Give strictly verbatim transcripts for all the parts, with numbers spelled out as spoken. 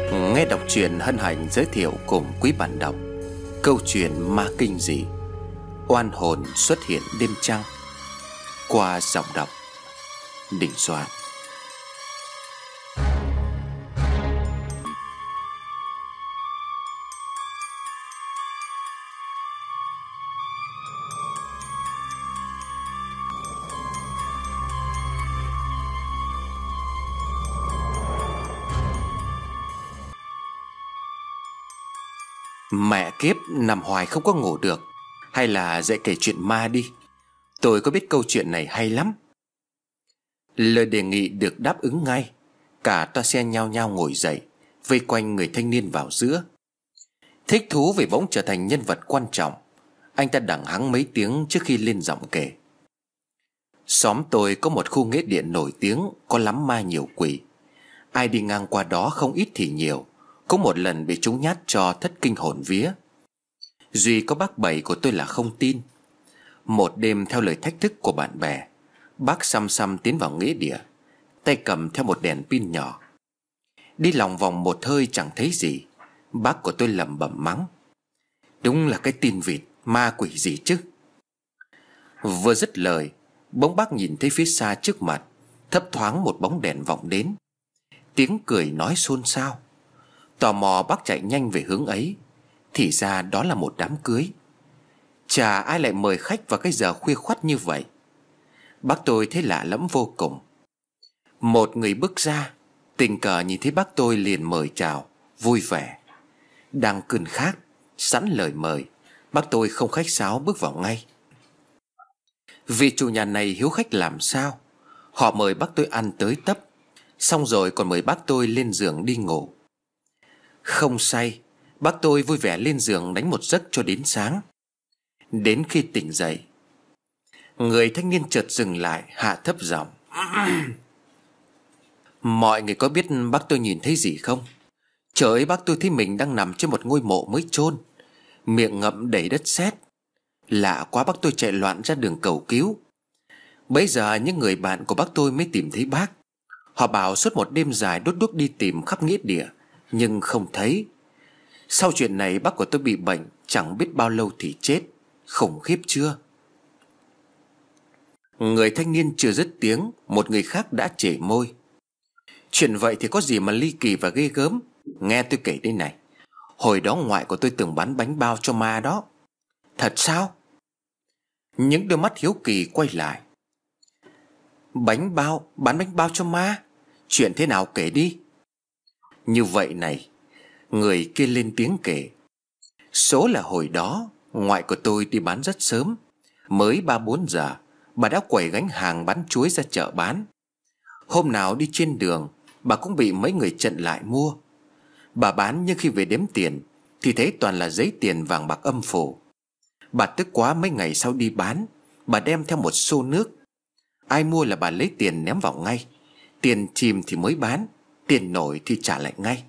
Nghe đọc truyện hân hạnh giới thiệu cùng quý bạn đọc câu chuyện ma kinh dị Oan hồn xuất hiện đêm trăng, qua giọng đọc Đình Soạn. Mẹ kiếp, nằm hoài không có ngủ được. Hay là dậy kể chuyện ma đi, tôi có biết câu chuyện này hay lắm. Lời đề nghị được đáp ứng ngay. Cả toa xe nhao nhao ngồi dậy, vây quanh người thanh niên vào giữa. Thích thú vì bỗng trở thành nhân vật quan trọng, anh ta đằng hắng mấy tiếng trước khi lên giọng kể. Xóm tôi có một khu nghĩa địa nổi tiếng, có lắm ma nhiều quỷ. Ai đi ngang qua đó không ít thì nhiều, có một lần bị chúng nhát cho thất kinh hồn vía. Duy có bác Bảy của tôi là không tin. Một đêm theo lời thách thức của bạn bè, bác xăm xăm tiến vào nghĩa địa, tay cầm theo một đèn pin nhỏ. Đi lòng vòng một hơi chẳng thấy gì, bác của tôi lẩm bẩm mắng: đúng là cái tin vịt, ma quỷ gì chứ. Vừa dứt lời, bỗng bác nhìn thấy phía xa trước mặt thấp thoáng một bóng đèn vọng đến. Tiếng cười nói xôn xao. Tò mò bác chạy nhanh về hướng ấy. Thì ra đó là một đám cưới. Chả ai lại mời khách vào cái giờ khuya khoắt như vậy. Bác tôi thấy lạ lẫm vô cùng. Một người bước ra, tình cờ nhìn thấy bác tôi liền mời chào, vui vẻ. Đang cơn khát, sẵn lời mời, bác tôi không khách sáo bước vào ngay. Vì chủ nhà này hiếu khách làm sao, họ mời bác tôi ăn tới tấp, xong rồi còn mời bác tôi lên giường đi ngủ. Không say, bác tôi vui vẻ lên giường đánh một giấc cho đến sáng. Đến khi tỉnh dậy, người thanh niên chợt dừng lại, hạ thấp giọng: mọi người có biết bác tôi nhìn thấy gì không? Trời ơi, bác tôi thấy mình đang nằm trên một ngôi mộ mới chôn, miệng ngậm đầy đất sét. Lạ quá, bác tôi chạy loạn ra đường cầu cứu. Bấy giờ những người bạn của bác tôi mới tìm thấy bác. Họ bảo suốt một đêm dài đốt đuốc đi tìm khắp nghĩa địa, nhưng không thấy. Sau chuyện này bác của tôi bị bệnh, chẳng biết bao lâu thì chết. Khủng khiếp chưa? Người thanh niên chưa dứt tiếng, một người khác đã chể môi: chuyện vậy thì có gì mà ly kỳ và ghê gớm. Nghe tôi kể đây này, hồi đó ngoại của tôi từng bán bánh bao cho ma đó. Thật sao? Những đôi mắt hiếu kỳ quay lại. Bánh bao? Bán bánh bao cho ma? Chuyện thế nào kể đi. Như vậy này, người kia lên tiếng kể. Số là hồi đó ngoại của tôi đi bán rất sớm, mới ba bốn giờ bà đã quẩy gánh hàng bán chuối ra chợ bán. Hôm nào đi trên đường, bà cũng bị mấy người chặn lại mua. Bà bán, nhưng khi về đếm tiền thì thấy toàn là giấy tiền vàng bạc âm phủ. Bà tức quá, mấy ngày sau đi bán, bà đem theo một xô nước. Ai mua là bà lấy tiền ném vào ngay. Tiền chìm thì mới bán, tiền nổi thì trả lại ngay.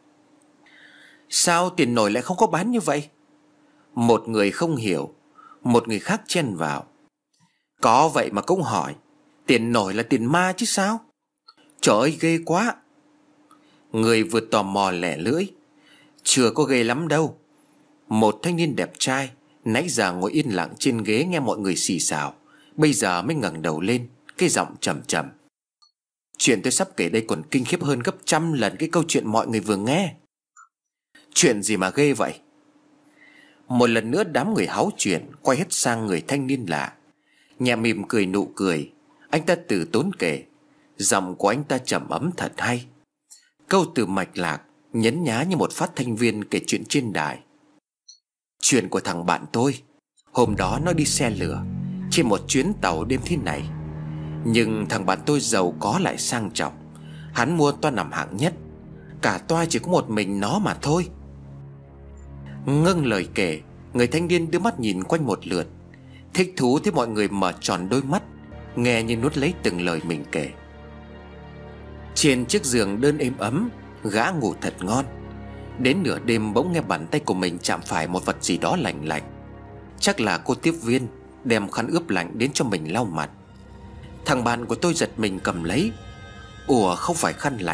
Sao tiền nổi lại không có bán như vậy? Một người không hiểu, một người khác chen vào. Có vậy mà cũng hỏi. Tiền nổi là tiền ma chứ sao? Trời ơi, ghê quá. Người vừa tò mò lẻ lưỡi: chưa có ghê lắm đâu. Một thanh niên đẹp trai nãy giờ ngồi yên lặng trên ghế nghe mọi người xì xào, bây giờ mới ngẩng đầu lên, cái giọng trầm trầm: chuyện tôi sắp kể đây còn kinh khiếp hơn gấp trăm lần cái câu chuyện mọi người vừa nghe. Chuyện gì mà ghê vậy? Một lần nữa đám người háo chuyện quay hết sang người thanh niên lạ. Nhà mỉm cười nụ cười, anh ta từ tốn kể. Giọng của anh ta trầm ấm thật hay, câu từ mạch lạc, nhấn nhá như một phát thanh viên kể chuyện trên đài. Chuyện của thằng bạn tôi, hôm đó nó đi xe lửa trên một chuyến tàu đêm thế này. Nhưng thằng bạn tôi giàu có lại sang trọng, hắn mua toa nằm hạng nhất. Cả toa chỉ có một mình nó mà thôi. Ngưng lời kể, người thanh niên đưa mắt nhìn quanh một lượt, thích thú thấy mọi người mở tròn đôi mắt, nghe như nuốt lấy từng lời mình kể. Trên chiếc giường đơn êm ấm, gã ngủ thật ngon. Đến nửa đêm bỗng nghe bàn tay của mình chạm phải một vật gì đó lạnh lạnh. Chắc là cô tiếp viên đem khăn ướp lạnh đến cho mình lau mặt. Thằng bạn của tôi giật mình cầm lấy. Ủa, không phải khăn lạnh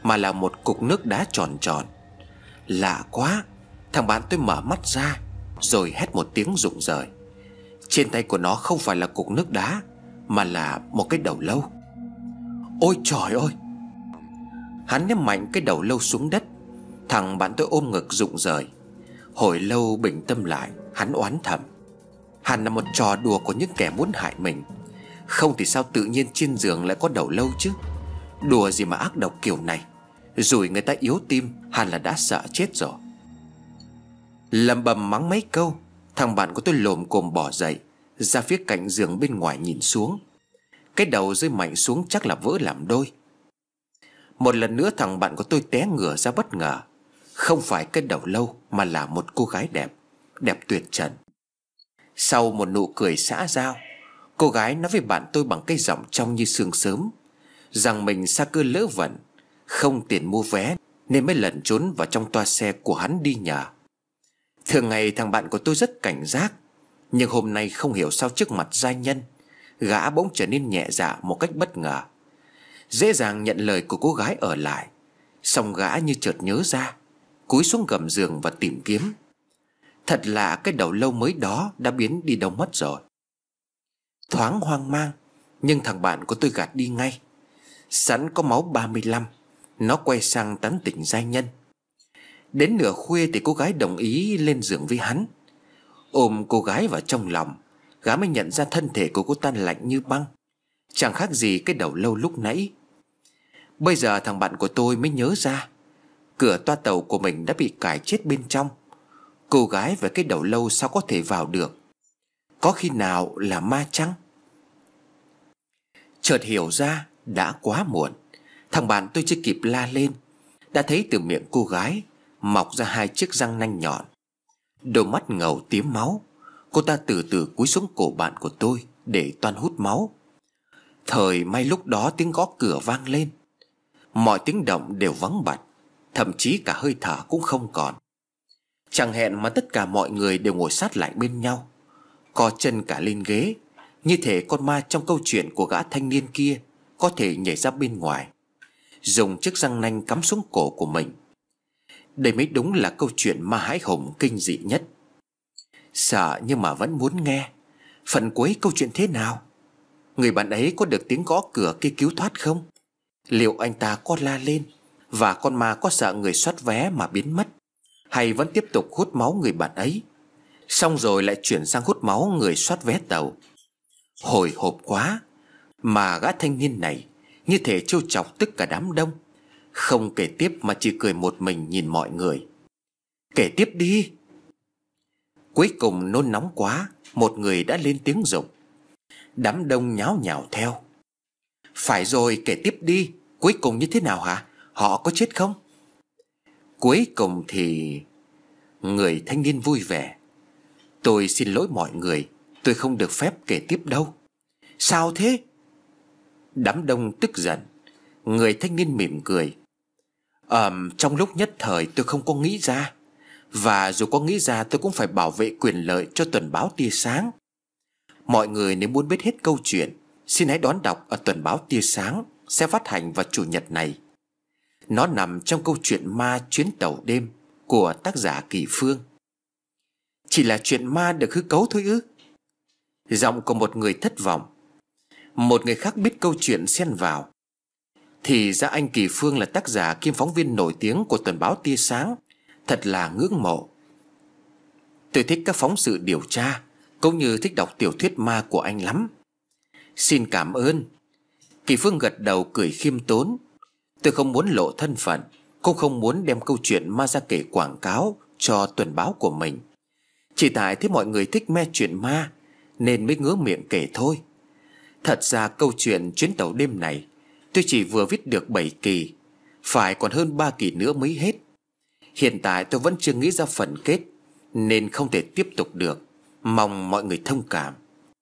mà là một cục nước đá tròn tròn. Lạ quá. Thằng bạn tôi mở mắt ra rồi hét một tiếng rụng rời. Trên tay của nó không phải là cục nước đá, mà là một cái đầu lâu. Ôi trời ơi! Hắn ném mạnh cái đầu lâu xuống đất. Thằng bạn tôi ôm ngực rụng rời. Hồi lâu bình tâm lại, hắn oán thầm: hẳn là một trò đùa của những kẻ muốn hại mình. Không thì sao tự nhiên trên giường lại có đầu lâu chứ? Đùa gì mà ác độc kiểu này. Rủi người ta yếu tim, hẳn là đã sợ chết rồi. Lầm bầm mắng mấy câu, thằng bạn của tôi lồm cồm bỏ dậy, ra phía cạnh giường bên ngoài nhìn xuống. Cái đầu rơi mạnh xuống chắc là vỡ làm đôi. Một lần nữa thằng bạn của tôi té ngửa ra bất ngờ. Không phải cái đầu lâu, mà là một cô gái đẹp, đẹp tuyệt trần. Sau một nụ cười xã giao, cô gái nói với bạn tôi bằng cái giọng trong như sương sớm rằng mình sa cơ lỡ vận, không tiền mua vé nên mới lẩn trốn vào trong toa xe của hắn đi nhờ. Thường ngày thằng bạn của tôi rất cảnh giác, nhưng hôm nay không hiểu sao trước mặt giai nhân, gã bỗng trở nên nhẹ dạ một cách bất ngờ, dễ dàng nhận lời của cô gái ở lại. Xong gã như chợt nhớ ra, cúi xuống gầm giường và tìm kiếm. Thật lạ, cái đầu lâu mới đó đã biến đi đâu mất rồi. Thoáng hoang mang, nhưng thằng bạn của tôi gạt đi ngay. Sẵn có máu ba mươi lăm, nó quay sang tán tỉnh giai nhân. Đến nửa khuya thì cô gái đồng ý lên giường với hắn. Ôm cô gái vào trong lòng, gã mới nhận ra thân thể của cô ta lạnh như băng, chẳng khác gì cái đầu lâu lúc nãy. Bây giờ thằng bạn của tôi mới nhớ ra, cửa toa tàu của mình đã bị cài chết bên trong. Cô gái và cái đầu lâu sao có thể vào được? Có khi nào là ma chăng? Chợt hiểu ra đã quá muộn. Thằng bạn tôi chưa kịp la lên, đã thấy từ miệng cô gái mọc ra hai chiếc răng nanh nhọn. Đôi mắt ngầu tím máu. Cô ta từ từ cúi xuống cổ bạn của tôi để toan hút máu. Thời may lúc đó tiếng gõ cửa vang lên. Mọi tiếng động đều vắng bặt, thậm chí cả hơi thở cũng không còn. Chẳng hẹn mà tất cả mọi người đều ngồi sát lại bên nhau, co chân cả lên ghế, như thể con ma trong câu chuyện của gã thanh niên kia có thể nhảy ra bên ngoài, dùng chiếc răng nanh cắm xuống cổ của mình. Đây mới đúng là câu chuyện ma hãi hùng kinh dị nhất. Sợ nhưng mà vẫn muốn nghe. Phần cuối câu chuyện thế nào? Người bạn ấy có được tiếng gõ cửa kia cứu thoát không? Liệu anh ta có la lên và con ma có sợ người soát vé mà biến mất, hay vẫn tiếp tục hút máu người bạn ấy, xong rồi lại chuyển sang hút máu người soát vé tàu? Hồi hộp quá. Mà gã thanh niên này như thể trêu chọc tất cả đám đông, không kể tiếp mà chỉ cười một mình nhìn mọi người. Kể tiếp đi. Cuối cùng nôn nóng quá, một người đã lên tiếng giục. Đám đông nháo nhào theo. Phải rồi, kể tiếp đi. Cuối cùng như thế nào hả? Họ có chết không? Cuối cùng thì... Người thanh niên vui vẻ. Tôi xin lỗi mọi người, tôi không được phép kể tiếp đâu. Sao thế? Đám đông tức giận. Người thanh niên mỉm cười. Ờm, trong lúc nhất thời tôi không có nghĩ ra. Và dù có nghĩ ra tôi cũng phải bảo vệ quyền lợi cho tuần báo Tia Sáng. Mọi người nếu muốn biết hết câu chuyện, xin hãy đón đọc ở tuần báo Tia Sáng sẽ phát hành vào chủ nhật này. Nó nằm trong câu chuyện ma Chuyến tàu đêm của tác giả Kỳ Phương. Chỉ là chuyện ma được hư cấu thôi ư? Giọng của một người thất vọng. Một người khác biết câu chuyện xen vào. Thì ra anh Kỳ Phương là tác giả kiêm phóng viên nổi tiếng của tuần báo Tia Sáng. Thật là ngưỡng mộ. Tôi thích các phóng sự điều tra, cũng như thích đọc tiểu thuyết ma của anh lắm. Xin cảm ơn. Kỳ Phương gật đầu cười khiêm tốn. Tôi không muốn lộ thân phận, cũng không muốn đem câu chuyện ma ra kể quảng cáo cho tuần báo của mình. Chỉ tại thấy mọi người thích me chuyện ma nên mới ngứa miệng kể thôi. Thật ra câu chuyện Chuyến tàu đêm này tôi chỉ vừa viết được bảy kỳ, phải còn hơn ba kỳ nữa mới hết. Hiện tại tôi vẫn chưa nghĩ ra phần kết, nên không thể tiếp tục được. Mong mọi người thông cảm.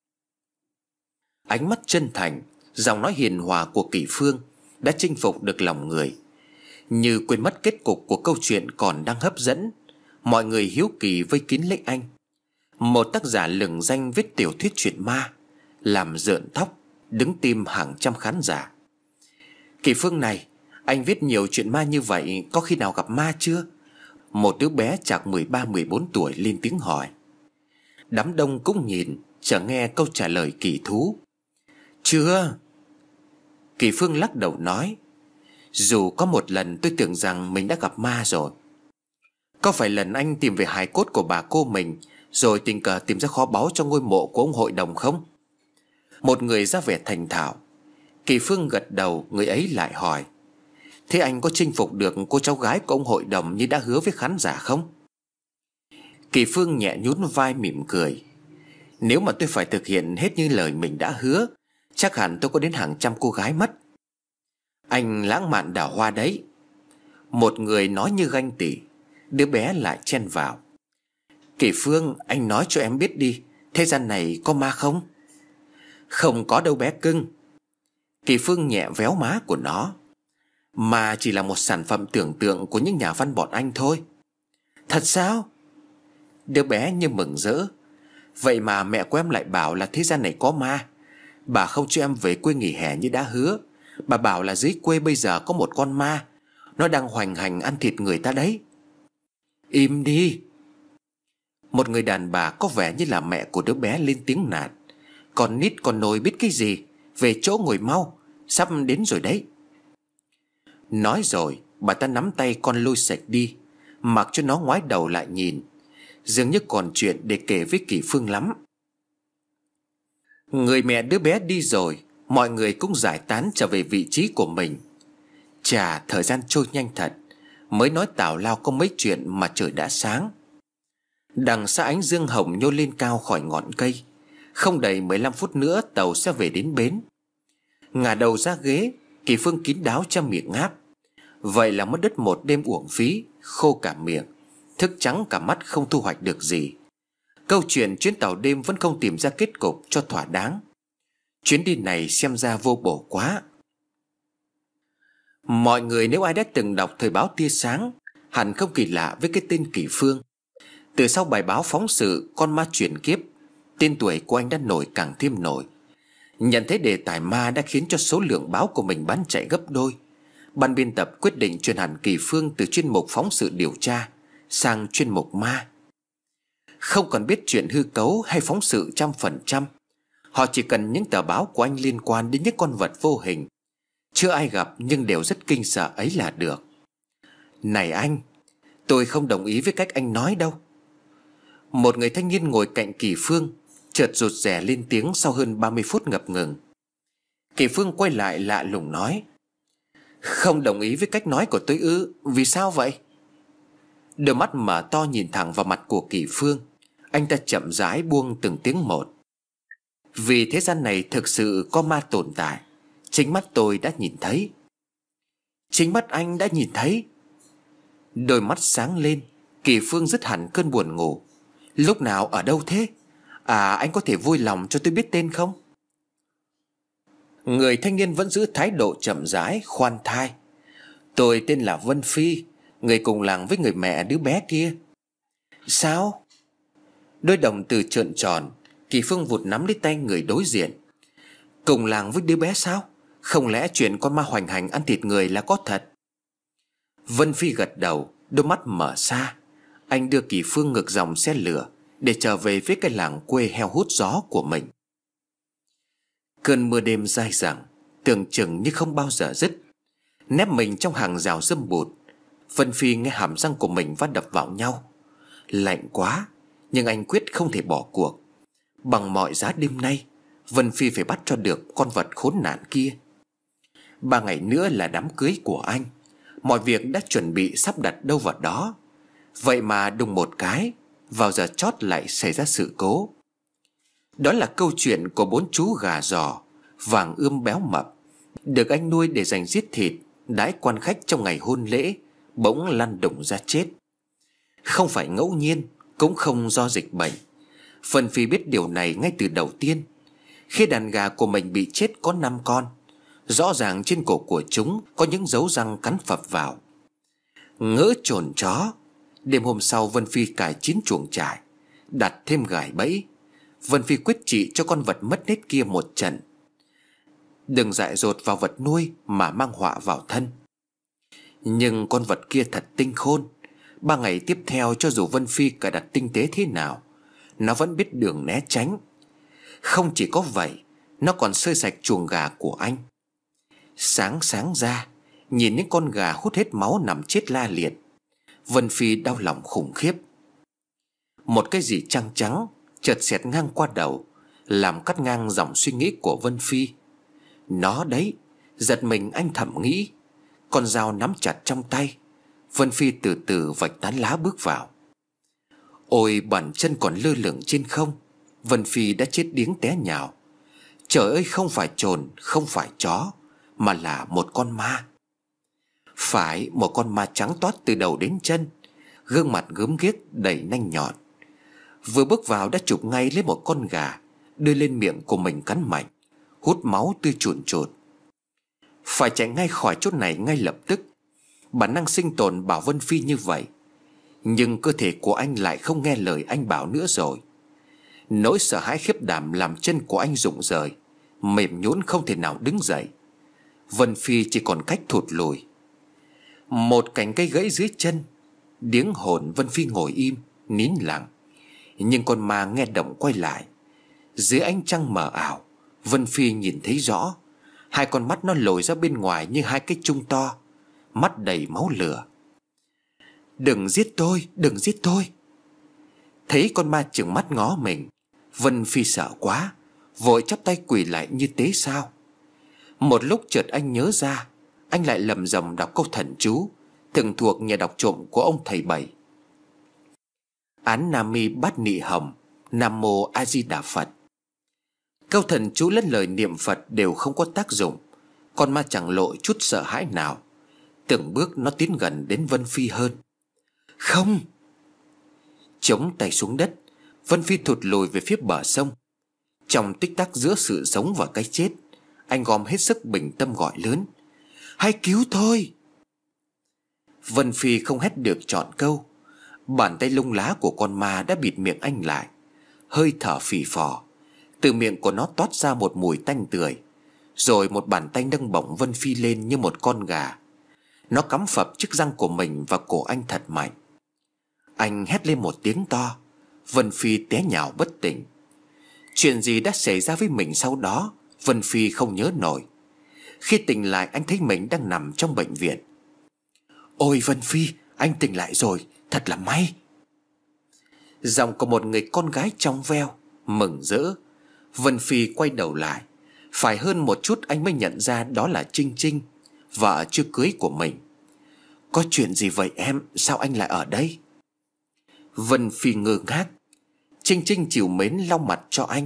Ánh mắt chân thành, giọng nói hiền hòa của Kỳ Phương đã chinh phục được lòng người. Như quên mất kết cục của câu chuyện còn đang hấp dẫn, mọi người hiếu kỳ vây kín lấy anh. Một tác giả lừng danh viết tiểu thuyết chuyện ma, làm rợn tóc, đứng tim hàng trăm khán giả. Kỳ Phương này, Anh viết nhiều chuyện ma như vậy, có khi nào gặp ma chưa? Một đứa bé chạc mười ba mười bốn tuổi lên tiếng hỏi. Đám đông cũng nhìn, chờ nghe câu trả lời kỳ thú. Chưa. Kỳ Phương lắc đầu nói, dù có một lần tôi tưởng rằng mình đã gặp ma rồi. Có phải lần anh tìm về hài cốt của bà cô mình, rồi tình cờ tìm ra kho báu trong ngôi mộ của ông hội đồng không? Một người ra vẻ thành thạo. Kỳ Phương gật đầu. Người ấy lại hỏi, thế anh có chinh phục được cô cháu gái của ông hội đồng như đã hứa với khán giả không? Kỳ Phương nhẹ nhún vai mỉm cười. Nếu mà tôi phải thực hiện hết như lời mình đã hứa, chắc hẳn tôi có đến hàng trăm cô gái mất. Anh lãng mạn đào hoa đấy. Một người nói như ganh tị. Đứa bé lại chen vào. Kỳ Phương, anh nói cho em biết đi, thế gian này có ma không? Không có đâu bé cưng. Kỳ Phương nhẹ véo má của nó. Mà chỉ là một sản phẩm tưởng tượng của những nhà văn bọn anh thôi. Thật sao? Đứa bé như mừng rỡ. Vậy mà mẹ của em lại bảo là thế gian này có ma. Bà không cho em về quê nghỉ hè như đã hứa. Bà bảo là dưới quê bây giờ có một con ma, nó đang hoành hành ăn thịt người ta đấy. Im đi. Một người đàn bà có vẻ như là mẹ của đứa bé lên tiếng nạt. Con nít con nồi biết cái gì, về chỗ ngồi mau, sắp đến rồi đấy. Nói rồi bà ta nắm tay con lôi sạch đi, mặc cho nó ngoái đầu lại nhìn, dường như còn chuyện để kể với Kỳ Phương lắm. Người mẹ đứa bé đi rồi, mọi người cũng giải tán trở về vị trí của mình. Chà, thời gian trôi nhanh thật. Mới nói tào lao có mấy chuyện mà trời đã sáng. Đằng xa ánh dương hồng nhô lên cao khỏi ngọn cây. Không đầy mười lăm phút nữa tàu sẽ về đến bến. Ngả đầu ra ghế, Kỳ Phương kín đáo cho miệng ngáp. Vậy là mất đứt một đêm uổng phí, khô cả miệng, thức trắng cả mắt, không thu hoạch được gì. Câu chuyện chuyến tàu đêm vẫn không tìm ra kết cục cho thỏa đáng. Chuyến đi này xem ra vô bổ quá. Mọi người nếu ai đã từng đọc thời báo Tia Sáng hẳn không kỳ lạ với cái tên Kỳ Phương. Từ sau bài báo phóng sự Con ma chuyển kiếp, tên tuổi của anh đã nổi càng thêm nổi. Nhận thấy đề tài ma đã khiến cho số lượng báo của mình bán chạy gấp đôi. Ban biên tập quyết định chuyển hẳn Kỳ Phương từ chuyên mục phóng sự điều tra sang chuyên mục ma. Không cần biết chuyện hư cấu hay phóng sự trăm phần trăm, họ chỉ cần những tờ báo của anh liên quan đến những con vật vô hình, chưa ai gặp nhưng đều rất kinh sợ ấy là được. Này anh, tôi không đồng ý với cách anh nói đâu. Một người thanh niên ngồi cạnh Kỳ Phương chợt rụt rè lên tiếng sau hơn ba mươi phút ngập ngừng. Kỳ Phương quay lại lạ lùng nói, không đồng ý với cách nói của tôi ư? Vì sao vậy? Đôi mắt mở to nhìn thẳng vào mặt của Kỳ Phương. Anh ta chậm rãi buông từng tiếng một. Vì thế gian này thực sự có ma tồn tại. Chính mắt tôi đã nhìn thấy. Chính mắt anh đã nhìn thấy? Đôi mắt sáng lên. Kỳ Phương dứt hẳn cơn buồn ngủ. Lúc nào, ở đâu thế? À, anh có thể vui lòng cho tôi biết tên không? Người thanh niên vẫn giữ thái độ chậm rãi, khoan thai. Tôi tên là Vân Phi, người cùng làng với người mẹ đứa bé kia. Sao? Đôi đồng tử trợn tròn. Kỳ Phương vụt nắm lấy tay người đối diện. Cùng làng với đứa bé sao? Không lẽ chuyện con ma hoành hành ăn thịt người là có thật? Vân Phi gật đầu, đôi mắt mở xa. Anh đưa Kỳ Phương ngược dòng xe lửa để trở về với cái làng quê heo hút gió của mình. Cơn mưa đêm dai dẳng, tưởng chừng như không bao giờ dứt. Nép mình trong hàng rào râm bụt, Vân Phi nghe hàm răng của mình va đập vào nhau. Lạnh quá, nhưng anh quyết không thể bỏ cuộc. Bằng mọi giá đêm nay, Vân Phi phải bắt cho được con vật khốn nạn kia. Ba ngày nữa là đám cưới của anh. Mọi việc đã chuẩn bị sắp đặt đâu vào đó. Vậy mà đùng một cái, vào giờ chót lại xảy ra sự cố. Đó là câu chuyện của bốn chú gà giò, vàng ươm béo mập, được anh nuôi để dành giết thịt đãi quan khách trong ngày hôn lễ, bỗng lăn đùng ra chết. Không phải ngẫu nhiên, cũng không do dịch bệnh. Vân Phi biết điều này ngay từ đầu tiên. Khi đàn gà của mình bị chết có năm con, rõ ràng trên cổ của chúng có những dấu răng cắn phập vào. Ngỡ chồn chó, đêm hôm sau Vân Phi cài chín chuồng trại, đặt thêm gài bẫy. Vân Phi quyết trị cho con vật mất nết kia một trận. Đừng dại dột vào vật nuôi mà mang họa vào thân. Nhưng con vật kia thật tinh khôn. Ba ngày tiếp theo, cho dù Vân Phi cài đặt tinh tế thế nào, nó vẫn biết đường né tránh. Không chỉ có vậy, nó còn sơi sạch chuồng gà của anh. Sáng sáng ra, nhìn những con gà hút hết máu nằm chết la liệt, Vân Phi đau lòng khủng khiếp. Một cái gì trắng trắng chợt xẹt ngang qua đầu, làm cắt ngang dòng suy nghĩ của Vân Phi. Nó đấy. Giật mình anh thầm nghĩ. Con dao nắm chặt trong tay, Vân Phi từ từ vạch tán lá bước vào. Ôi, bàn chân còn lơ lửng trên không, Vân Phi đã chết điếng té nhào. Trời ơi, không phải chồn, không phải chó, mà là một con ma. Phải, một con ma trắng toát từ đầu đến chân, gương mặt gớm ghiếc đầy nanh nhọn. Vừa bước vào đã chụp ngay lấy một con gà, đưa lên miệng của mình cắn mạnh, hút máu tươi chùn chụt. Phải chạy ngay khỏi chỗ này ngay lập tức. Bản năng sinh tồn bảo Vân Phi như vậy. Nhưng cơ thể của anh lại không nghe lời anh bảo nữa rồi. Nỗi sợ hãi khiếp đảm làm chân của anh rụng rời, mềm nhũn không thể nào đứng dậy. Vân Phi chỉ còn cách thụt lùi. Một cành cây gãy dưới chân. Điếng hồn, Vân Phi ngồi im, nín lặng. Nhưng con ma nghe động quay lại. Dưới ánh trăng mờ ảo, Vân Phi nhìn thấy rõ. Hai con mắt nó lồi ra bên ngoài như hai cái chung to, mắt đầy máu lửa. Đừng giết tôi, đừng giết tôi. Thấy con ma trừng mắt ngó mình, Vân Phi sợ quá, vội chắp tay quỳ lại như tế sao. Một lúc chợt anh nhớ ra, anh lại lầm rầm đọc câu thần chú từng thuộc nhà đọc trộm của ông thầy Bảy. Án Nam Mi Bát Nị Hồng, Nam Mô A Di Đà Phật. Câu thần chú lẫn lời niệm Phật đều không có tác dụng. Con ma chẳng lộ chút sợ hãi nào. Từng bước nó tiến gần đến Vân Phi hơn. Không! Chống tay xuống đất, Vân Phi thụt lùi về phía bờ sông. Trong tích tắc giữa sự sống và cái chết, anh gom hết sức bình tâm gọi lớn. Hãy cứu tôi! Vân Phi không hét được trọn câu. Bàn tay lung lá của con ma đã bịt miệng anh lại. Hơi thở phì phò. Từ miệng của nó toát ra một mùi tanh tưởi. Rồi một bàn tay nâng bổng Vân Phi lên như một con gà. Nó cắm phập chiếc răng của mình vào cổ anh thật mạnh. Anh hét lên một tiếng to. Vân Phi té nhào bất tỉnh. Chuyện gì đã xảy ra với mình sau đó, Vân Phi không nhớ nổi. Khi tỉnh lại, anh thấy mình đang nằm trong bệnh viện. Ôi Vân Phi, anh tỉnh lại rồi, thật là may. Giọng của một người con gái trong veo, mừng rỡ. Vân Phi quay đầu lại. Phải hơn một chút anh mới nhận ra đó là Trinh Trinh, vợ chưa cưới của mình. Có chuyện gì vậy em, sao anh lại ở đây? Vân Phi ngơ ngác. Trinh Trinh trìu mến lau mặt cho anh.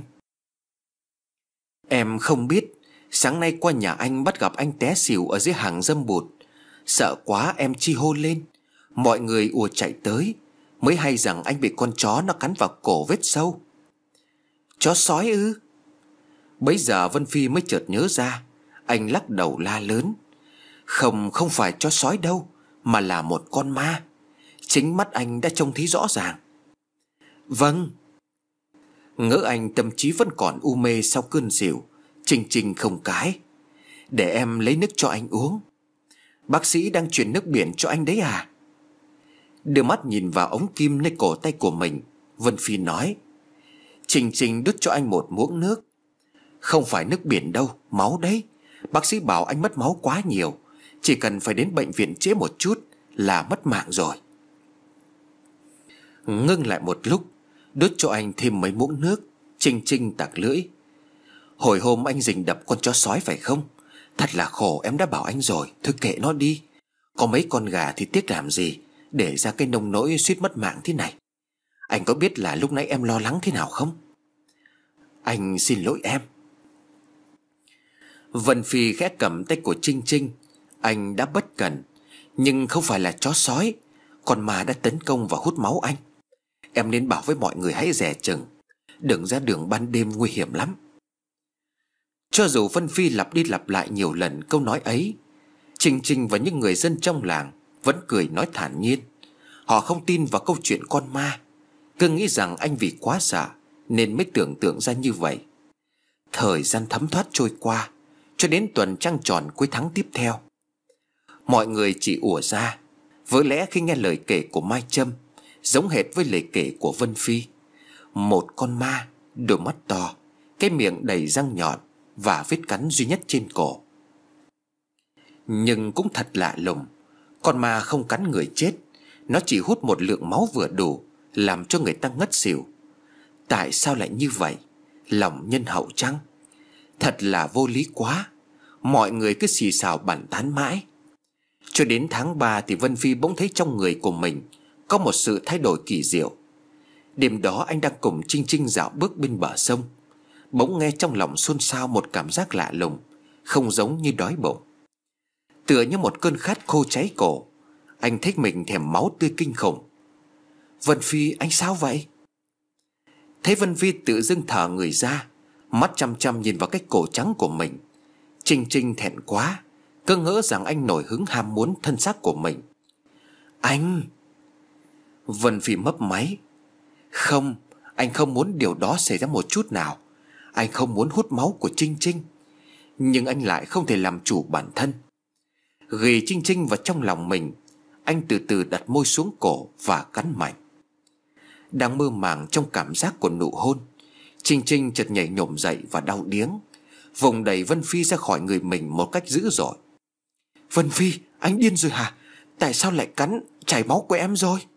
Em không biết, sáng nay qua nhà anh bắt gặp anh té xỉu ở dưới hàng dâm bụt. Sợ quá em chi hô lên. Mọi người ùa chạy tới, mới hay rằng anh bị con chó nó cắn vào cổ vết sâu. Chó sói ư? Bấy giờ Vân Phi mới chợt nhớ ra. Anh lắc đầu la lớn. Không, không phải chó sói đâu, mà là một con ma. Chính mắt anh đã trông thấy rõ ràng. Vâng. Ngỡ anh tâm trí vẫn còn u mê sau cơn xỉu, Trinh Trinh không cãi. Để em lấy nước cho anh uống. Bác sĩ đang chuyển nước biển cho anh đấy à? Đưa mắt nhìn vào ống kim nơi cổ tay của mình, Vân Phi nói. Trinh Trinh đút cho anh một muỗng nước. Không phải nước biển đâu, máu đấy. Bác sĩ bảo anh mất máu quá nhiều, chỉ cần phải đến bệnh viện trễ một chút là mất mạng rồi. Ngưng lại một lúc, đút cho anh thêm mấy muỗng nước. Trinh Trinh tặc lưỡi. Hồi hôm anh rình đập con chó sói phải không? Thật là khổ, em đã bảo anh rồi. Thôi kệ nó đi. Có mấy con gà thì tiếc làm gì, để ra cái nông nỗi suýt mất mạng thế này. Anh có biết là lúc nãy em lo lắng thế nào không? Anh xin lỗi em. Vân Phi khẽ cầm tay của Trinh Trinh. Anh đã bất cẩn, nhưng không phải là chó sói. Con ma đã tấn công và hút máu anh. Em nên bảo với mọi người hãy dè chừng, đừng ra đường ban đêm, nguy hiểm lắm. Cho dù Vân Phi lặp đi lặp lại nhiều lần câu nói ấy, Trinh Trinh và những người dân trong làng vẫn cười nói thản nhiên. Họ không tin vào câu chuyện con ma, cứ nghĩ rằng anh vì quá sợ nên mới tưởng tượng ra như vậy. Thời gian thấm thoát trôi qua, cho đến tuần trăng tròn cuối tháng tiếp theo. Mọi người chỉ ùa ra. Với lẽ khi nghe lời kể của Mai Trâm giống hệt với lời kể của Vân Phi. Một con ma, đôi mắt to, cái miệng đầy răng nhọn và vết cắn duy nhất trên cổ. Nhưng cũng thật lạ lùng, con ma không cắn người chết, nó chỉ hút một lượng máu vừa đủ làm cho người ta ngất xỉu. Tại sao lại như vậy? Lòng nhân hậu chăng? Thật là vô lý quá. Mọi người cứ xì xào bàn tán mãi. Cho đến tháng ba thì Vân Phi bỗng thấy trong người của mình có một sự thay đổi kỳ diệu. Đêm đó anh đang cùng Trinh Trinh dạo bước bên bờ sông, bỗng nghe trong lòng xôn xao một cảm giác lạ lùng, không giống như đói bụng. Tựa như một cơn khát khô cháy cổ, anh thấy mình thèm máu tươi kinh khủng. Vân Phi, anh sao vậy? Thấy Vân Phi tự dưng thở người ra, mắt chăm chăm nhìn vào cái cổ trắng của mình. Trinh Trinh thẹn quá, cứ ngỡ rằng anh nổi hứng ham muốn thân xác của mình. Anh! Vân Phi mấp máy. Không, anh không muốn điều đó xảy ra một chút nào. Anh không muốn hút máu của Trinh Trinh, nhưng anh lại không thể làm chủ bản thân. Ghi Trinh Trinh vào trong lòng mình, anh từ từ đặt môi xuống cổ và cắn mạnh. Đang mơ màng trong cảm giác của nụ hôn, Trinh Trinh chợt nhảy nhổm dậy và đau điếng, vùng đẩy Vân Phi ra khỏi người mình một cách dữ dội. Vân Phi, anh điên rồi hả? Tại sao lại cắn? Chảy máu của em rồi.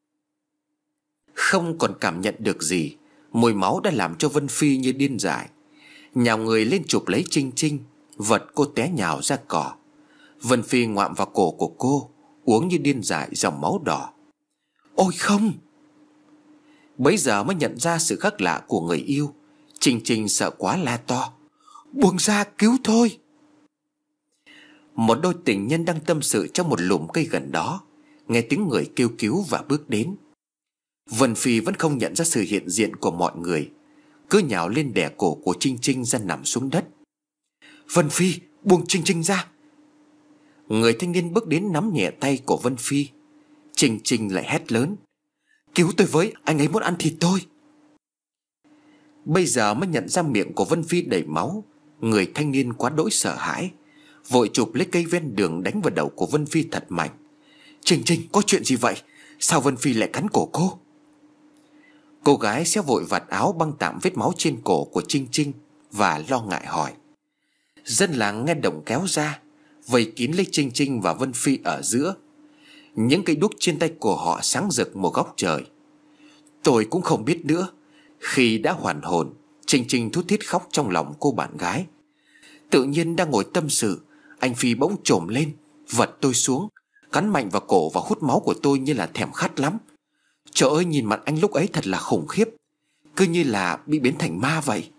Không còn cảm nhận được gì, mùi máu đã làm cho Vân Phi như điên dại, nhào người lên chụp lấy Trinh Trinh, vật cô té nhào ra cỏ. Vân Phi ngoạm vào cổ của cô, uống như điên dại dòng máu đỏ. Ôi không! Bấy giờ mới nhận ra sự khác lạ của người yêu. Trinh Trinh sợ quá la to. Buông ra, cứu thôi! Một đôi tình nhân đang tâm sự trong một lùm cây gần đó nghe tiếng người kêu cứu và bước đến. Vân Phi vẫn không nhận ra sự hiện diện của mọi người, cứ nhào lên đè cổ của Trinh Trinh ra nằm xuống đất. Vân Phi, buông Trinh Trinh ra! Người thanh niên bước đến nắm nhẹ tay của Vân Phi. Trinh Trinh lại hét lớn. Cứu tôi với, anh ấy muốn ăn thịt tôi. Bây giờ mới nhận ra miệng của Vân Phi đầy máu. Người thanh niên quá đỗi sợ hãi, vội chụp lấy cây ven đường đánh vào đầu của Vân Phi thật mạnh. Trinh Trinh, có chuyện gì vậy? Sao Vân Phi lại cắn cổ cô? Cô gái xé vội vạt áo băng tạm vết máu trên cổ của Trinh Trinh và lo ngại hỏi. Dân làng nghe động kéo ra, vây kín lấy Trinh Trinh và Vân Phi ở giữa. Những cây đuốc trên tay của họ sáng rực một góc trời. Tôi cũng không biết nữa. Khi đã hoàn hồn, Trinh Trinh thút thít khóc trong lòng cô bạn gái. Tự nhiên đang ngồi tâm sự, anh Phi bỗng chồm lên, vật tôi xuống, cắn mạnh vào cổ và hút máu của tôi như là thèm khát lắm. Trời ơi, nhìn mặt anh lúc ấy thật là khủng khiếp, cứ như là bị biến thành ma vậy.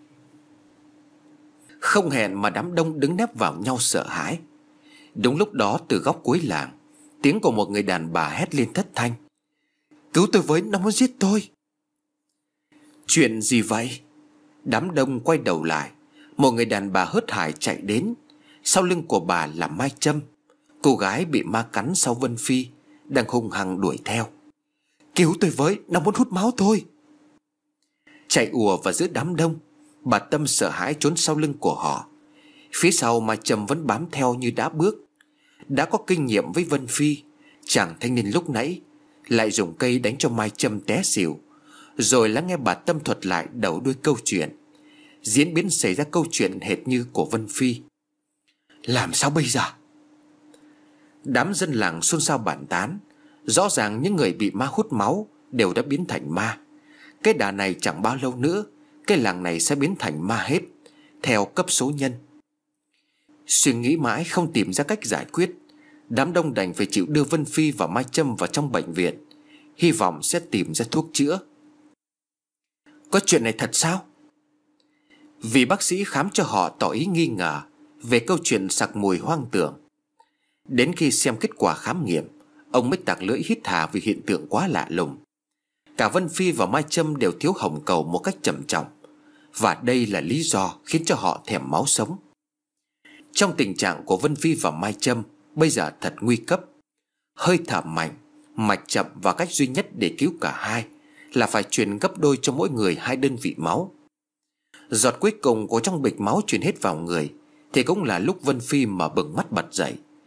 Không hẹn mà đám đông đứng nép vào nhau sợ hãi. Đúng lúc đó, từ góc cuối làng, tiếng của một người đàn bà hét lên thất thanh. Cứu tôi với, nó muốn giết tôi. Chuyện gì vậy? Đám đông quay đầu lại. Một người đàn bà hớt hải chạy đến. Sau lưng của bà là Mai Trâm, cô gái bị ma cắn sau Vân Phi, đang hung hăng đuổi theo. Cứu tôi với, nó muốn hút máu tôi. Chạy ùa vào giữa đám đông, bà Tâm sợ hãi trốn sau lưng của họ. Phía sau Mai Trâm vẫn bám theo như đã bước. Đã có kinh nghiệm với Vân Phi, chàng thanh niên lúc nãy lại dùng cây đánh cho Mai Trâm té xỉu, rồi lắng nghe bà Tâm thuật lại đầu đuôi câu chuyện. Diễn biến xảy ra câu chuyện hệt như của Vân Phi. Làm sao bây giờ? Đám dân làng xôn xao bàn tán. Rõ ràng những người bị ma hút máu đều đã biến thành ma. Cái đà này chẳng bao lâu nữa, cái làng này sẽ biến thành ma hết, theo cấp số nhân. Suy nghĩ mãi không tìm ra cách giải quyết, đám đông đành phải chịu đưa Vân Phi và Mai Trâm vào trong bệnh viện, hy vọng sẽ tìm ra thuốc chữa. Có chuyện này thật sao? Vì bác sĩ khám cho họ tỏ ý nghi ngờ về câu chuyện sặc mùi hoang tưởng. Đến khi xem kết quả khám nghiệm, ông mới tặc lưỡi hít hà vì hiện tượng quá lạ lùng. Cả Vân Phi và Mai Trâm đều thiếu hồng cầu một cách trầm trọng, và đây là lý do khiến cho họ thèm máu sống. Trong tình trạng của Vân Phi và Mai Trâm bây giờ thật nguy cấp. Hơi thở mạnh, mạch chậm, và cách duy nhất để cứu cả hai là phải truyền gấp đôi cho mỗi người hai đơn vị máu. Giọt cuối cùng của trong bịch máu truyền hết vào người thì cũng là lúc Vân Phi mở bừng mắt bật dậy.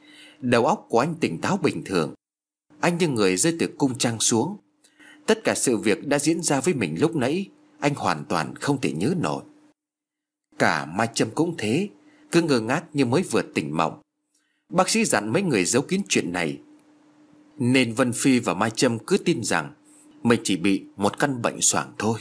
Đầu óc của anh tỉnh táo bình thường. Anh như người rơi từ cung trăng xuống. Tất cả sự việc đã diễn ra với mình lúc nãy anh hoàn toàn không thể nhớ nổi. Cả Mai Trâm cũng thế, cứ ngơ ngác như mới vừa tỉnh mộng. Bác sĩ dặn mấy người giấu kín chuyện này, nên Vân Phi và Mai Trâm cứ tin rằng mình chỉ bị một căn bệnh xoàng thôi.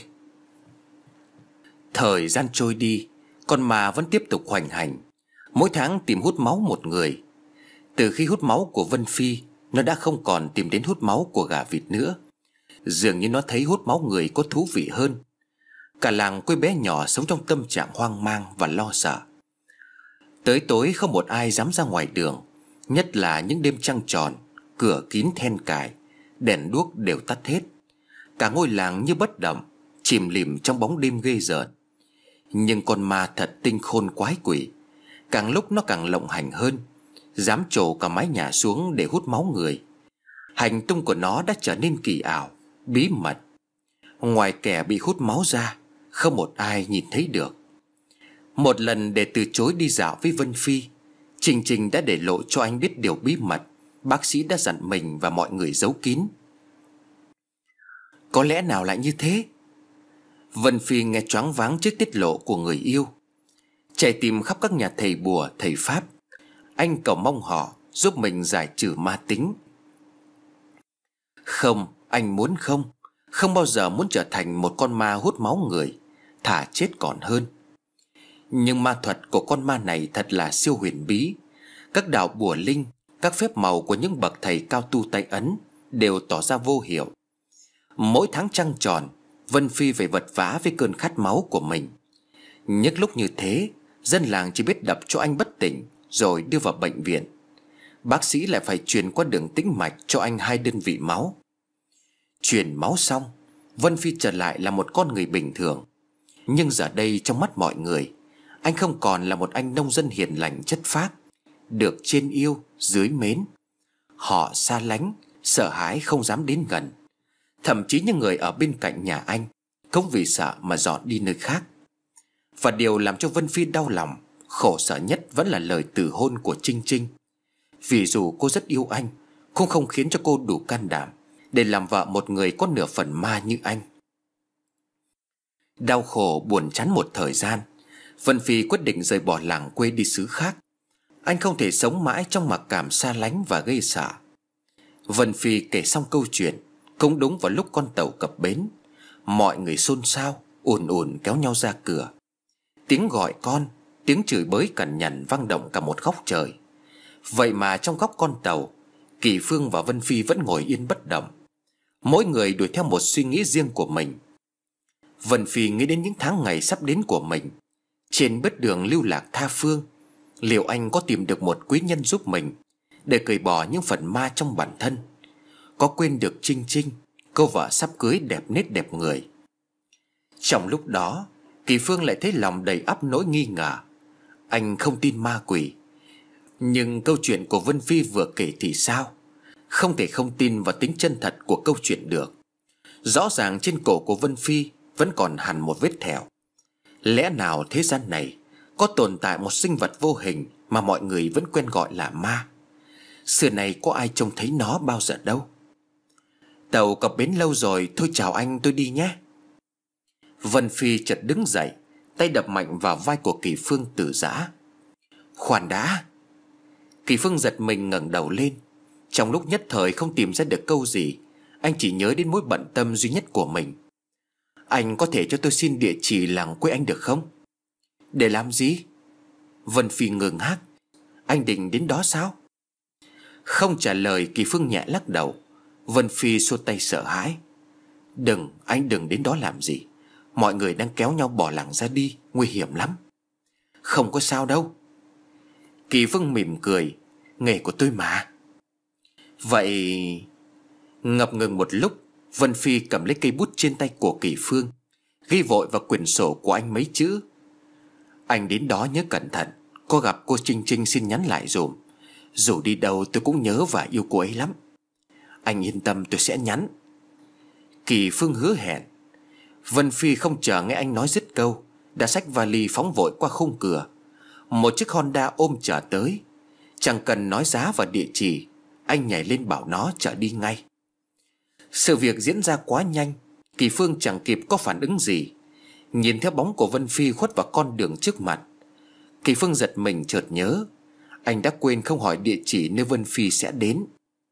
Thời gian trôi đi, con ma vẫn tiếp tục hoành hành, mỗi tháng tìm hút máu một người. Từ khi hút máu của Vân Phi, nó đã không còn tìm đến hút máu của gà vịt nữa. Dường như nó thấy hút máu người có thú vị hơn. Cả làng quê bé nhỏ sống trong tâm trạng hoang mang và lo sợ. Tới tối không một ai dám ra ngoài đường, nhất là những đêm trăng tròn, cửa kín then cài, đèn đuốc đều tắt hết. Cả ngôi làng như bất động, chìm lìm trong bóng đêm ghê rợn. Nhưng con ma thật tinh khôn quái quỷ, càng lúc nó càng lộng hành hơn, dám trổ cả mái nhà xuống để hút máu người. Hành tung của nó đã trở nên kỳ ảo, bí mật. Ngoài kẻ bị hút máu ra, không một ai nhìn thấy được. Một lần để từ chối đi dạo với Vân Phi, Trình Trình đã để lộ cho anh biết điều bí mật bác sĩ đã dặn mình và mọi người giấu kín. Có lẽ nào lại như thế? Vân Phi nghe choáng váng trước tiết lộ của người yêu, chạy tìm khắp các nhà thầy bùa, thầy pháp. Anh cầu mong họ giúp mình giải trừ ma tính. Không, anh muốn không Không bao giờ muốn trở thành một con ma hút máu người, thà chết còn hơn. Nhưng ma thuật của con ma này thật là siêu huyền bí. Các đạo bùa linh, các phép màu của những bậc thầy cao tu tay ấn đều tỏ ra vô hiệu. Mỗi tháng trăng tròn, Vân Phi phải vật vã với cơn khát máu của mình. Những lúc như thế, dân làng chỉ biết đập cho anh bất tỉnh rồi đưa vào bệnh viện. Bác sĩ lại phải truyền qua đường tĩnh mạch cho anh hai đơn vị máu. Truyền máu xong, Vân Phi trở lại là một con người bình thường. Nhưng giờ đây trong mắt mọi người, anh không còn là một anh nông dân hiền lành chất phác, được trên yêu dưới mến. Họ xa lánh, sợ hãi không dám đến gần. Thậm chí những người ở bên cạnh nhà anh cũng vì sợ mà dọn đi nơi khác. Và điều làm cho Vân Phi đau lòng, khổ sở nhất vẫn là lời từ hôn của Trinh Trinh. Vì dù cô rất yêu anh, cũng không khiến cho cô đủ can đảm để làm vợ một người có nửa phần ma như anh. Đau khổ buồn chán một thời gian, Vân Phi quyết định rời bỏ làng quê đi xứ khác. Anh không thể sống mãi trong mặc cảm xa lánh và gây sợ. Vân Phi kể xong câu chuyện cũng đúng vào lúc con tàu cập bến. Mọi người xôn xao, ùn ùn kéo nhau ra cửa. Tiếng gọi con, tiếng chửi bới cằn nhằn vang động cả một góc trời. Vậy mà trong góc con tàu, Kỳ Phương và Vân Phi vẫn ngồi yên bất động. Mỗi người đuổi theo một suy nghĩ riêng của mình. Vân Phi nghĩ đến những tháng ngày sắp đến của mình. Trên bước đường lưu lạc tha phương, liệu anh có tìm được một quý nhân giúp mình để cởi bỏ những phần ma trong bản thân? Có quên được Trinh Trinh, cô vợ sắp cưới đẹp nết đẹp người? Trong lúc đó, Kỳ Phương lại thấy lòng đầy ắp nỗi nghi ngờ. Anh không tin ma quỷ, nhưng câu chuyện của Vân Phi vừa kể thì sao? Không thể không tin vào tính chân thật của câu chuyện được. Rõ ràng trên cổ của Vân Phi vẫn còn hằn một vết thẹo. Lẽ nào thế gian này có tồn tại một sinh vật vô hình mà mọi người vẫn quen gọi là ma? Xưa này có ai trông thấy nó bao giờ đâu. Tàu cập bến lâu rồi, thôi chào anh, tôi đi nhé. Vân Phi chợt đứng dậy, tay đập mạnh vào vai của Kỳ Phương từ giã. Khoan đã. Kỳ Phương giật mình ngẩng đầu lên. Trong lúc nhất thời không tìm ra được câu gì, anh chỉ nhớ đến mối bận tâm duy nhất của mình. Anh có thể cho tôi xin địa chỉ làng quê anh được không? Để làm gì? Vân Phi ngơ ngác. Anh định đến đó sao? Không trả lời, Kỳ Phương nhẹ lắc đầu. Vân Phi xua tay sợ hãi. Đừng, anh đừng đến đó làm gì. Mọi người đang kéo nhau bỏ làng ra đi, nguy hiểm lắm. Không có sao đâu. Kỳ Phương mỉm cười. Nghề của tôi mà. Vậy... Ngập ngừng một lúc, Vân Phi cầm lấy cây bút trên tay của Kỳ Phương, ghi vội vào quyển sổ của anh mấy chữ. Anh đến đó nhớ cẩn thận, có gặp cô Trinh Trinh xin nhắn lại dùm. Dù đi đâu tôi cũng nhớ và yêu cô ấy lắm. Anh yên tâm, tôi sẽ nhắn. Kỳ Phương hứa hẹn. Vân Phi không chờ nghe anh nói dứt câu, đã xách vali phóng vội qua khung cửa. Một chiếc Honda ôm chở tới. Chẳng cần nói giá và địa chỉ, anh nhảy lên bảo nó chở đi ngay. Sự việc diễn ra quá nhanh, Kỳ Phương chẳng kịp có phản ứng gì. Nhìn theo bóng của Vân Phi khuất vào con đường trước mặt, Kỳ Phương giật mình chợt nhớ anh đã quên không hỏi địa chỉ nơi Vân Phi sẽ đến.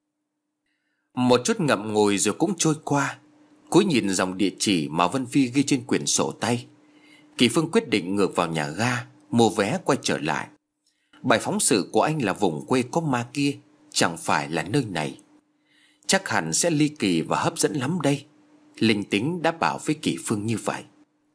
Một chút ngậm ngùi rồi cũng trôi qua. Cúi nhìn dòng địa chỉ mà Vân Phi ghi trên quyển sổ tay, Kỳ Phương quyết định ngược vào nhà ga, mua vé quay trở lại. Bài phóng sự của anh là vùng quê có ma kia, chẳng phải là nơi này. Chắc hẳn sẽ ly kỳ và hấp dẫn lắm đây, linh tính đã bảo với Kỳ Phương như vậy.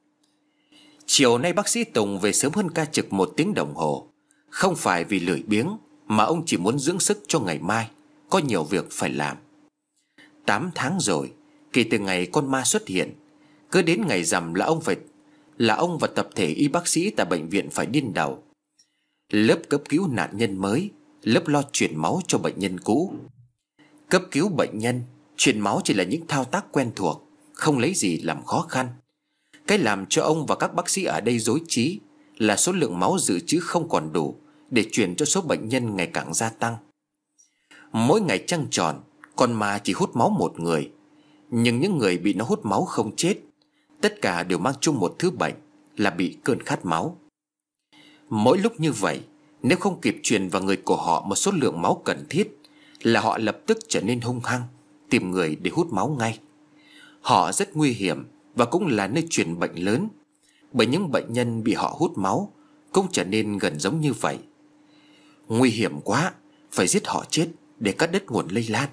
Chiều nay bác sĩ Tùng về sớm hơn ca trực một tiếng đồng hồ. Không phải vì lười biếng, mà ông chỉ muốn dưỡng sức cho ngày mai, có nhiều việc phải làm. Tám tháng rồi, kể từ ngày con ma xuất hiện, cứ đến ngày rằm là ông phải Là ông và tập thể y bác sĩ tại bệnh viện phải điên đầu. Lớp cấp cứu nạn nhân mới, lớp lo chuyển máu cho bệnh nhân cũ. Cấp cứu bệnh nhân, chuyển máu chỉ là những thao tác quen thuộc, không lấy gì làm khó khăn. Cái làm cho ông và các bác sĩ ở đây rối trí là số lượng máu dự trữ không còn đủ để chuyển cho số bệnh nhân ngày càng gia tăng. Mỗi ngày trăng tròn, con ma chỉ hút máu một người, nhưng những người bị nó hút máu không chết. Tất cả đều mang chung một thứ bệnh là bị cơn khát máu. Mỗi lúc như vậy, nếu không kịp truyền vào người của họ một số lượng máu cần thiết, là họ lập tức trở nên hung hăng, tìm người để hút máu ngay. Họ rất nguy hiểm và cũng là nơi truyền bệnh lớn, bởi những bệnh nhân bị họ hút máu cũng trở nên gần giống như vậy. Nguy hiểm quá, phải giết họ chết để cắt đứt nguồn lây lan.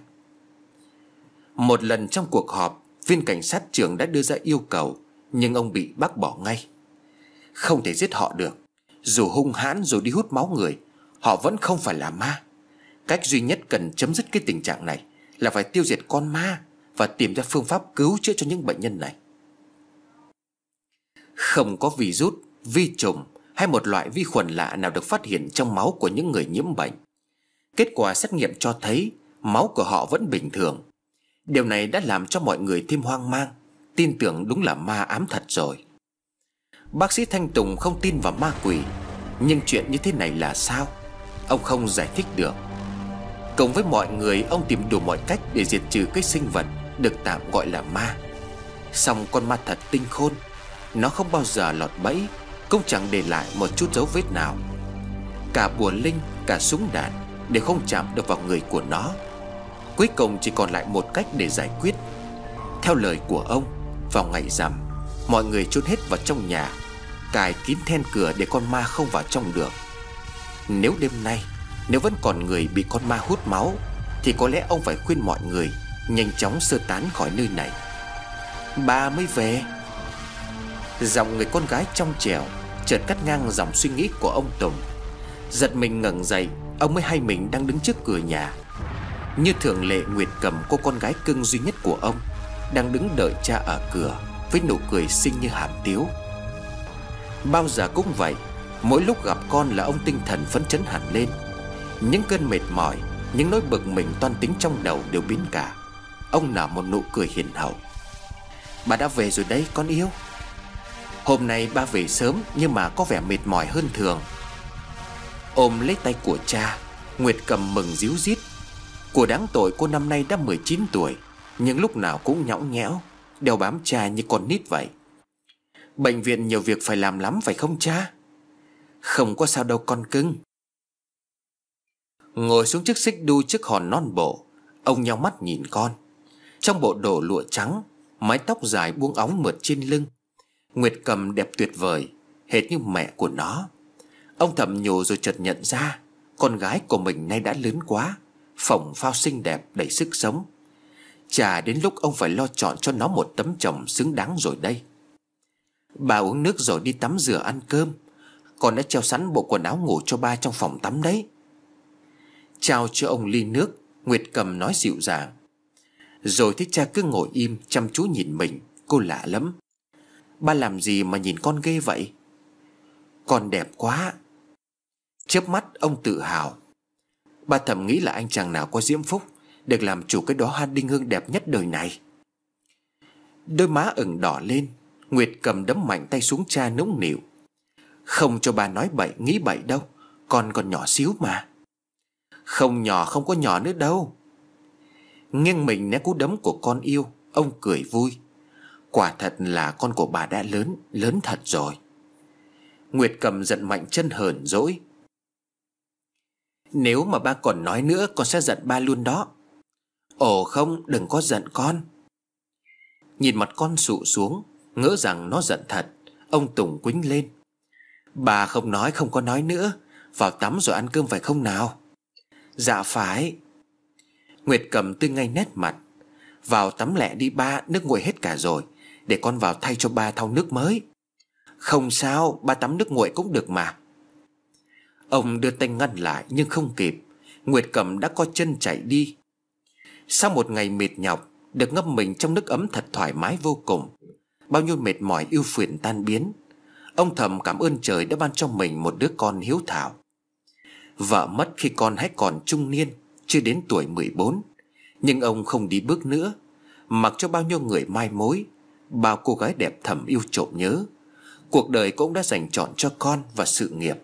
Một lần trong cuộc họp, viên cảnh sát trưởng đã đưa ra yêu cầu, nhưng ông bị bác bỏ ngay. Không thể giết họ được. Dù hung hãn rồi đi hút máu người, họ vẫn không phải là ma. Cách duy nhất cần chấm dứt cái tình trạng này là phải tiêu diệt con ma và tìm ra phương pháp cứu chữa cho những bệnh nhân này. Không có virus, vi trùng hay một loại vi khuẩn lạ nào được phát hiện trong máu của những người nhiễm bệnh. Kết quả xét nghiệm cho thấy máu của họ vẫn bình thường. Điều này đã làm cho mọi người thêm hoang mang, tin tưởng đúng là ma ám thật rồi. Bác sĩ Thanh Tùng không tin vào ma quỷ, nhưng chuyện như thế này là sao? Ông không giải thích được. Cùng với mọi người, ông tìm đủ mọi cách để diệt trừ cái sinh vật được tạm gọi là ma. Song con ma thật tinh khôn, nó không bao giờ lọt bẫy, cũng chẳng để lại một chút dấu vết nào. Cả bùa linh, cả súng đạn đều không chạm được vào người của nó. Cuối cùng chỉ còn lại một cách để giải quyết. Theo lời của ông, vào ngày rằm, mọi người trốn hết vào trong nhà, cài kín then cửa để con ma không vào trong được. Nếu đêm nay, nếu vẫn còn người bị con ma hút máu, thì có lẽ ông phải khuyên mọi người nhanh chóng sơ tán khỏi nơi này. Bà mới về. Giọng người con gái trong trẻo chợt cắt ngang dòng suy nghĩ của ông Tùng. Giật mình ngẩng dậy, ông mới hay mình đang đứng trước cửa nhà. Như thường lệ, Nguyệt Cầm, cô con gái cưng duy nhất của ông, đang đứng đợi cha ở cửa với nụ cười xinh như hàm tiếu. Bao giờ cũng vậy, mỗi lúc gặp con là ông tinh thần phấn chấn hẳn lên. Những cơn mệt mỏi, những nỗi bực mình toan tính trong đầu đều biến cả. Ông nở một nụ cười hiền hậu. Bà đã về rồi đấy con yêu. Hôm nay ba về sớm nhưng mà có vẻ mệt mỏi hơn thường. Ôm lấy tay của cha, Nguyệt Cầm mừng ríu rít. Của đáng tội, cô năm nay đã mười chín tuổi, nhưng lúc nào cũng nhõng nhẽo, đeo bám cha như con nít vậy. Bệnh viện nhiều việc phải làm lắm phải không cha? Không có sao đâu con cưng. Ngồi xuống chiếc xích đu trước hòn non bộ, ông nheo mắt nhìn con. Trong bộ đồ lụa trắng, mái tóc dài buông óng mượt trên lưng, Nguyệt Cầm đẹp tuyệt vời, hệt như mẹ của nó. Ông thầm nhủ rồi chợt nhận ra con gái của mình nay đã lớn quá, phồng phao xinh đẹp đầy sức sống. Chà, đến lúc ông phải lo chọn cho nó một tấm chồng xứng đáng rồi đây. Bà uống nước rồi đi tắm rửa ăn cơm. Con đã treo sẵn bộ quần áo ngủ cho ba trong phòng tắm đấy. Trao cho ông ly nước, Nguyệt Cầm nói dịu dàng. Rồi thấy cha cứ ngồi im chăm chú nhìn mình, cô lạ lắm. Ba làm gì mà nhìn con ghê vậy? Con đẹp quá. Chớp mắt ông tự hào. Ba thầm nghĩ là anh chàng nào có diễm phúc được làm chủ cái đóa hoa đinh hương đẹp nhất đời này. Đôi má ửng đỏ lên, Nguyệt Cầm đấm mạnh tay xuống cha nũng nịu. Không cho bà nói bậy nghĩ bậy đâu, con còn nhỏ xíu mà. Không nhỏ, không có nhỏ nữa đâu. Nghiêng mình né cú đấm của con yêu, ông cười vui. Quả thật là con của bà đã lớn, lớn thật rồi. Nguyệt Cầm giận mạnh chân hờn dỗi. Nếu mà ba còn nói nữa, con sẽ giận ba luôn đó. Ồ không, đừng có giận con. Nhìn mặt con sụ xuống, ngỡ rằng nó giận thật, ông Tùng quýnh lên. Bà không nói, không có nói nữa. Vào tắm rồi ăn cơm phải không nào? Dạ phải. Nguyệt Cầm tươi ngay nét mặt. Vào tắm lẹ đi ba, nước nguội hết cả rồi. Để con vào thay cho ba thau nước mới. Không sao, ba tắm nước nguội cũng được mà. Ông đưa tay ngăn lại nhưng không kịp. Nguyệt Cầm đã co chân chạy đi. Sau một ngày mệt nhọc, được ngâm mình trong nước ấm thật thoải mái vô cùng. Bao nhiêu mệt mỏi ưu phiền tan biến. Ông thầm cảm ơn trời đã ban cho mình một đứa con hiếu thảo. Vợ mất khi con hãy còn trung niên, chưa đến tuổi mười bốn. Nhưng ông không đi bước nữa. Mặc cho bao nhiêu người mai mối, bao cô gái đẹp thầm yêu trộm nhớ. Cuộc đời cũng đã dành trọn cho con và sự nghiệp.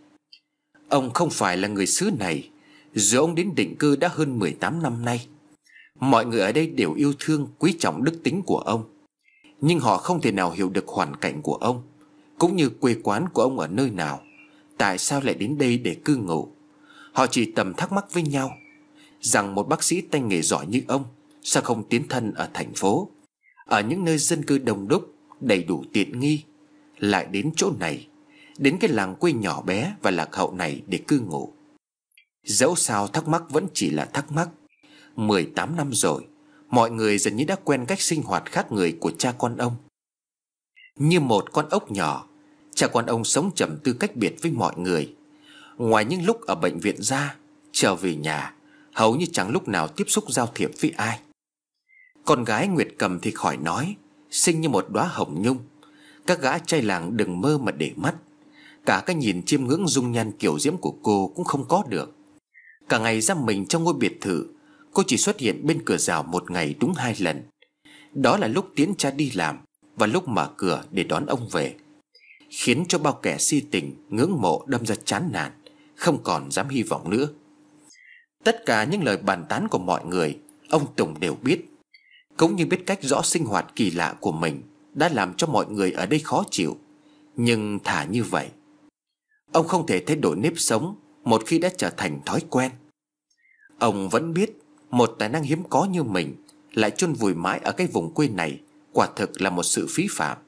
Ông không phải là người xứ này. Dù ông đến định cư đã hơn mười tám năm nay, mọi người ở đây đều yêu thương, quý trọng đức tính của ông. Nhưng họ không thể nào hiểu được hoàn cảnh của ông, cũng như quê quán của ông ở nơi nào. Tại sao lại đến đây để cư ngụ? Họ chỉ tầm thắc mắc với nhau rằng một bác sĩ tay nghề giỏi như ông sao không tiến thân ở thành phố, ở những nơi dân cư đông đúc, đầy đủ tiện nghi, lại đến chỗ này, đến cái làng quê nhỏ bé và lạc hậu này để cư ngụ. Dẫu sao thắc mắc vẫn chỉ là thắc mắc. Mười tám năm rồi, mọi người dần như đã quen cách sinh hoạt khác người của cha con ông. Như một con ốc nhỏ, cha con ông sống trầm tư cách biệt với mọi người. Ngoài những lúc ở bệnh viện ra, trở về nhà, hầu như chẳng lúc nào tiếp xúc giao thiệp với ai. Con gái Nguyệt Cầm thì khỏi nói, xinh như một đóa hồng nhung. Các gã trai làng đừng mơ mà để mắt. Cả cái nhìn chiêm ngưỡng dung nhan kiểu diễm của cô cũng không có được. Cả ngày giam mình trong ngôi biệt thự, cô chỉ xuất hiện bên cửa rào một ngày đúng hai lần. Đó là lúc tiễn cha đi làm và lúc mở cửa để đón ông về, khiến cho bao kẻ si tình ngưỡng mộ đâm ra chán nản, không còn dám hy vọng nữa. Tất cả những lời bàn tán của mọi người, ông Tùng đều biết, cũng như biết cách rõ sinh hoạt kỳ lạ của mình đã làm cho mọi người ở đây khó chịu. Nhưng thà như vậy, ông không thể thay đổi nếp sống một khi đã trở thành thói quen. Ông vẫn biết một tài năng hiếm có như mình lại chôn vùi mãi ở cái vùng quê này quả thực là một sự phí phạm,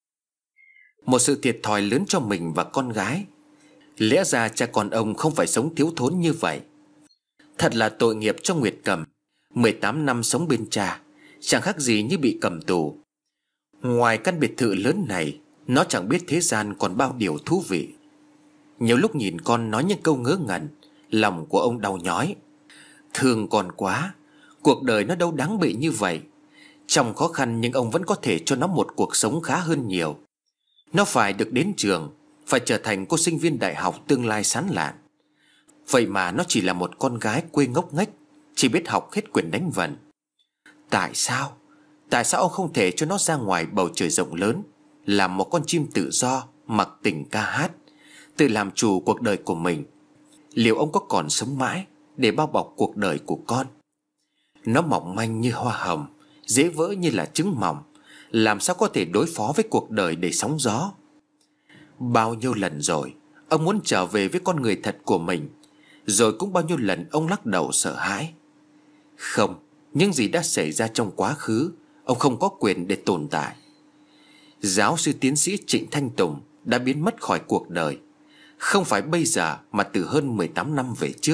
một sự thiệt thòi lớn cho mình và con gái. Lẽ ra cha con ông không phải sống thiếu thốn như vậy. Thật là tội nghiệp cho Nguyệt Cầm. Mười tám năm sống bên cha, chẳng khác gì như bị cầm tù. Ngoài căn biệt thự lớn này, nó chẳng biết thế gian còn bao điều thú vị. Nhiều lúc nhìn con nói những câu ngớ ngẩn, lòng của ông đau nhói. Thương con quá, cuộc đời nó đâu đáng bị như vậy. Trong khó khăn nhưng ông vẫn có thể cho nó một cuộc sống khá hơn nhiều. Nó phải được đến trường, phải trở thành cô sinh viên đại học tương lai sáng lạn. Vậy mà nó chỉ là một con gái quê ngốc nghếch, chỉ biết học hết quyền đánh vần. Tại sao? Tại sao ông không thể cho nó ra ngoài bầu trời rộng lớn, làm một con chim tự do, mặc tình ca hát, tự làm chủ cuộc đời của mình? Liệu ông có còn sống mãi để bao bọc cuộc đời của con? Nó mỏng manh như hoa hồng, dễ vỡ như là trứng mỏng, làm sao có thể đối phó với cuộc đời đầy sóng gió? Bao nhiêu lần rồi ông muốn trở về với con người thật của mình, rồi cũng bao nhiêu lần ông lắc đầu sợ hãi. Không, những gì đã xảy ra trong quá khứ, ông không có quyền để tồn tại. Giáo sư tiến sĩ Trịnh Thanh Tùng đã biến mất khỏi cuộc đời, không phải bây giờ mà từ hơn mười tám năm về trước.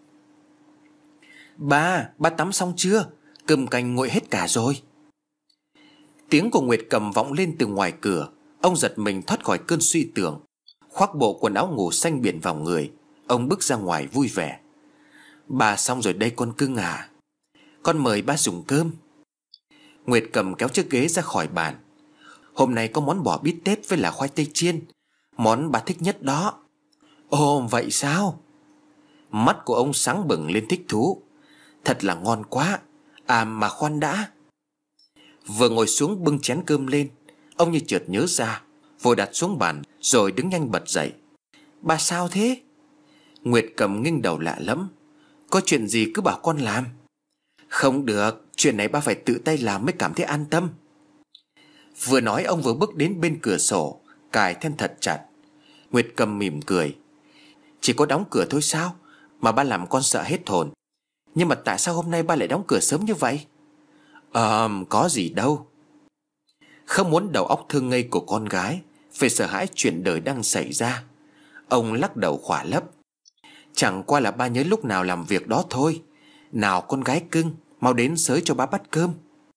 Ba, ba tắm xong chưa? Cơm canh nguội hết cả rồi. Tiếng của Nguyệt Cầm vọng lên từ ngoài cửa. Ông giật mình thoát khỏi cơn suy tưởng, khoác bộ quần áo ngủ xanh biển vào người. Ông bước ra ngoài vui vẻ. Ba xong rồi đây con cưng à, con mời ba dùng cơm. Nguyệt Cầm kéo chiếc ghế ra khỏi bàn. Hôm nay có món bò bít tết với là khoai tây chiên, món bà thích nhất đó. Ồ vậy sao? Mắt của ông sáng bừng lên thích thú. Thật là ngon quá. À mà khoan đã. Vừa ngồi xuống bưng chén cơm lên, ông như chợt nhớ ra, vội đặt xuống bàn rồi đứng nhanh bật dậy. Bà sao thế? Nguyệt Cầm nghiêng đầu lạ lẫm. Có chuyện gì cứ bảo con làm. Không được, chuyện này ba phải tự tay làm mới cảm thấy an tâm. Vừa nói ông vừa bước đến bên cửa sổ, cài then thật chặt. Nguyệt Cầm mỉm cười. Chỉ có đóng cửa thôi sao mà ba làm con sợ hết hồn. Nhưng mà tại sao hôm nay ba lại đóng cửa sớm như vậy? Ờ có gì đâu. Không muốn đầu óc thương ngây của con gái phải sợ hãi chuyện đời đang xảy ra, ông lắc đầu khỏa lấp. Chẳng qua là ba nhớ lúc nào làm việc đó thôi. Nào con gái cưng, mau đến xới cho ba bát cơm.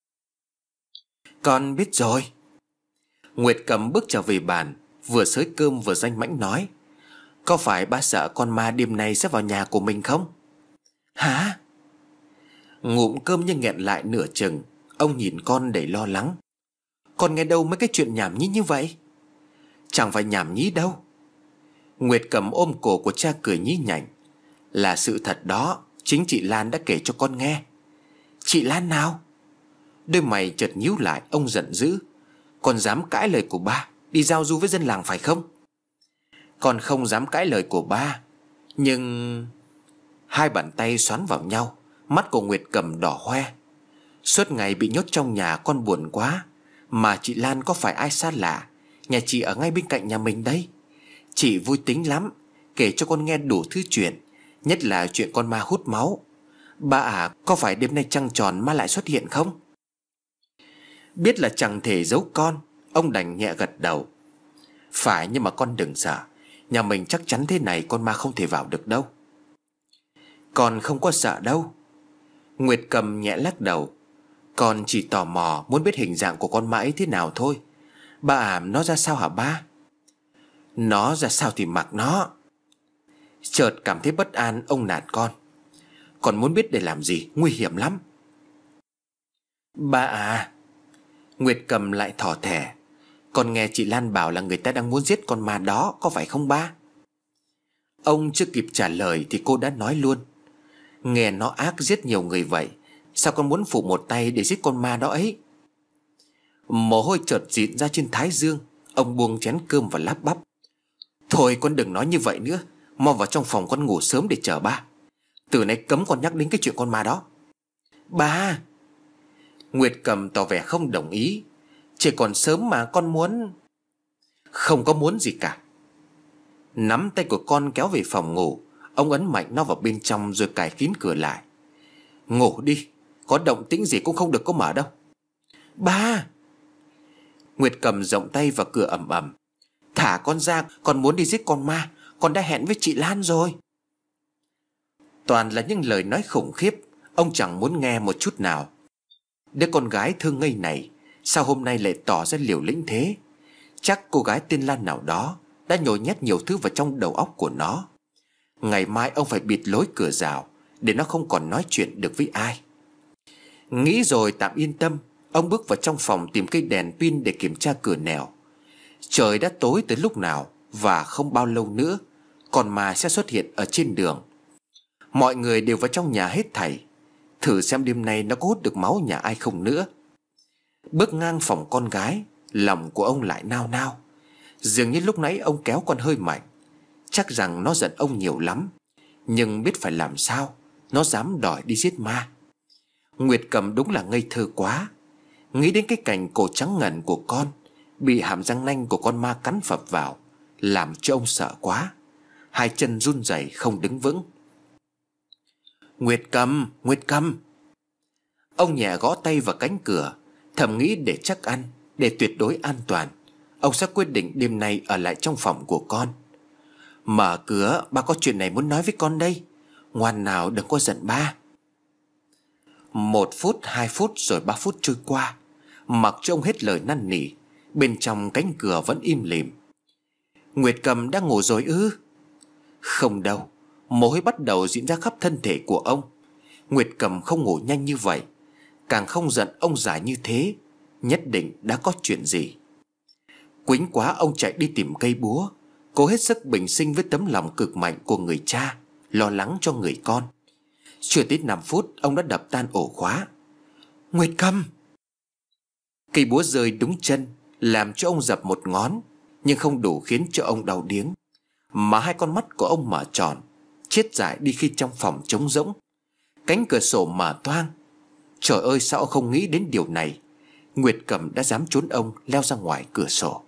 Con biết rồi. Nguyệt Cầm bước trở về bàn, vừa xới cơm vừa danh mãnh nói. Có phải ba sợ con ma đêm nay sẽ vào nhà của mình không? Hả? Ngụm cơm như nghẹn lại nửa chừng, ông nhìn con đầy lo lắng. Con nghe đâu mấy cái chuyện nhảm nhí như vậy? Chẳng phải nhảm nhí đâu. Nguyệt Cầm ôm cổ của cha cười nhí nhảnh. Là sự thật đó, chính chị Lan đã kể cho con nghe. Chị Lan nào? Đôi mày chợt nhíu lại, ông giận dữ. Con dám cãi lời của ba, đi giao du với dân làng phải không? Con không dám cãi lời của ba, nhưng... Hai bàn tay xoắn vào nhau, mắt của Nguyệt Cầm đỏ hoe. Suốt ngày bị nhốt trong nhà con buồn quá. Mà chị Lan có phải ai xa lạ, nhà chị ở ngay bên cạnh nhà mình đây. Chị vui tính lắm, kể cho con nghe đủ thứ chuyện, nhất là chuyện con ma hút máu. Ba à, có phải đêm nay trăng tròn ma lại xuất hiện không? Biết là chẳng thể giấu con, ông đành nhẹ gật đầu. Phải, nhưng mà con đừng sợ. Nhà mình chắc chắn thế này con ma không thể vào được đâu. Con không có sợ đâu. Nguyệt Cầm nhẹ lắc đầu. Con chỉ tò mò muốn biết hình dạng của con ma ấy thế nào thôi. Ba à, nó ra sao hả ba? Nó ra sao thì mặc nó. Chợt cảm thấy bất an, ông nạt con. Con muốn biết để làm gì? Nguy hiểm lắm. Ba à. Nguyệt Cầm lại thỏ thẻ. Con nghe chị Lan bảo là người ta đang muốn giết con ma đó, có phải không ba? Ông chưa kịp trả lời thì cô đã nói luôn. Nghe nó ác giết nhiều người vậy, sao con muốn phụ một tay để giết con ma đó ấy? Mồ hôi chợt dịn ra trên thái dương. Ông buông chén cơm và lắp bắp. Thôi con đừng nói như vậy nữa. Mau vào trong phòng con ngủ sớm để chờ ba. Từ nay cấm con nhắc đến cái chuyện con ma đó. Ba. Nguyệt Cầm tỏ vẻ không đồng ý. Chỉ còn sớm mà con muốn. Không có muốn gì cả. Nắm tay của con kéo về phòng ngủ, ông ấn mạnh nó vào bên trong rồi cài kín cửa lại. Ngủ đi, có động tĩnh gì cũng không được có mở đâu. Ba. Nguyệt Cầm rộng tay vào cửa ầm ầm. Thả con ra, con muốn đi giết con ma. Con đã hẹn với chị Lan rồi. Toàn là những lời nói khủng khiếp, ông chẳng muốn nghe một chút nào. Đứa con gái thương ngây này sao hôm nay lại tỏ ra liều lĩnh thế? Chắc cô gái tên Lan nào đó đã nhồi nhét nhiều thứ vào trong đầu óc của nó. Ngày mai ông phải bịt lối cửa rào để nó không còn nói chuyện được với ai. Nghĩ rồi tạm yên tâm, ông bước vào trong phòng tìm cây đèn pin để kiểm tra cửa nẻo. Trời đã tối tới lúc nào, và không bao lâu nữa con ma sẽ xuất hiện ở trên đường. Mọi người đều vào trong nhà hết thảy. Thử xem đêm nay nó có hút được máu nhà ai không nữa. Bước ngang phòng con gái, lòng của ông lại nao nao. Dường như lúc nãy ông kéo con hơi mạnh. Chắc rằng nó giận ông nhiều lắm, nhưng biết phải làm sao, nó dám đòi đi giết ma. Nguyệt Cầm đúng là ngây thơ quá. Nghĩ đến cái cảnh cổ trắng ngần của con bị hàm răng nanh của con ma cắn phập vào, làm cho ông sợ quá. Hai chân run rẩy không đứng vững. Nguyệt Cầm, Nguyệt Cầm. Ông nhẹ gõ tay vào cánh cửa, thầm nghĩ để chắc ăn, để tuyệt đối an toàn, ông sẽ quyết định đêm nay ở lại trong phòng của con. Mở cửa, ba có chuyện này muốn nói với con đây. Ngoan nào, đừng có giận ba. Một phút, hai phút rồi ba phút trôi qua. Mặc cho ông hết lời năn nỉ, bên trong cánh cửa vẫn im lìm. Nguyệt Cầm đang ngủ rồi ư? Không đâu. Mồ hôi bắt đầu diễn ra khắp thân thể của ông. Nguyệt Cầm không ngủ nhanh như vậy, càng không giận ông già như thế. Nhất định đã có chuyện gì. Quýnh quá, ông chạy đi tìm cây búa, cố hết sức bình sinh với tấm lòng cực mạnh của người cha, lo lắng cho người con. Chưa tới năm phút, ông đã đập tan ổ khóa. Nguyệt Cầm. Cây búa rơi đúng chân, làm cho ông dập một ngón, nhưng không đủ khiến cho ông đau điếng. Mà hai con mắt của ông mở tròn, chết dại đi khi trong phòng trống rỗng. Cánh cửa sổ mở toang. Trời ơi, sao không nghĩ đến điều này. Nguyệt Cầm đã dám trốn ông leo ra ngoài cửa sổ.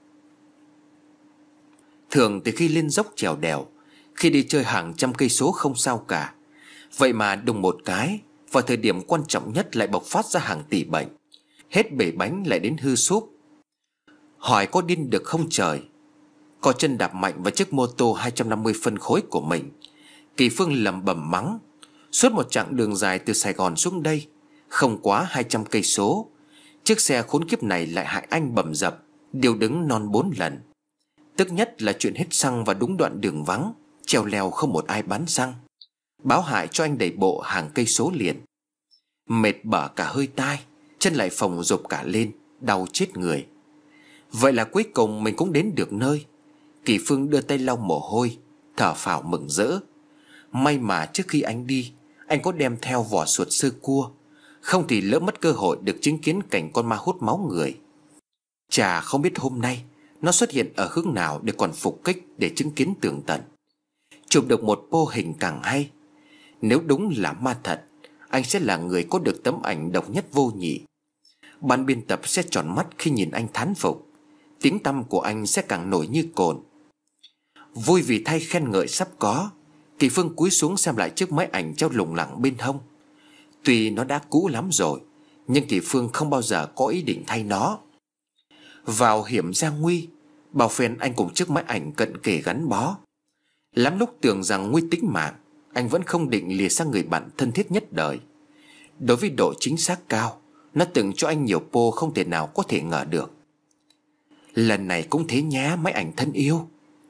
Thường từ khi lên dốc trèo đèo, khi đi chơi hàng trăm cây số không sao cả. Vậy mà đùng một cái, vào thời điểm quan trọng nhất lại bộc phát ra hàng tỷ bệnh. Hết bể bánh lại đến hư súp. Hỏi có điên được không trời. Co chân đạp mạnh vào chiếc mô tô hai trăm năm mươi phân khối của mình, Kỳ Phương lẩm bẩm mắng. Suốt một chặng đường dài từ Sài Gòn xuống đây, không quá hai trăm cây số, chiếc xe khốn kiếp này lại hại anh bầm dập, điều đứng non bốn lần. Tức nhất là chuyện hết xăng và đúng đoạn đường vắng, treo leo không một ai bán xăng, báo hại cho anh đẩy bộ hàng cây số liền. Mệt bở cả hơi tai, chân lại phồng rộp cả lên, đau chết người. Vậy là cuối cùng mình cũng đến được nơi. Kỳ Phương đưa tay lau mồ hôi, thở phào mừng rỡ. May mà trước khi anh đi, anh có đem theo vỏ suột sơ cua, không thì lỡ mất cơ hội được chứng kiến cảnh con ma hút máu người. Chà, không biết hôm nay nó xuất hiện ở hướng nào để còn phục kích để chứng kiến tường tận. Chụp được một pô hình càng hay. Nếu đúng là ma thật, anh sẽ là người có được tấm ảnh độc nhất vô nhị. Ban biên tập sẽ tròn mắt khi nhìn anh thán phục. Tiếng tăm của anh sẽ càng nổi như cồn. Vui vì thay khen ngợi sắp có, Kỳ Phương cúi xuống xem lại chiếc máy ảnh treo lủng lẳng bên hông. Tuy nó đã cũ lắm rồi, nhưng Kỳ Phương không bao giờ có ý định thay nó. Vào hiểm gian nguy, bao phen anh cùng chiếc máy ảnh cận kề gắn bó. Lắm lúc tưởng rằng nguy tính mạng, anh vẫn không định lìa sang người bạn thân thiết nhất đời. Đối với độ chính xác cao, nó từng cho anh nhiều pô không thể nào có thể ngờ được. Lần này cũng thế nhá máy ảnh thân yêu.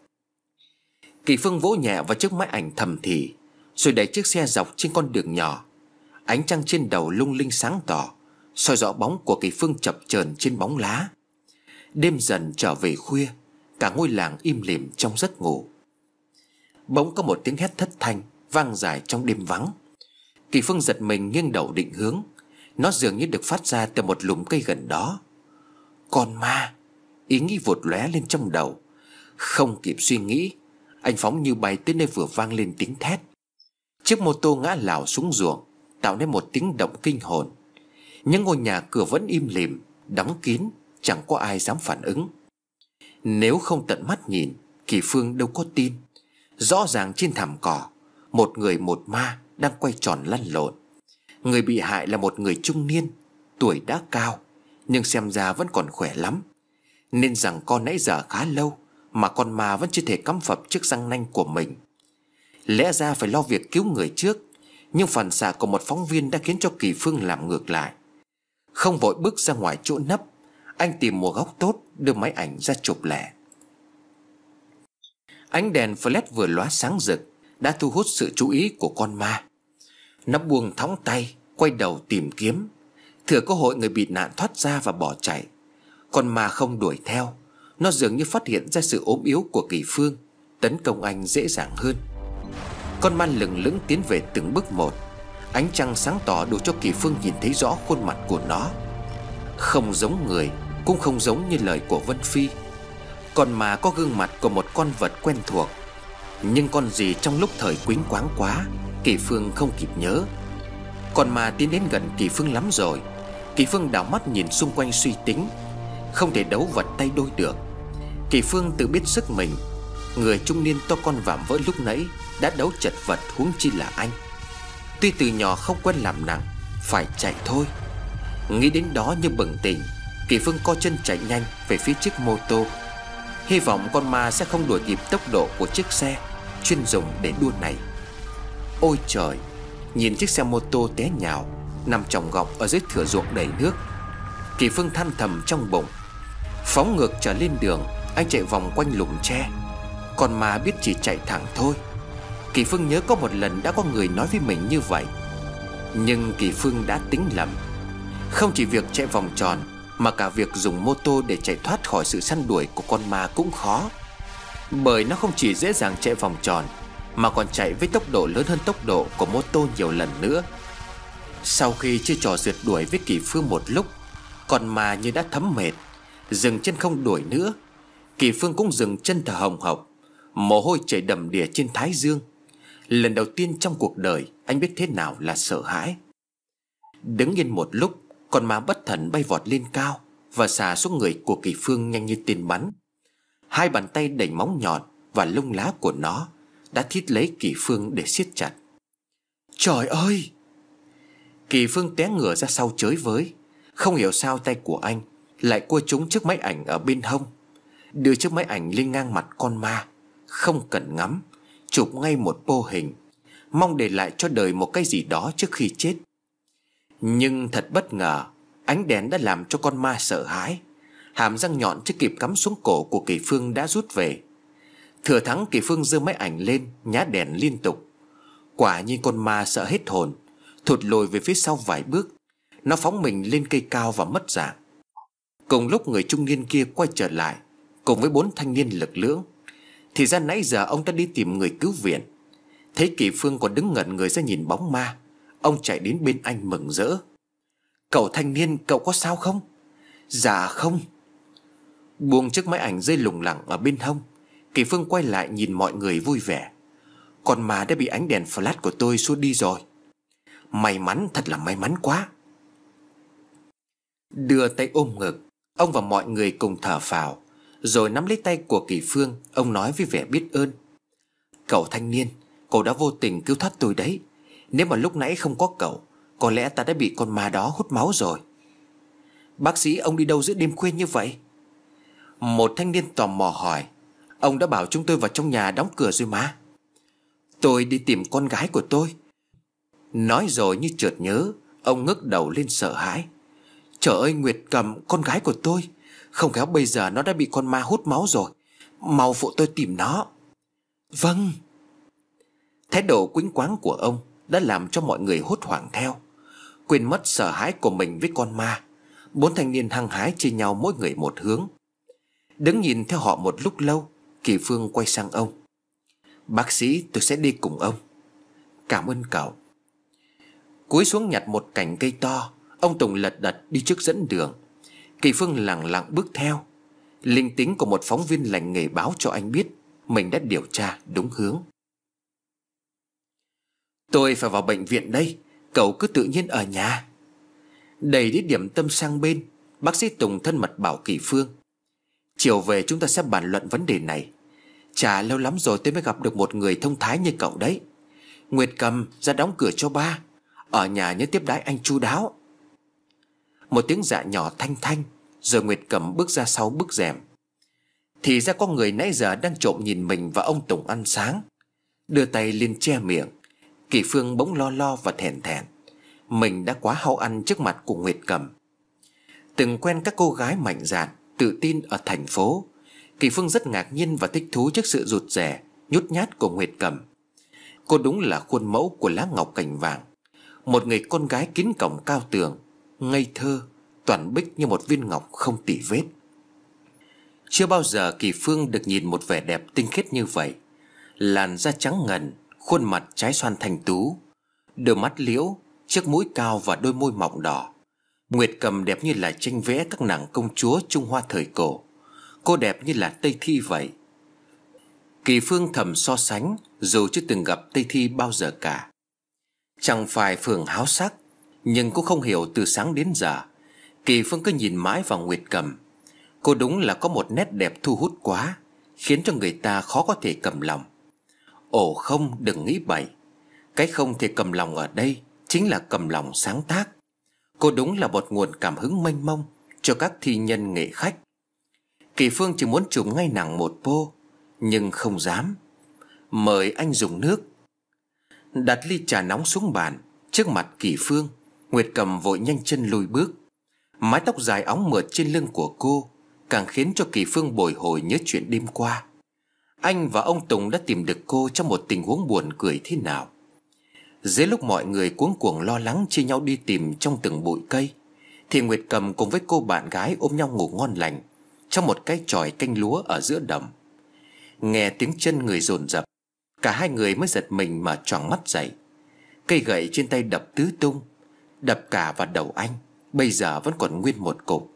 Kỳ Phương vỗ nhẹ vào chiếc máy ảnh thầm thì, rồi đẩy chiếc xe dọc trên con đường nhỏ. Ánh trăng trên đầu lung linh sáng tỏ, soi rõ bóng của Kỳ Phương chập chờn trên bóng lá. Đêm dần trở về khuya, cả ngôi làng im lìm trong giấc ngủ. Bỗng có một tiếng hét thất thanh vang dài trong đêm vắng. Kỳ Phương giật mình nghiêng đầu định hướng. Nó dường như được phát ra từ một lùm cây gần đó. Con ma! Ý nghĩ vụt lóe lên trong đầu. Không kịp suy nghĩ, anh phóng như bay tới nơi vừa vang lên tiếng thét. Chiếc mô tô ngã lảo xuống ruộng, tạo nên một tiếng động kinh hồn. Những ngôi nhà cửa vẫn im lìm, đóng kín, chẳng có ai dám phản ứng. Nếu không tận mắt nhìn, Kỳ Phương đâu có tin. Rõ ràng trên thảm cỏ, một người một ma đang quay tròn lăn lộn. Người bị hại là một người trung niên, tuổi đã cao, nhưng xem ra vẫn còn khỏe lắm. Nên rằng con nãy giờ khá lâu mà con ma vẫn chưa thể cắm phập chiếc răng nanh của mình. Lẽ ra phải lo việc cứu người trước, nhưng phản xạ của một phóng viên đã khiến cho Kỳ Phương làm ngược lại. Không vội bước ra ngoài chỗ nấp, anh tìm một góc tốt đưa máy ảnh ra chụp lẻ. Ánh đèn flash vừa lóa sáng rực đã thu hút sự chú ý của con ma. Nó buông thõng tay, quay đầu tìm kiếm, thừa cơ hội người bị nạn thoát ra và bỏ chạy. Con ma không đuổi theo. Nó dường như phát hiện ra sự ốm yếu của Kỳ Phương, tấn công anh dễ dàng hơn. Con ma lừng lững tiến về từng bước một. Ánh trăng sáng tỏ đủ cho Kỳ Phương nhìn thấy rõ khuôn mặt của nó. Không giống người, cũng không giống như lời của Vân Phi. Con ma có gương mặt của một con vật quen thuộc, nhưng con gì trong lúc thời quýnh quáng quá, Kỳ Phương không kịp nhớ. Con ma tiến đến gần Kỳ Phương lắm rồi. Kỳ Phương đảo mắt nhìn xung quanh suy tính. Không thể đấu vật tay đôi được. Kỳ Phương tự biết sức mình. Người trung niên to con vạm vỡ lúc nãy đã đấu chật vật, huống chi là anh. Tuy từ nhỏ không quen làm nặng, phải chạy thôi. Nghĩ đến đó như bừng tỉnh, Kỳ Phương co chân chạy nhanh về phía chiếc mô tô. Hy vọng con ma sẽ không đuổi kịp tốc độ của chiếc xe chuyên dùng để đua này. Ôi trời! Nhìn chiếc xe mô tô té nhào nằm tròng gọng ở dưới thửa ruộng đầy nước, Kỳ Phương than thầm trong bụng. Phóng ngược trở lên đường, anh chạy vòng quanh lùm tre. Con ma biết chỉ chạy thẳng thôi. Kỳ Phương nhớ có một lần đã có người nói với mình như vậy. Nhưng Kỳ Phương đã tính lầm. Không chỉ việc chạy vòng tròn, mà cả việc dùng mô tô để chạy thoát khỏi sự săn đuổi của con ma cũng khó. Bởi nó không chỉ dễ dàng chạy vòng tròn, mà còn chạy với tốc độ lớn hơn tốc độ của mô tô nhiều lần nữa. Sau khi chơi trò rượt đuổi với Kỳ Phương một lúc, con ma như đã thấm mệt, dừng chân không đuổi nữa. Kỳ Phương cũng dừng chân thở hồng hộc, mồ hôi chảy đầm đìa trên thái dương. Lần đầu tiên trong cuộc đời anh biết thế nào là sợ hãi. Đứng yên một lúc, con ma bất thần bay vọt lên cao và xà xuống người của Kỳ Phương nhanh như tên bắn. Hai bàn tay đầy móng nhọn và lông lá của nó đã thít lấy Kỳ Phương để siết chặt. Trời ơi! Kỳ Phương té ngửa ra sau chới với. Không hiểu sao tay của anh lại cua trúng chiếc máy ảnh ở bên hông. Đưa chiếc máy ảnh lên ngang mặt con ma, không cần ngắm, chụp ngay một pô hình, mong để lại cho đời một cái gì đó trước khi chết. Nhưng thật bất ngờ, ánh đèn đã làm cho con ma sợ hãi. Hàm răng nhọn chưa kịp cắm xuống cổ của Kỳ Phương đã rút về. Thừa thắng, Kỳ Phương giơ máy ảnh lên, nhá đèn liên tục. Quả nhiên con ma sợ hết hồn, thụt lùi về phía sau vài bước. Nó phóng mình lên cây cao và mất dạng. Cùng lúc người trung niên kia quay trở lại, cùng với bốn thanh niên lực lưỡng. Thì ra nãy giờ ông đã đi tìm người cứu viện. Thấy Kỳ Phương còn đứng ngẩn người ra nhìn bóng ma, ông chạy đến bên anh mừng rỡ. Cậu thanh niên, cậu có sao không? Dạ không. Buông chiếc máy ảnh rơi lủng lẳng ở bên hông, Kỳ Phương quay lại nhìn mọi người vui vẻ. Con ma đã bị ánh đèn flash của tôi xua đi rồi. May mắn, thật là may mắn quá. Đưa tay ôm ngực, ông và mọi người cùng thở phào. Rồi nắm lấy tay của Kỳ Phương, ông nói với vẻ biết ơn. Cậu thanh niên, cậu đã vô tình cứu thoát tôi đấy. Nếu mà lúc nãy không có cậu, có lẽ ta đã bị con ma đó hút máu rồi. Bác sĩ, ông đi đâu giữa đêm khuya như vậy? Một thanh niên tò mò hỏi. Ông đã bảo chúng tôi vào trong nhà đóng cửa rồi mà. Tôi đi tìm con gái của tôi. Nói rồi như chợt nhớ, ông ngước đầu lên sợ hãi. Trời ơi, Nguyệt Cầm, con gái của tôi. Không khéo bây giờ nó đã bị con ma hút máu rồi. Mau phụ tôi tìm nó. Vâng. Thái độ quĩnh quáng của ông đã làm cho mọi người hốt hoảng theo, quên mất sợ hãi của mình với con ma. Bốn thanh niên hăng hái chia nhau mỗi người một hướng. Đứng nhìn theo họ một lúc lâu, Kỳ Phương quay sang ông. Bác sĩ, tôi sẽ đi cùng ông. Cảm ơn cậu. Cúi xuống nhặt một cành cây to, ông Tùng lật đật đi trước dẫn đường. Kỳ Phương lặng lặng bước theo. Linh tính của một phóng viên lành nghề báo cho anh biết mình đã điều tra đúng hướng. Tôi phải vào bệnh viện đây, cậu cứ tự nhiên ở nhà. Đẩy đĩa điểm tâm sang bên, bác sĩ Tùng thân mật bảo Kỳ Phương. Chiều về chúng ta sẽ bàn luận vấn đề này. Chả lâu lắm rồi tôi mới gặp được một người thông thái như cậu đấy. Nguyệt Cầm, ra đóng cửa cho ba. Ở nhà nhớ tiếp đái anh chu đáo. Một tiếng dạ nhỏ thanh thanh, rồi Nguyệt Cầm bước ra sau bức rèm. Thì ra có người nãy giờ đang trộm nhìn mình và ông Tùng ăn sáng. Đưa tay lên che miệng, Kỳ Phương bỗng lo lo và thẹn thẹn. Mình đã quá hao ăn trước mặt của Nguyệt Cầm. Từng quen các cô gái mạnh dạn, tự tin ở thành phố, Kỳ Phương rất ngạc nhiên và thích thú trước sự rụt rè, nhút nhát của Nguyệt Cầm. Cô đúng là khuôn mẫu của lá ngọc cành vàng. Một người con gái kín cổng cao tường, ngây thơ, toàn bích như một viên ngọc không tì vết. Chưa bao giờ Kỳ Phương được nhìn một vẻ đẹp tinh khiết như vậy. Làn da trắng ngần, khuôn mặt trái xoan thanh tú, đôi mắt liễu, chiếc mũi cao và đôi môi mọng đỏ. Nguyệt Cầm đẹp như là tranh vẽ các nàng công chúa Trung Hoa thời cổ. Cô đẹp như là Tây Thi vậy. Kỳ Phương thầm so sánh, dù chưa từng gặp Tây Thi bao giờ cả. Chẳng phải phường háo sắc, nhưng cô không hiểu từ sáng đến giờ Kỳ Phương cứ nhìn mãi vào Nguyệt Cầm. Cô đúng là có một nét đẹp thu hút quá, khiến cho người ta khó có thể cầm lòng. Ồ không, đừng nghĩ bậy. Cái không thể cầm lòng ở đây chính là cầm lòng sáng tác. Cô đúng là một nguồn cảm hứng mênh mông cho các thi nhân nghệ khách. Kỳ Phương chỉ muốn chụp ngay nàng một pô, nhưng không dám. Mời anh dùng nước. Đặt ly trà nóng xuống bàn trước mặt Kỳ Phương, Nguyệt Cầm vội nhanh chân lùi bước. Mái tóc dài óng mượt trên lưng của cô càng khiến cho Kỳ Phương bồi hồi nhớ chuyện đêm qua. Anh và ông Tùng đã tìm được cô trong một tình huống buồn cười thế nào. Dưới lúc mọi người cuống cuồng lo lắng chia nhau đi tìm trong từng bụi cây, thì Nguyệt Cầm cùng với cô bạn gái ôm nhau ngủ ngon lành trong một cái chòi canh lúa ở giữa đồng. Nghe tiếng chân người dồn dập, cả hai người mới giật mình mà choàng mắt dậy. Cây gậy trên tay đập tứ tung, đập cả vào đầu anh, bây giờ vẫn còn nguyên một cục.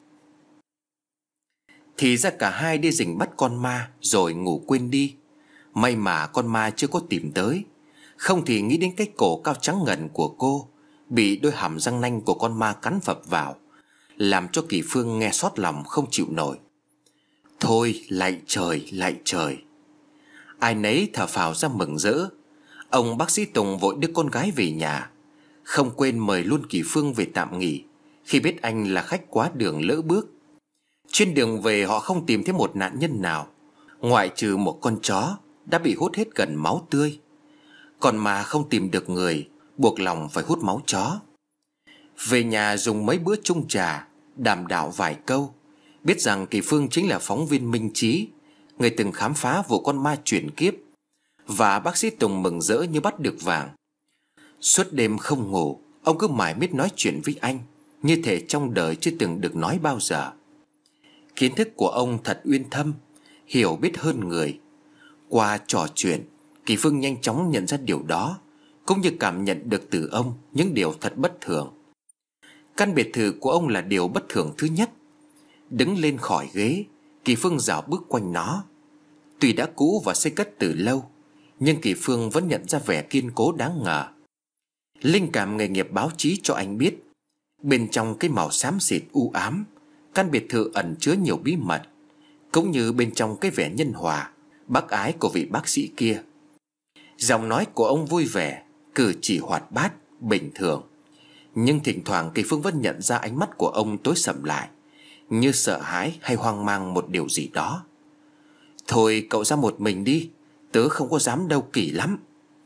Thì ra cả hai đi rình bắt con ma rồi ngủ quên đi. May mà con ma chưa có tìm tới. Không thì nghĩ đến cái cổ cao trắng ngần của cô bị đôi hàm răng nanh của con ma cắn phập vào, làm cho Kỳ Phương nghe xót lòng không chịu nổi. Thôi lạy trời lạy trời. Ai nấy thở phào ra mừng rỡ. Ông bác sĩ Tùng vội đưa con gái về nhà, không quên mời luôn Kỳ Phương về tạm nghỉ, khi biết anh là khách quá đường lỡ bước. Trên đường về họ không tìm thấy một nạn nhân nào, ngoại trừ một con chó đã bị hút hết gần máu tươi. Còn mà không tìm được người, buộc lòng phải hút máu chó. Về nhà dùng mấy bữa chung trà, đàm đạo vài câu, biết rằng Kỳ Phương chính là phóng viên Minh Trí, người từng khám phá vụ con ma chuyển kiếp. Và bác sĩ Tùng mừng rỡ như bắt được vàng. Suốt đêm không ngủ, ông cứ mải miết nói chuyện với anh, như thể trong đời chưa từng được nói bao giờ. Kiến thức của ông thật uyên thâm, hiểu biết hơn người. Qua trò chuyện, Kỳ Phương nhanh chóng nhận ra điều đó, cũng như cảm nhận được từ ông những điều thật bất thường. Căn biệt thự của ông là điều bất thường thứ nhất. Đứng lên khỏi ghế, Kỳ Phương dạo bước quanh nó. Tuy đã cũ và xây cất từ lâu, nhưng Kỳ Phương vẫn nhận ra vẻ kiên cố đáng ngờ. Linh cảm nghề nghiệp báo chí cho anh biết, bên trong cái màu xám xịt u ám, căn biệt thự ẩn chứa nhiều bí mật, cũng như bên trong cái vẻ nhân hòa, bác ái của vị bác sĩ kia. Giọng nói của ông vui vẻ, cử chỉ hoạt bát, bình thường. Nhưng thỉnh thoảng Kỳ Phương vẫn nhận ra ánh mắt của ông tối sầm lại, như sợ hãi hay hoang mang một điều gì đó. Thôi cậu ra một mình đi, tớ không có dám đâu, kỳ lắm.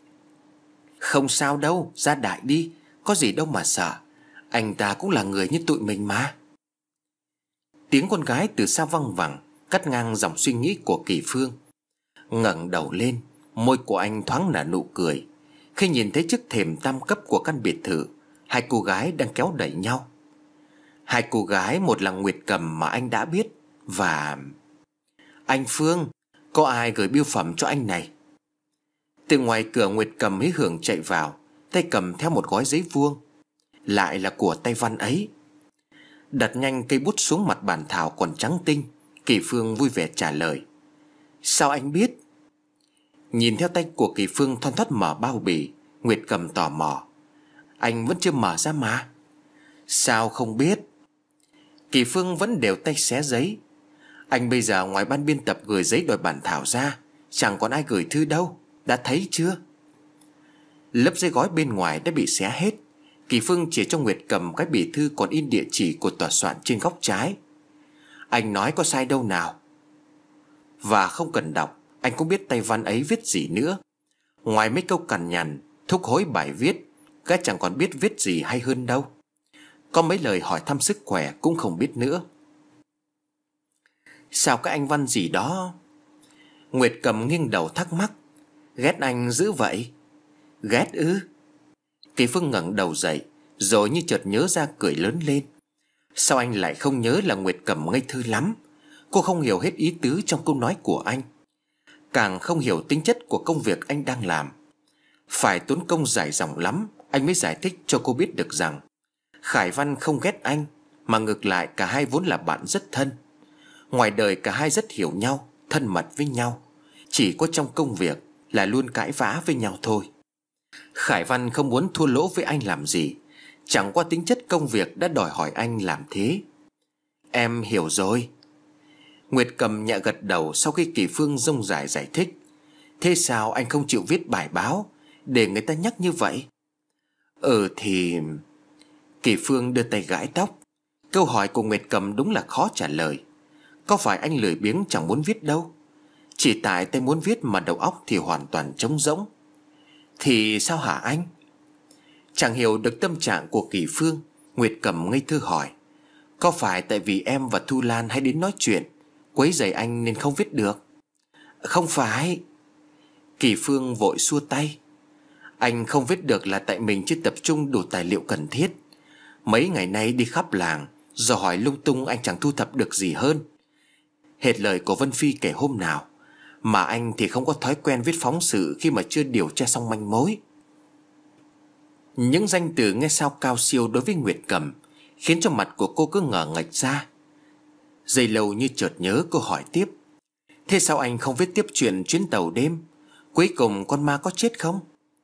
Không sao đâu, ra đại đi, có gì đâu mà sợ. Anh ta cũng là người như tụi mình mà. Tiếng con gái từ xa văng vẳng, cắt ngang dòng suy nghĩ của Kỳ Phương. Ngẩng đầu lên, môi của anh thoáng nở nụ cười khi nhìn thấy chiếc thềm tam cấp của căn biệt thự, hai cô gái đang kéo đẩy nhau. Hai cô gái, một là Nguyệt Cầm mà anh đã biết, và... Anh Phương, có ai gửi bưu phẩm cho anh này? Từ ngoài cửa Nguyệt Cầm hí hưởng chạy vào, tay cầm theo một gói giấy vuông. Lại là của tay Văn ấy. Đặt nhanh cây bút xuống mặt bàn thảo còn trắng tinh, Kỳ Phương vui vẻ trả lời. Sao anh biết? Nhìn theo tay của Kỳ Phương thoăn thoắt mở bao bì, Nguyệt Cầm tò mò. Anh vẫn chưa mở ra mà. Sao không biết? Kỳ Phương vẫn đều tay xé giấy. Anh bây giờ ngoài ban biên tập gửi giấy đòi bản thảo ra, chẳng còn ai gửi thư đâu. Đã thấy chưa? Lớp giấy gói bên ngoài đã bị xé hết. Kỳ Phương chỉ cho Nguyệt Cầm cái bì thư còn in địa chỉ của tòa soạn trên góc trái. Anh nói có sai đâu nào. Và không cần đọc, anh cũng biết tay Văn ấy viết gì nữa. Ngoài mấy câu cằn nhằn, thúc hối bài viết, gã chẳng còn biết viết gì hay hơn đâu. Có mấy lời hỏi thăm sức khỏe cũng không biết nữa. Sao các anh Văn gì đó? Nguyệt Cầm nghiêng đầu thắc mắc. Ghét anh dữ vậy? Ghét ư? Kỳ Phương ngẩng đầu dậy, rồi như chợt nhớ ra cười lớn lên. Sao anh lại không nhớ là Nguyệt Cầm ngây thơ lắm? Cô không hiểu hết ý tứ trong câu nói của anh, càng không hiểu tính chất của công việc anh đang làm. Phải tốn công dài dòng lắm anh mới giải thích cho cô biết được rằng Khải Văn không ghét anh, mà ngược lại cả hai vốn là bạn rất thân. Ngoài đời cả hai rất hiểu nhau, thân mật với nhau. Chỉ có trong công việc là luôn cãi vã với nhau thôi. Khải Văn không muốn thua lỗ với anh làm gì, chẳng qua tính chất công việc đã đòi hỏi anh làm thế. Em hiểu rồi. Nguyệt Cầm nhẹ gật đầu sau khi Kỳ Phương rông rải giải thích. Thế sao anh không chịu viết bài báo để người ta nhắc như vậy? Ừ thì... Kỳ Phương đưa tay gãi tóc. Câu hỏi của Nguyệt Cầm đúng là khó trả lời. Có phải anh lười biếng chẳng muốn viết đâu, chỉ tại tay muốn viết mà đầu óc thì hoàn toàn trống rỗng. Thì sao hả anh? Chẳng hiểu được tâm trạng của Kỳ Phương, Nguyệt Cầm ngây thơ hỏi. Có phải tại vì em và Thu Lan hay đến nói chuyện quấy rầy anh nên không viết được? Không phải. Kỳ Phương vội xua tay. Anh không viết được là tại mình chưa tập trung đủ tài liệu cần thiết. Mấy ngày nay đi khắp làng, do hỏi lung tung anh chẳng thu thập được gì hơn. Hệt lời của Vân Phi kể hôm nào, mà anh thì không có thói quen viết phóng sự khi mà chưa điều tra xong manh mối. Những danh từ nghe sao cao siêu đối với Nguyệt Cầm khiến cho mặt của cô cứ ngờ ngạch ra. Giây lâu như chợt nhớ, cô hỏi tiếp. Thế sao anh không viết tiếp chuyện chuyến tàu đêm? Cuối cùng con ma có chết không?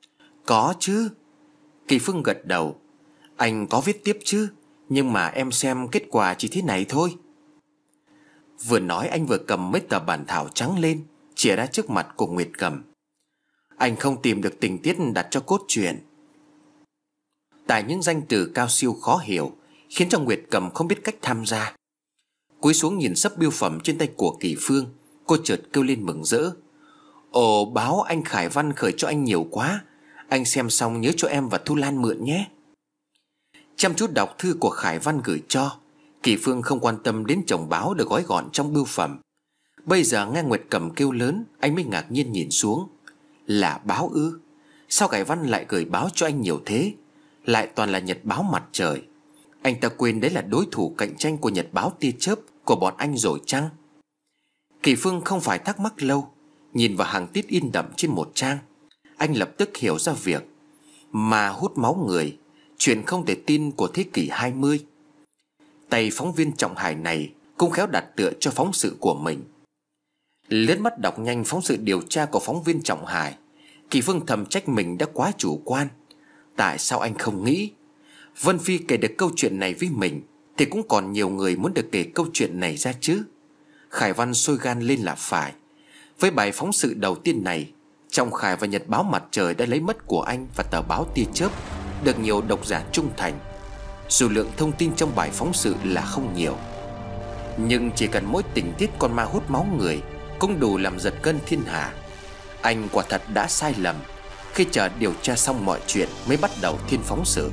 Có chứ. Kỳ Phương gật đầu. Anh có viết tiếp chứ, nhưng mà em xem kết quả chỉ thế này thôi. Vừa nói anh vừa cầm mấy tờ bản thảo trắng lên, chìa ra trước mặt của Nguyệt Cầm. Anh không tìm được tình tiết đặt cho cốt truyện. Tại những danh từ cao siêu khó hiểu khiến cho Nguyệt Cầm không biết cách tham gia. Cúi xuống nhìn sấp bưu phẩm trên tay của Kỳ Phương, cô chợt kêu lên mừng rỡ. Ồ, báo anh Khải Văn khởi cho anh nhiều quá. Anh xem xong nhớ cho em và Thu Lan mượn nhé. Chăm chút đọc thư của Khải Văn gửi cho, Kỳ Phương không quan tâm đến chồng báo được gói gọn trong bưu phẩm. Bây giờ nghe Nguyệt Cầm kêu lớn, anh mới ngạc nhiên nhìn xuống. Là báo ư? Sao Khải Văn lại gửi báo cho anh nhiều thế? Lại toàn là nhật báo Mặt Trời. Anh ta quên đấy là đối thủ cạnh tranh của nhật báo Tia Chớp của bọn anh rồi chăng? Kỳ Phương không phải thắc mắc lâu. Nhìn vào hàng tiết in đậm trên một trang, anh lập tức hiểu ra việc mà hút máu người, chuyện không thể tin của thế kỷ hai mươi. Tay phóng viên Trọng Hải này cũng khéo đặt tựa cho phóng sự của mình. Lướt mắt đọc nhanh phóng sự điều tra của phóng viên Trọng Hải, Kỳ Phương thầm trách mình đã quá chủ quan. Tại sao anh không nghĩ Vân Phi kể được câu chuyện này với mình thì cũng còn nhiều người muốn được kể câu chuyện này ra chứ? Khải Văn sôi gan lên là phải. Với bài phóng sự đầu tiên này, Trọng Khải và nhật báo Mặt Trời đã lấy mất của anh và tờ báo Tia Chớp được nhiều độc giả trung thành. Dù lượng thông tin trong bài phóng sự là không nhiều, nhưng chỉ cần mỗi tình tiết con ma hút máu người cũng đủ làm giật gân thiên hạ. Anh quả thật đã sai lầm khi chờ điều tra xong mọi chuyện mới bắt đầu thiên phóng sự.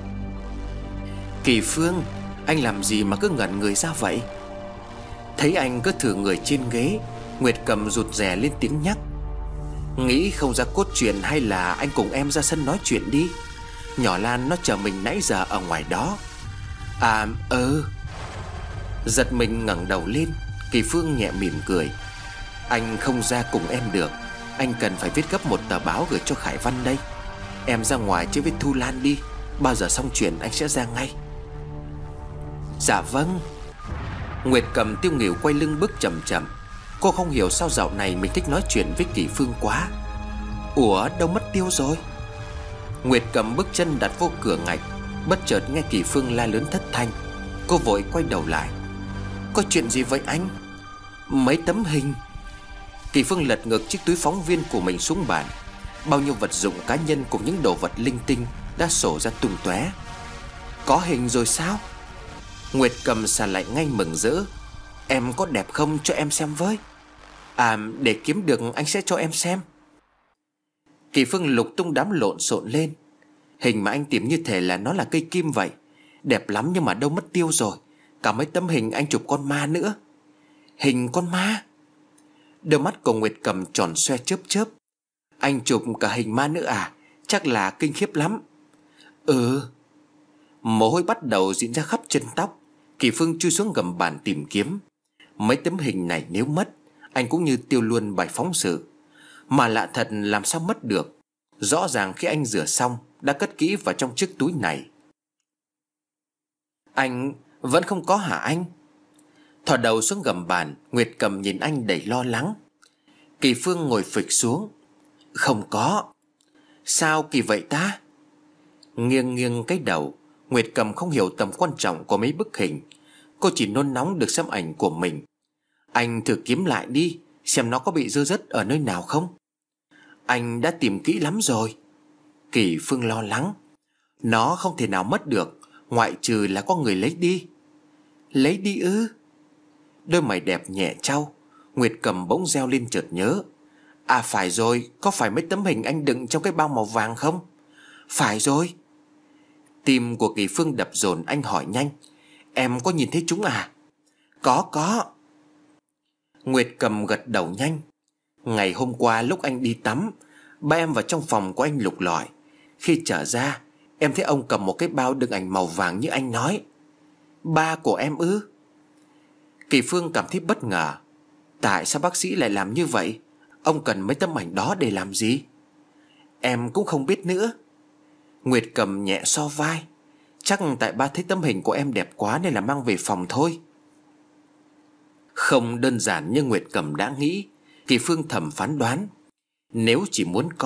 Kỳ Phương, anh làm gì mà cứ ngẩn người ra vậy? Thấy anh cứ thử người trên ghế, Nguyệt Cầm rụt rè lên tiếng nhắc. Nghĩ không ra cốt truyện hay là anh cùng em ra sân nói chuyện đi. Nhỏ Lan nó chờ mình nãy giờ ở ngoài đó. À ừ. Giật mình ngẩng đầu lên, Kỳ Phương nhẹ mỉm cười. Anh không ra cùng em được. Anh cần phải viết gấp một tờ báo gửi cho Khải Văn đây. Em ra ngoài chơi với Thu Lan đi. Bao giờ xong chuyện anh sẽ ra ngay. Dạ vâng. Nguyệt Cầm tiêu nghỉu quay lưng bước chậm chậm. Cô không hiểu sao dạo này mình thích nói chuyện với Kỳ Phương quá. Ủa, đâu mất tiêu rồi? Nguyệt Cầm bước chân đặt vô cửa ngạch, bất chợt nghe Kỳ Phương la lớn thất thanh. Cô vội quay đầu lại. Có chuyện gì vậy anh? Mấy tấm hình. Kỳ Phương lật ngược chiếc túi phóng viên của mình xuống bàn. Bao nhiêu vật dụng cá nhân cùng những đồ vật linh tinh đã sổ ra tung tóe. Có hình rồi sao? Nguyệt Cầm xà lại ngay mừng rỡ. Em có đẹp không, cho em xem với. À, để kiếm được anh sẽ cho em xem. Kỳ Phương lục tung đám lộn xộn lên. Hình mà anh tìm như thể là nó là cây kim vậy. Đẹp lắm nhưng mà đâu mất tiêu rồi. Cả mấy tấm hình anh chụp con ma nữa. Hình con ma? Đôi mắt của Nguyệt Cầm tròn xoe chớp chớp. Anh chụp cả hình ma nữa à? Chắc là kinh khiếp lắm. Ừ. Mồ hôi bắt đầu diễn ra khắp chân tóc. Kỳ Phương chui xuống gầm bàn tìm kiếm. Mấy tấm hình này nếu mất, anh cũng như tiêu luôn bài phóng sự. Mà lạ thật, làm sao mất được? Rõ ràng khi anh rửa xong đã cất kỹ vào trong chiếc túi này. Anh vẫn không có hả anh? Thò đầu xuống gầm bàn, Nguyệt Cầm nhìn anh đầy lo lắng. Kỳ Phương ngồi phịch xuống. Không có. Sao kỳ vậy ta? Nghiêng nghiêng cái đầu, Nguyệt Cầm không hiểu tầm quan trọng của mấy bức hình. Cô chỉ nôn nóng được xem ảnh của mình. Anh thử kiếm lại đi, xem nó có bị rơi rớt ở nơi nào không. Anh đã tìm kỹ lắm rồi. Kỳ Phương lo lắng. Nó không thể nào mất được, ngoại trừ là có người lấy đi. Lấy đi ư? Đôi mày đẹp nhẹ trao. Nguyệt Cầm bỗng reo lên chợt nhớ. À phải rồi, có phải mấy tấm hình anh đựng trong cái bao màu vàng không? Phải rồi. Tim của Kỳ Phương đập dồn, anh hỏi nhanh. Em có nhìn thấy chúng à? Có có. Nguyệt Cầm gật đầu nhanh. Ngày hôm qua lúc anh đi tắm, ba em vào trong phòng của anh lục lọi. Khi trở ra, em thấy ông cầm một cái bao đựng ảnh màu vàng như anh nói. Ba của em ư? Kỳ Phương cảm thấy bất ngờ. Tại sao bác sĩ lại làm như vậy? Ông cần mấy tấm ảnh đó để làm gì? Em cũng không biết nữa. Nguyệt Cầm nhẹ so vai. Chắc tại ba thấy tấm hình của em đẹp quá nên là mang về phòng thôi. Không đơn giản như Nguyệt Cầm đã nghĩ. Kỳ Phương thầm phán đoán. Nếu chỉ muốn coi,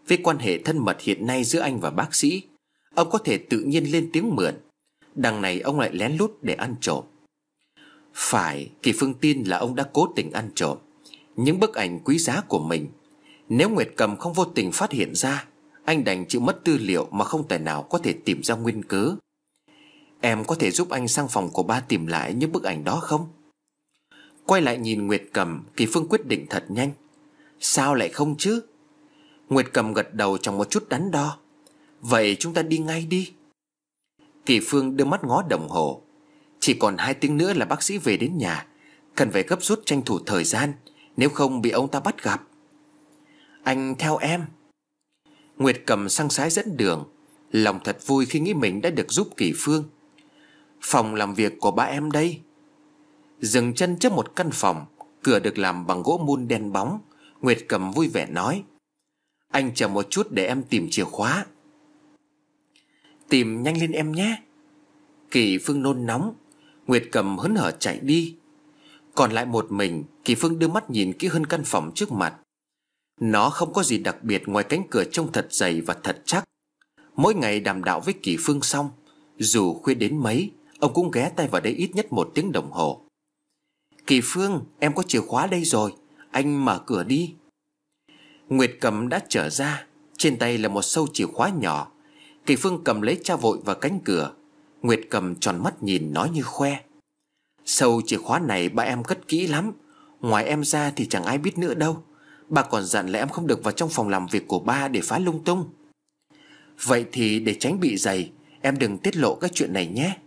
Với quan hệ thân mật hiện nay giữa anh và bác sĩ, ông có thể tự nhiên lên tiếng mượn. Đằng này ông lại lén lút để ăn trộm. Phải, Kỳ Phương tin là ông đã cố tình ăn trộm những bức ảnh quý giá của mình. Nếu Nguyệt Cầm không vô tình phát hiện ra, anh đành chịu mất tư liệu mà không thể nào có thể tìm ra nguyên cớ. Em có thể giúp anh sang phòng của ba tìm lại những bức ảnh đó không? Quay lại nhìn Nguyệt Cầm, Kỳ Phương quyết định thật nhanh. Sao lại không chứ? Nguyệt Cầm gật đầu trong một chút đắn đo. Vậy chúng ta đi ngay đi. Kỳ Phương đưa mắt ngó đồng hồ. Chỉ còn hai tiếng nữa là bác sĩ về đến nhà, cần phải gấp rút tranh thủ thời gian, nếu không bị ông ta bắt gặp. Anh theo em. Nguyệt Cầm sang sái dẫn đường, lòng thật vui khi nghĩ mình đã được giúp Kỳ Phương. Phòng làm việc của ba em đây. Dừng chân trước một căn phòng, cửa được làm bằng gỗ mun đen bóng. Nguyệt Cầm vui vẻ nói: Anh chờ một chút để em tìm chìa khóa. Tìm nhanh lên em nhé. Kỳ Phương nôn nóng. Nguyệt Cầm hớn hở chạy đi. Còn lại một mình, Kỳ Phương đưa mắt nhìn kỹ hơn căn phòng trước mặt. Nó không có gì đặc biệt ngoài cánh cửa trông thật dày và thật chắc. Mỗi ngày đàm đạo với Kỳ Phương xong, dù khuya đến mấy, ông cũng ghé tay vào đây ít nhất một tiếng đồng hồ. Kỳ Phương, em có chìa khóa đây rồi, anh mở cửa đi. Nguyệt Cầm đã trở ra, trên tay là một sâu chìa khóa nhỏ. Kỳ Phương cầm lấy tra vội vào cánh cửa. Nguyệt Cầm tròn mắt nhìn nói như khoe: Sâu chìa khóa này ba em cất kỹ lắm, ngoài em ra thì chẳng ai biết nữa đâu. Ba còn dặn là em không được vào trong phòng làm việc của ba để phá lung tung. Vậy thì để tránh bị dày, em đừng tiết lộ cái chuyện này nhé.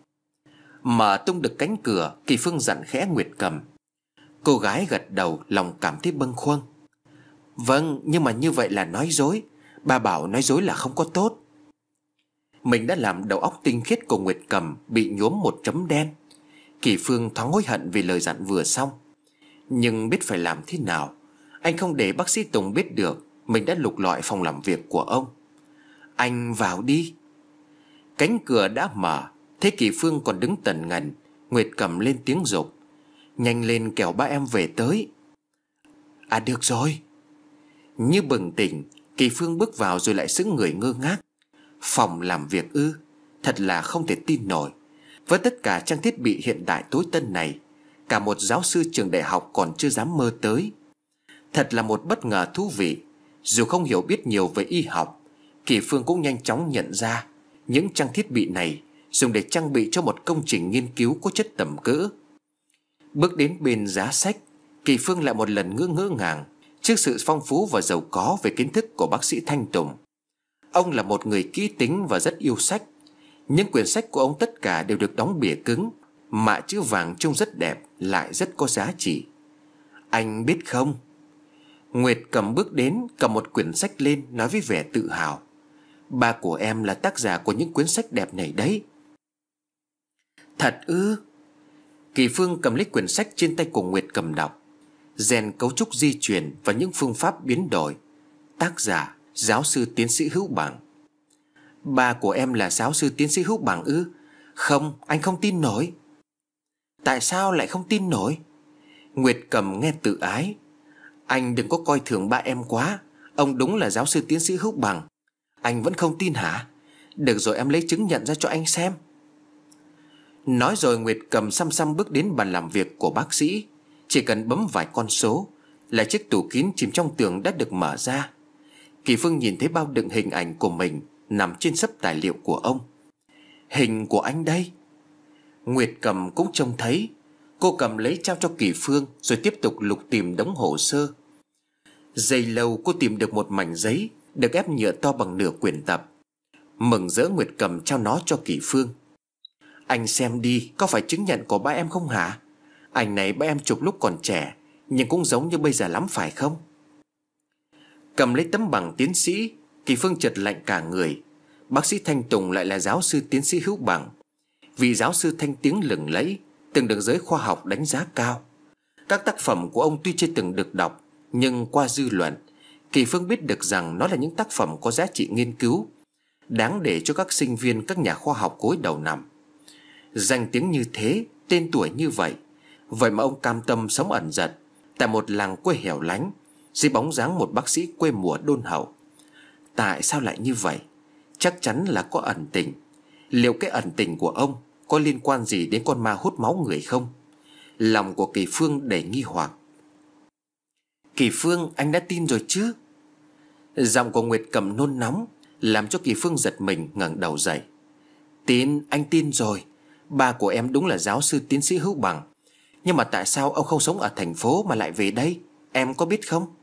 Mở tung được cánh cửa, Kỳ Phương dặn khẽ Nguyệt Cầm. Cô gái gật đầu, lòng cảm thấy bâng khuâng. Vâng, nhưng mà như vậy là nói dối. Ba bảo nói dối là không có tốt. Mình đã làm đầu óc tinh khiết của Nguyệt Cầm bị nhuốm một chấm đen. Kỳ Phương thoáng hối hận vì lời dặn vừa xong, nhưng biết phải làm thế nào. Anh không để bác sĩ Tùng biết được mình đã lục lọi phòng làm việc của ông. Anh vào đi. Cánh cửa đã mở, thế Kỳ Phương còn đứng tần ngần. Nguyệt Cầm lên tiếng giục: Nhanh lên kẻo ba em về tới. À được rồi. Như bừng tỉnh, Kỳ Phương bước vào rồi lại sững người ngơ ngác. Phòng làm việc ư? Thật là không thể tin nổi. Với tất cả trang thiết bị hiện đại tối tân này, cả một giáo sư trường đại học còn chưa dám mơ tới. Thật là một bất ngờ thú vị. Dù không hiểu biết nhiều về y học, Kỳ Phương cũng nhanh chóng nhận ra những trang thiết bị này dùng để trang bị cho một công trình nghiên cứu có chất tầm cỡ. Bước đến bên giá sách, Kỳ Phương lại một lần ngỡ ngỡ ngàng trước sự phong phú và giàu có về kiến thức của bác sĩ Thanh Tùng. Ông là một người kỹ tính và rất yêu sách. Những quyển sách của ông tất cả đều được đóng bìa cứng, mạ chữ vàng trông rất đẹp, lại rất có giá trị. Anh biết không? Nguyệt Cầm bước đến, cầm một quyển sách lên, nói với vẻ tự hào: Ba của em là tác giả của những quyển sách đẹp này đấy. Thật ư? Kỳ Phương cầm lấy quyển sách trên tay của Nguyệt Cầm đọc: Gen cấu trúc di truyền và những phương pháp biến đổi. Tác giả giáo sư tiến sĩ Hữu Bằng. Ba của em là giáo sư tiến sĩ Hữu Bằng ư? Không, anh không tin nổi. Tại sao lại không tin nổi? Nguyệt Cầm nghe tự ái: Anh đừng có coi thường ba em quá. Ông đúng là giáo sư tiến sĩ Hữu Bằng. Anh vẫn không tin hả? Được rồi, em lấy chứng nhận ra cho anh xem. Nói rồi Nguyệt Cầm xăm xăm bước đến bàn làm việc của bác sĩ. Chỉ cần bấm vài con số là chiếc tủ kín chìm trong tường đã được mở ra. Kỳ Phương nhìn thấy bao đựng hình ảnh của mình nằm trên xấp tài liệu của ông. Hình của anh đây. Nguyệt Cầm cũng trông thấy. Cô cầm lấy trao cho Kỳ Phương, rồi tiếp tục lục tìm đống hồ sơ. Giây lâu cô tìm được một mảnh giấy được ép nhựa to bằng nửa quyển tập. Mừng rỡ Nguyệt Cầm trao nó cho Kỳ Phương. Anh xem đi, có phải chứng nhận của ba em không hả? Ảnh này ba em chụp lúc còn trẻ, nhưng cũng giống như bây giờ lắm phải không? Cầm lấy tấm bằng tiến sĩ, Kỳ Phương chợt lạnh cả người. Bác sĩ Thanh Tùng lại là giáo sư tiến sĩ Hữu Bằng, vị giáo sư thanh tiếng lừng lẫy, từng được giới khoa học đánh giá cao. Các tác phẩm của ông tuy chưa từng được đọc, nhưng qua dư luận, Kỳ Phương biết được rằng nó là những tác phẩm có giá trị nghiên cứu, đáng để cho các sinh viên, các nhà khoa học cúi đầu nằm. Danh tiếng như thế, tên tuổi như vậy, vậy mà ông cam tâm sống ẩn dật tại một làng quê hẻo lánh, dưới bóng dáng một bác sĩ quê mùa đôn hậu. Tại sao lại như vậy? Chắc chắn là có ẩn tình. Liệu cái ẩn tình của ông có liên quan gì đến con ma hút máu người không? Lòng của Kỳ Phương đầy nghi hoặc. Kỳ Phương, anh đã tin rồi chứ? Giọng của Nguyệt Cầm nôn nóng làm cho Kỳ Phương giật mình ngẩng đầu dậy. Tin, anh tin rồi. Ba của em đúng là giáo sư tiến sĩ Hữu Bằng. Nhưng mà tại sao ông không sống ở thành phố mà lại về đây? Em có biết không?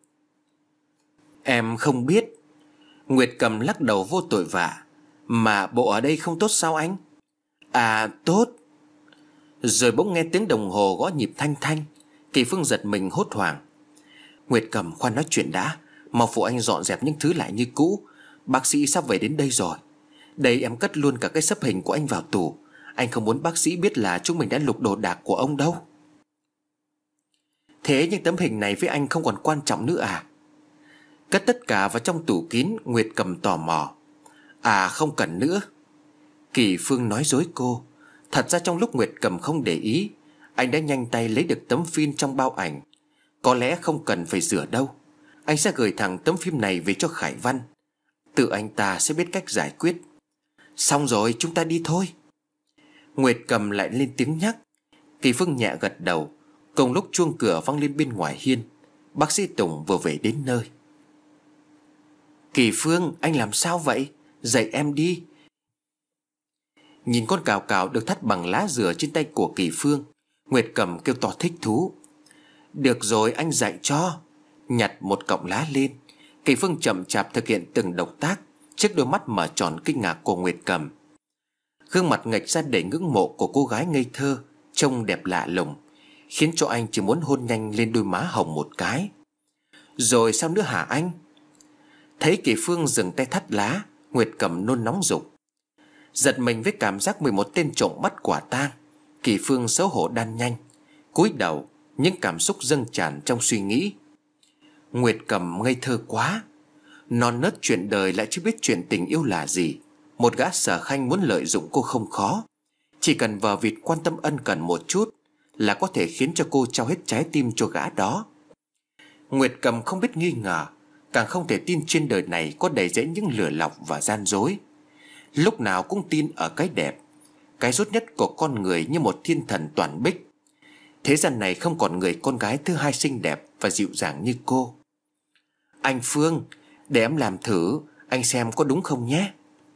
Em không biết. Nguyệt Cầm lắc đầu vô tội vạ. Mà bộ ở đây không tốt sao anh? À tốt. Rồi bỗng nghe tiếng đồng hồ gõ nhịp thanh thanh. Kỳ Phương giật mình hốt hoảng. Nguyệt Cầm, khoan nói chuyện đã. Mau phụ anh dọn dẹp những thứ lại như cũ. Bác sĩ sắp về đến đây rồi. Đây, em cất luôn cả cái xấp hình của anh vào tủ. Anh không muốn bác sĩ biết là chúng mình đã lục đồ đạc của ông đâu. Thế nhưng tấm hình này với anh không còn quan trọng nữa à? Cất tất cả vào trong tủ kín. Nguyệt Cầm tò mò. À không cần nữa. Kỳ Phương nói dối cô. Thật ra trong lúc Nguyệt Cầm không để ý, anh đã nhanh tay lấy được tấm phim trong bao ảnh. Có lẽ không cần phải rửa đâu. Anh sẽ gửi thẳng tấm phim này về cho Khải Văn. Tự anh ta sẽ biết cách giải quyết. Xong rồi, chúng ta đi thôi. Nguyệt Cầm lại lên tiếng nhắc. Kỳ Phương nhẹ gật đầu. Cùng lúc chuông cửa vang lên bên ngoài hiên. Bác sĩ Tùng vừa về đến nơi. Kỳ Phương, anh làm sao vậy? Dậy em đi. Nhìn con cào cào được thắt bằng lá dừa trên tay của Kỳ Phương, Nguyệt Cầm kêu to thích thú. Được rồi, anh dạy cho. Nhặt một cọng lá lên. Kỳ Phương chậm chạp thực hiện từng động tác trước đôi mắt mở tròn kinh ngạc của Nguyệt Cầm. Gương mặt nghệch ra đầy ngưỡng mộ của cô gái ngây thơ, trông đẹp lạ lùng, khiến cho anh chỉ muốn hôn nhanh lên đôi má hồng một cái. Rồi sao nữa hả anh? Thấy Kỳ Phương dừng tay thắt lá, Nguyệt Cầm nôn nóng dục. Giật mình với cảm giác mười một tên trộm bắt quả tang, Kỳ Phương xấu hổ đan nhanh, cúi đầu, những cảm xúc dâng tràn trong suy nghĩ. Nguyệt Cầm ngây thơ quá. Non nớt chuyện đời lại chưa biết chuyện tình yêu là gì. Một gã sở khanh muốn lợi dụng cô không khó. Chỉ cần vờ vịt quan tâm ân cần một chút là có thể khiến cho cô trao hết trái tim cho gã đó. Nguyệt Cầm không biết nghi ngờ, càng không thể tin trên đời này có đầy rẫy những lừa lọc và gian dối. Lúc nào cũng tin ở cái đẹp, cái rốt nhất của con người như một thiên thần toàn bích. Thế gian này không còn người con gái thứ hai xinh đẹp và dịu dàng như cô. Anh Phương, để em làm thử, anh xem có đúng không nhé.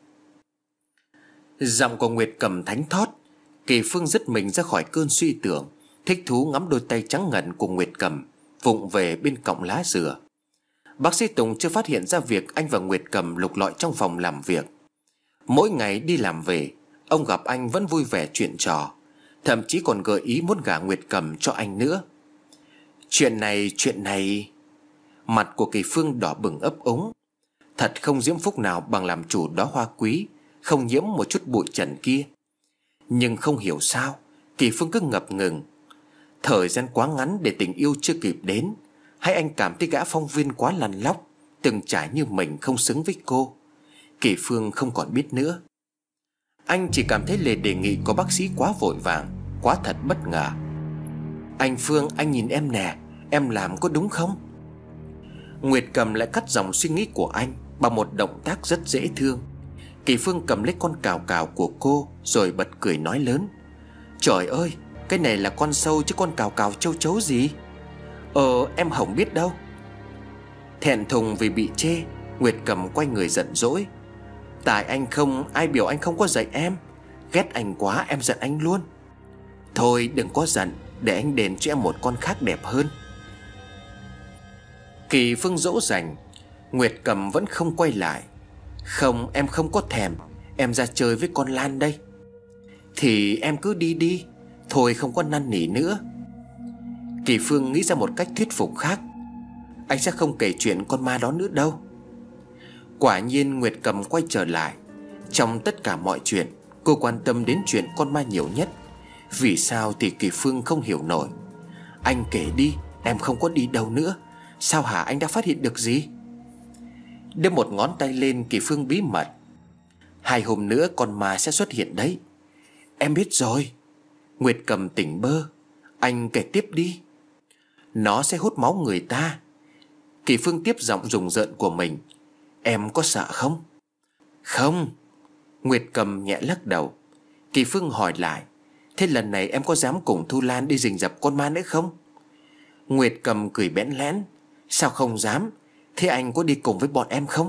Giọng của Nguyệt Cầm thánh thót. Kỳ Phương dứt mình ra khỏi cơn suy tưởng, thích thú ngắm đôi tay trắng ngần của Nguyệt Cầm vụng về bên cọng lá dừa. Bác sĩ Tùng chưa phát hiện ra việc anh và Nguyệt Cầm lục lọi trong phòng làm việc. Mỗi ngày đi làm về, ông gặp anh vẫn vui vẻ chuyện trò, thậm chí còn gợi ý muốn gả Nguyệt Cầm cho anh nữa. Chuyện này, chuyện này... Mặt của Kỳ Phương đỏ bừng ấp úng. Thật không diễm phúc nào bằng làm chủ đóa hoa quý, không nhiễm một chút bụi trần kia. Nhưng không hiểu sao Kỳ Phương cứ ngập ngừng. Thời gian quá ngắn để tình yêu chưa kịp đến, hay anh cảm thấy gã phong viên quá lăn lóc, từng trải như mình không xứng với cô? Kỳ Phương không còn biết nữa. Anh chỉ cảm thấy lời đề nghị của bác sĩ quá vội vàng, quá thật bất ngờ. Anh Phương, anh nhìn em nè, em làm có đúng không? Nguyệt Cầm lại cắt dòng suy nghĩ của anh bằng một động tác rất dễ thương. Kỳ Phương cầm lấy con cào cào của cô rồi bật cười nói lớn. Trời ơi, cái này là con sâu chứ con cào cào châu chấu gì. Ờ, em không biết đâu. Thẹn thùng vì bị chê, Nguyệt Cầm quay người giận dỗi. Tại anh không, ai biểu anh không có dạy em. Ghét anh quá, em giận anh luôn. Thôi đừng có giận, để anh đền cho em một con khác đẹp hơn. Kỳ Phương dỗ dành. Nguyệt Cầm vẫn không quay lại. Không, em không có thèm, em ra chơi với con Lan đây. Thì em cứ đi đi, thôi không có năn nỉ nữa. Kỳ Phương nghĩ ra một cách thuyết phục khác. Anh sẽ không kể chuyện con ma đó nữa đâu. Quả nhiên Nguyệt Cầm quay trở lại. Trong tất cả mọi chuyện, cô quan tâm đến chuyện con ma nhiều nhất. Vì sao thì Kỳ Phương không hiểu nổi. Anh kể đi, em không có đi đâu nữa. Sao hả, anh đã phát hiện được gì? Đưa một ngón tay lên, Kỳ Phương bí mật. Hai hôm nữa con ma sẽ xuất hiện đấy. Em biết rồi. Nguyệt Cầm tỉnh bơ. Anh kể tiếp đi. Nó sẽ hút máu người ta. Kỳ Phương tiếp giọng rùng rợn của mình. Em có sợ không? Không. Nguyệt Cầm nhẹ lắc đầu. Kỳ Phương hỏi lại, thế lần này em có dám cùng Thu Lan đi rình rập con ma nữa không? Nguyệt Cầm cười bẽn lẽn. Sao không dám? Thế anh có đi cùng với bọn em không?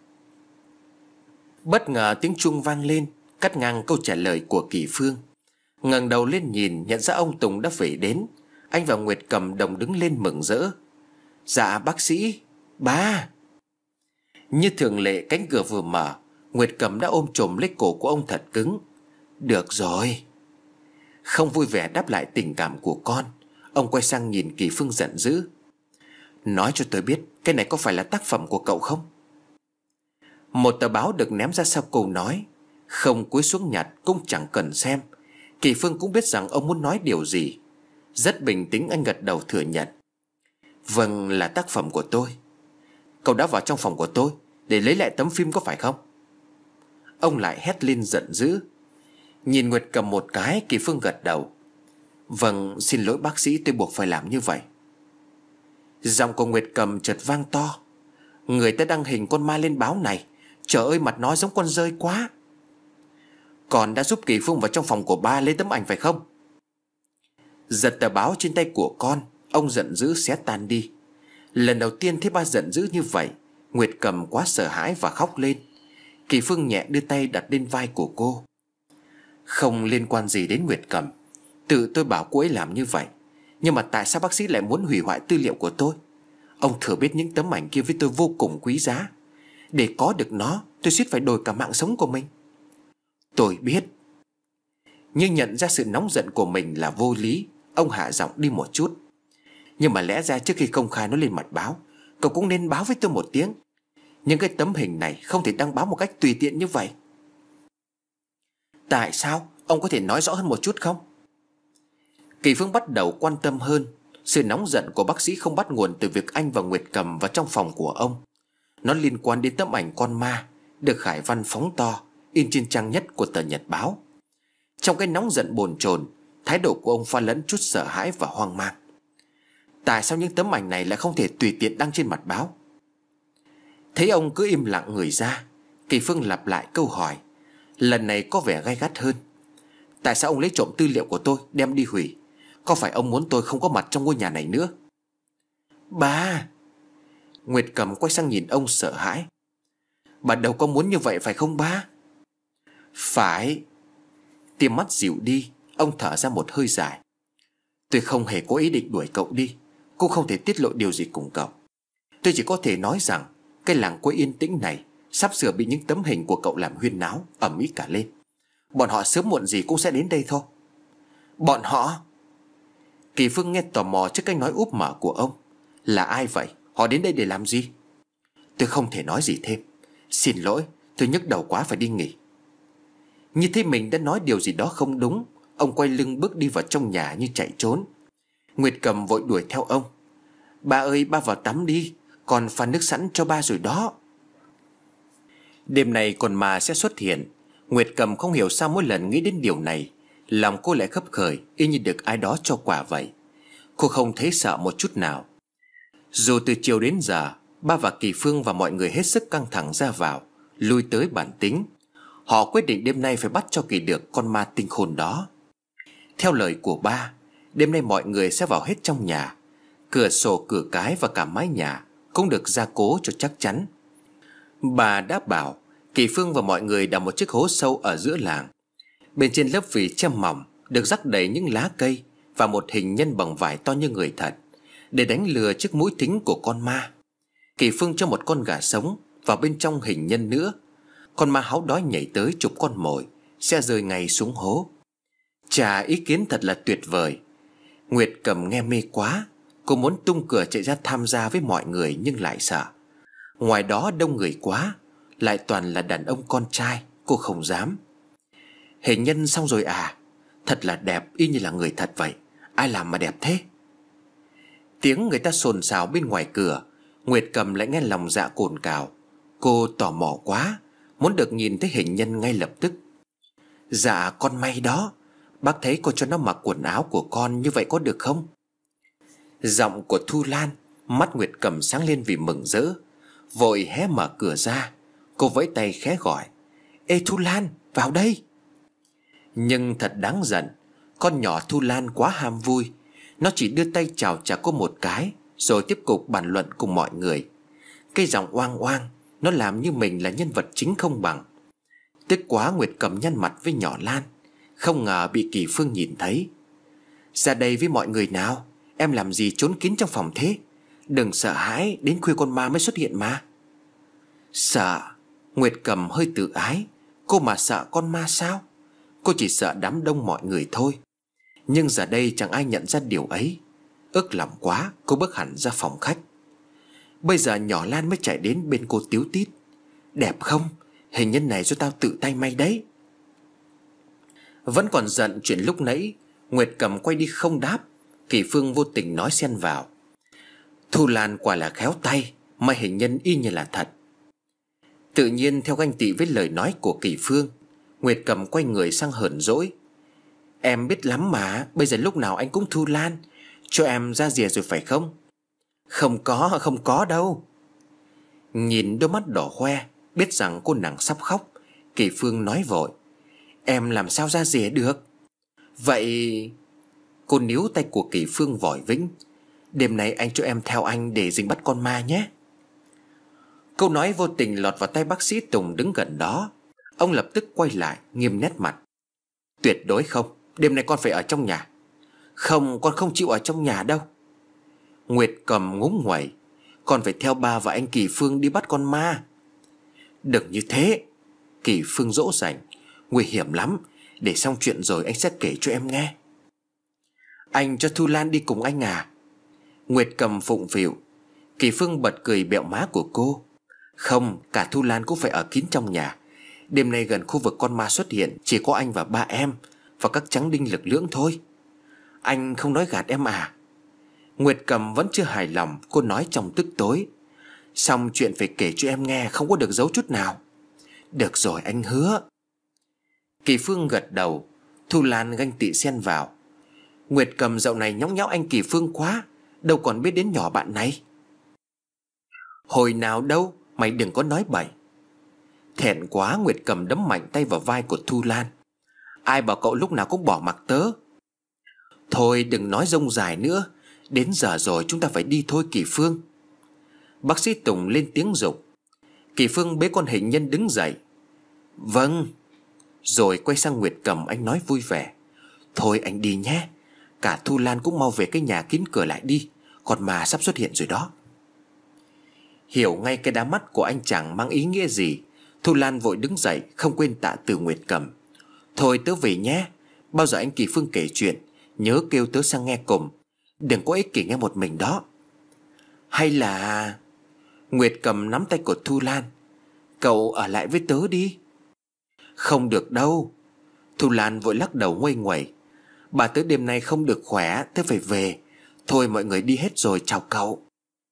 Bất ngờ tiếng chuông vang lên, cắt ngang câu trả lời của Kỳ Phương. Ngẩng đầu lên nhìn, nhận ra ông Tùng đã về đến. Anh và Nguyệt Cầm đồng đứng lên mừng rỡ. Dạ bác sĩ. Ba. Như thường lệ, cánh cửa vừa mở, Nguyệt Cầm đã ôm chồm lấy cổ của ông thật cứng. Được rồi. Không vui vẻ đáp lại tình cảm của con, ông quay sang nhìn Kỳ Phương giận dữ. Nói cho tôi biết, cái này có phải là tác phẩm của cậu không? Một tờ báo được ném ra sau câu nói. Không cúi xuống nhặt, cũng chẳng cần xem. Kỳ Phương cũng biết rằng ông muốn nói điều gì. Rất bình tĩnh anh gật đầu thừa nhận. Vâng, là tác phẩm của tôi. Cậu đã vào trong phòng của tôi để lấy lại tấm phim có phải không? Ông lại hét lên giận dữ. Nhìn Nguyệt Cầm một cái, Kỳ Phương gật đầu. Vâng, xin lỗi bác sĩ, tôi buộc phải làm như vậy. Giọng của Nguyệt Cầm chợt vang to. Người ta đăng hình con ma lên báo này. Trời ơi, mặt nó giống con dơi quá. Còn đã giúp Kỳ Phương vào trong phòng của ba lấy tấm ảnh phải không? Giật tờ báo trên tay của con, ông giận dữ xé tan đi. Lần đầu tiên thấy ba giận dữ như vậy, Nguyệt Cầm quá sợ hãi và khóc lên. Kỳ Phương nhẹ đưa tay đặt lên vai của cô. Không liên quan gì đến Nguyệt Cầm. Tự tôi bảo cô ấy làm như vậy. Nhưng mà tại sao bác sĩ lại muốn hủy hoại tư liệu của tôi? Ông thừa biết những tấm ảnh kia với tôi vô cùng quý giá. Để có được nó, tôi suýt phải đổi cả mạng sống của mình. Tôi biết. Nhưng nhận ra sự nóng giận của mình là vô lý, ông hạ giọng đi một chút. Nhưng mà lẽ ra trước khi công khai nó lên mặt báo, cậu cũng nên báo với tôi một tiếng. Nhưng cái tấm hình này không thể đăng báo một cách tùy tiện như vậy. Tại sao? Ông có thể nói rõ hơn một chút không? Kỳ Phương bắt đầu quan tâm hơn. Sự nóng giận của bác sĩ không bắt nguồn từ việc anh và Nguyệt Cầm vào trong phòng của ông. Nó liên quan đến tấm ảnh con ma được Khải Văn phóng to, in trên trang nhất của tờ Nhật báo. Trong cái nóng giận bồn chồn, thái độ của ông pha lẫn chút sợ hãi và hoang mang. Tại sao những tấm ảnh này lại không thể tùy tiện đăng trên mặt báo? Thấy ông cứ im lặng người ra, Kỳ Phương lặp lại câu hỏi, lần này có vẻ gay gắt hơn. Tại sao ông lấy trộm tư liệu của tôi đem đi hủy? Có phải ông muốn tôi không có mặt trong ngôi nhà này nữa? Ba. Nguyệt Cầm quay sang nhìn ông sợ hãi. Bà đâu có muốn như vậy phải không ba? Phải. Tia mắt dịu đi, ông thở ra một hơi dài. Tôi không hề có ý định đuổi cậu đi. Cô không thể tiết lộ điều gì cùng cậu. Tôi chỉ có thể nói rằng cái làng quê yên tĩnh này sắp sửa bị những tấm hình của cậu làm huyên náo, ầm ĩ cả lên. Bọn họ sớm muộn gì cũng sẽ đến đây thôi. Bọn họ? Kỳ Phương nghe tò mò trước cách nói úp mở của ông. Là ai vậy? Họ đến đây để làm gì? Tôi không thể nói gì thêm. Xin lỗi, tôi nhức đầu quá phải đi nghỉ. Như thế mình đã nói điều gì đó không đúng, ông quay lưng bước đi vào trong nhà như chạy trốn. Nguyệt Cầm vội đuổi theo ông. Ba ơi, ba vào tắm đi, còn pha nước sẵn cho ba rồi đó. Đêm này con ma sẽ xuất hiện. Nguyệt Cầm không hiểu sao mỗi lần nghĩ đến điều này, lòng cô lại khấp khởi y như được ai đó cho quà vậy. Cô không thấy sợ một chút nào. Dù từ chiều đến giờ, ba và Kỳ Phương và mọi người hết sức căng thẳng ra vào, lui tới bản tính. Họ quyết định đêm nay phải bắt cho kỳ được con ma tinh khôn đó. Theo lời của ba, đêm nay mọi người sẽ vào hết trong nhà. Cửa sổ, cửa cái và cả mái nhà cũng được gia cố cho chắc chắn. Bà đã bảo Kỳ Phương và mọi người đào một chiếc hố sâu ở giữa làng. Bên trên lớp vỉ che mỏng được rắc đầy những lá cây và một hình nhân bằng vải to như người thật, để đánh lừa chiếc mũi thính của con ma. Kỳ Phương cho một con gà sống vào bên trong hình nhân nữa. Con ma háu đói nhảy tới chụp con mồi, sẽ rơi ngay xuống hố. Chà, ý kiến thật là tuyệt vời. Nguyệt Cầm nghe mê quá. Cô muốn tung cửa chạy ra tham gia với mọi người, nhưng lại sợ. Ngoài đó đông người quá, lại toàn là đàn ông con trai, cô không dám. Hình nhân xong rồi à? Thật là đẹp, y như là người thật vậy. Ai làm mà đẹp thế? Tiếng người ta xồn xào bên ngoài cửa. Nguyệt Cầm lại nghe lòng dạ cồn cào. Cô tò mò quá, muốn được nhìn thấy hình nhân ngay lập tức. Dạ con may đó. Bác thấy cô cho nó mặc quần áo của con như vậy có được không? Giọng của Thu Lan, mắt Nguyệt Cầm sáng lên vì mừng rỡ. vội hé mở cửa ra. Cô vẫy tay khẽ gọi: Ê Thu Lan, vào đây. Nhưng thật đáng giận, con nhỏ Thu Lan quá ham vui. Nó chỉ đưa tay chào chào cô một cái, rồi tiếp tục bàn luận cùng mọi người. Cái giọng oang oang, nó làm như mình là nhân vật chính không bằng. Tức quá, Nguyệt Cầm nhăn mặt với nhỏ Lan. Không ngờ bị Kỳ Phương nhìn thấy. Ra đây với mọi người nào. Em làm gì trốn kín trong phòng thế? Đừng sợ hãi, đến khuya con ma mới xuất hiện mà. Sợ? Nguyệt Cầm hơi tự ái. Cô mà sợ con ma sao? Cô chỉ sợ đám đông mọi người thôi. Nhưng giờ đây chẳng ai nhận ra điều ấy. Ức lòng quá, cô bước hẳn ra phòng khách. Bây giờ nhỏ Lan mới chạy đến bên cô tíu tít: Đẹp không? Hình nhân này do tao tự tay may đấy. Vẫn còn giận chuyện lúc nãy, Nguyệt Cầm quay đi không đáp. Kỳ Phương vô tình nói xen vào: Thu Lan quả là khéo tay, may hình nhân y như là thật. Tự nhiên theo ganh tị với lời nói của Kỳ Phương, Nguyệt Cầm quay người sang hờn dỗi: Em biết lắm mà, bây giờ lúc nào anh cũng Thu Lan. Cho em ra rìa rồi phải không? Không có, không có đâu. Nhìn đôi mắt đỏ hoe, biết rằng cô nàng sắp khóc, Kỳ Phương nói vội: Em làm sao ra rìa được? Vậy... Cô níu tay của Kỳ Phương vội vĩnh: Đêm nay anh cho em theo anh để rình bắt con ma nhé. Câu nói vô tình lọt vào tay bác sĩ Tùng đứng gần đó. Ông lập tức quay lại nghiêm nét mặt: Tuyệt đối không, đêm nay con phải ở trong nhà. Không, con không chịu ở trong nhà đâu. Nguyệt Cầm ngúng nguẩy: Con phải theo ba và anh Kỳ Phương đi bắt con ma. Đừng như thế, Kỳ Phương dỗ dành: Nguy hiểm lắm, để xong chuyện rồi anh sẽ kể cho em nghe. Anh cho Thu Lan đi cùng anh à? Nguyệt Cầm phụng phịu. Kỳ Phương bật cười bẹo má của cô: Không, cả Thu Lan cũng phải ở kín trong nhà. Đêm nay gần khu vực con ma xuất hiện chỉ có anh và ba em và các trắng đinh lực lưỡng thôi. Anh không nói gạt em à? Nguyệt Cầm vẫn chưa hài lòng, cô nói trong tức tối: Xong chuyện phải kể cho em nghe, không có được giấu chút nào. Được rồi, anh hứa. Kỳ Phương gật đầu. Thu Lan ganh tị xen vào: Nguyệt Cầm dạo này nhõng nhẽo anh Kỳ Phương quá, đâu còn biết đến nhỏ bạn này. Hồi nào đâu, mày đừng có nói bậy. Thẹn quá, Nguyệt Cầm đấm mạnh tay vào vai của Thu Lan: Ai bảo cậu lúc nào cũng bỏ mặc tớ? Thôi đừng nói rông dài nữa, đến giờ rồi, chúng ta phải đi thôi Kỳ Phương. Bác sĩ Tùng lên tiếng giục. Kỳ Phương bế con hình nhân đứng dậy: Vâng. Rồi quay sang Nguyệt Cầm, anh nói vui vẻ: Thôi anh đi nhé. Cả Thu Lan cũng mau về cái nhà kín cửa lại đi, còn ma sắp xuất hiện rồi đó. Hiểu ngay cái đá mắt của anh chàng mang ý nghĩa gì, Thu Lan vội đứng dậy, không quên tạ từ Nguyệt Cầm: Thôi tớ về nhé. Bao giờ anh Kỳ Phương kể chuyện, nhớ kêu tớ sang nghe cùng, đừng có ích kỷ nghe một mình đó. Hay là... Nguyệt Cầm nắm tay của Thu Lan: Cậu ở lại với tớ đi. Không được đâu. Thu Lan vội lắc đầu nguây nguẩy: Bà tớ đêm nay không được khỏe, tớ phải về. Thôi mọi người đi hết rồi, chào cậu.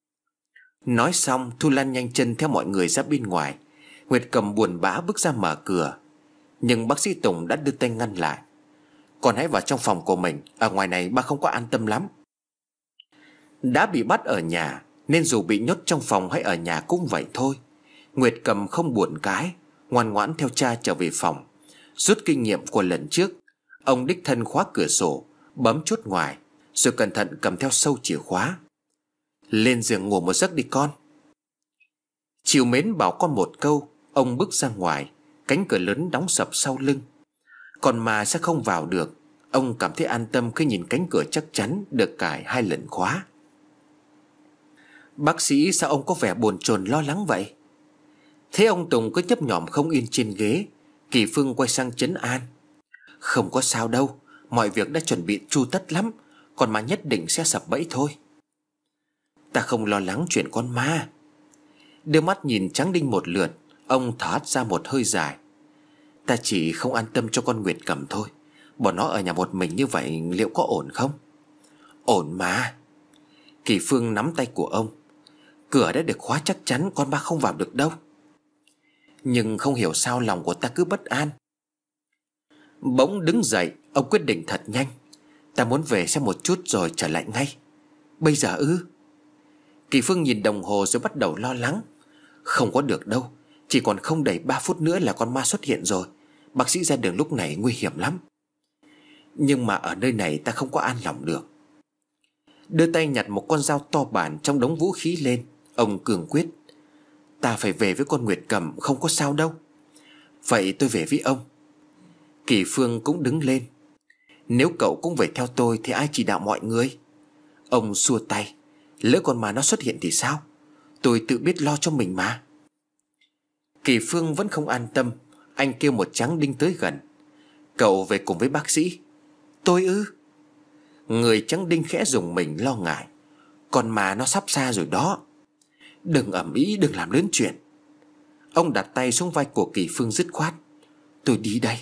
Nói xong, Thu Lan nhanh chân theo mọi người ra bên ngoài. Nguyệt Cầm buồn bã bước ra mở cửa, nhưng bác sĩ Tùng đã đưa tay ngăn lại: Con hãy vào trong phòng của mình, ở ngoài này ba không có an tâm lắm. Đã bị bắt ở nhà, nên dù bị nhốt trong phòng hay ở nhà cũng vậy thôi. Nguyệt Cầm không buồn cái, ngoan ngoãn theo cha trở về phòng. Rút kinh nghiệm của lần trước, ông đích thân khóa cửa sổ, bấm chốt ngoài, rồi cẩn thận cầm theo sâu chìa khóa. Lên giường ngủ một giấc đi con. Chiều mến bảo con một câu, ông bước ra ngoài. Cánh cửa lớn đóng sập sau lưng. Còn mà sẽ không vào được. Ông cảm thấy an tâm khi nhìn cánh cửa chắc chắn được cài hai lần khóa. Bác sĩ, sao ông có vẻ bồn chồn lo lắng vậy? Thế ông Tùng cứ nhấp nhổm không yên trên ghế. Kỳ Phương quay sang trấn an: Không có sao đâu, mọi việc đã chuẩn bị chu tất lắm, còn mà nhất định sẽ sập bẫy thôi. Ta không lo lắng chuyện con ma. Đưa mắt nhìn trắng đinh một lượt, ông thở hắt ra một hơi dài: Ta chỉ không an tâm cho con Nguyệt Cầm thôi. Bỏ nó ở nhà một mình như vậy liệu có ổn không? Ổn mà. Kỳ Phương nắm tay của ông: Cửa đã được khóa chắc chắn, con ba không vào được đâu. Nhưng không hiểu sao lòng của ta cứ bất an. Bỗng đứng dậy, ông quyết định thật nhanh: Ta muốn về xem một chút rồi trở lại ngay. Bây giờ ư? Kỳ Phương nhìn đồng hồ rồi bắt đầu lo lắng. Không có được đâu. Chỉ còn không đầy ba phút nữa là con ma xuất hiện rồi. Bác sĩ ra đường lúc này nguy hiểm lắm. Nhưng mà ở nơi này ta không có an lòng được. Đưa tay nhặt một con dao to bản trong đống vũ khí lên, ông cường quyết: Ta phải về với con Nguyệt Cầm, không có sao đâu. Vậy tôi về với ông. Kỳ Phương cũng đứng lên: Nếu cậu cũng về theo tôi thì ai chỉ đạo mọi người? Ông xua tay: Lỡ con mà nó xuất hiện thì sao? Tôi tự biết lo cho mình mà. Kỳ Phương vẫn không an tâm. Anh kêu một tráng đinh tới gần: Cậu về cùng với bác sĩ. Tôi ư? Người tráng đinh khẽ rùng mình lo ngại: Con mà nó sắp xa rồi đó. Đừng ầm ĩ, đừng làm lớn chuyện. Ông đặt tay xuống vai của Kỳ Phương dứt khoát: Tôi đi đây.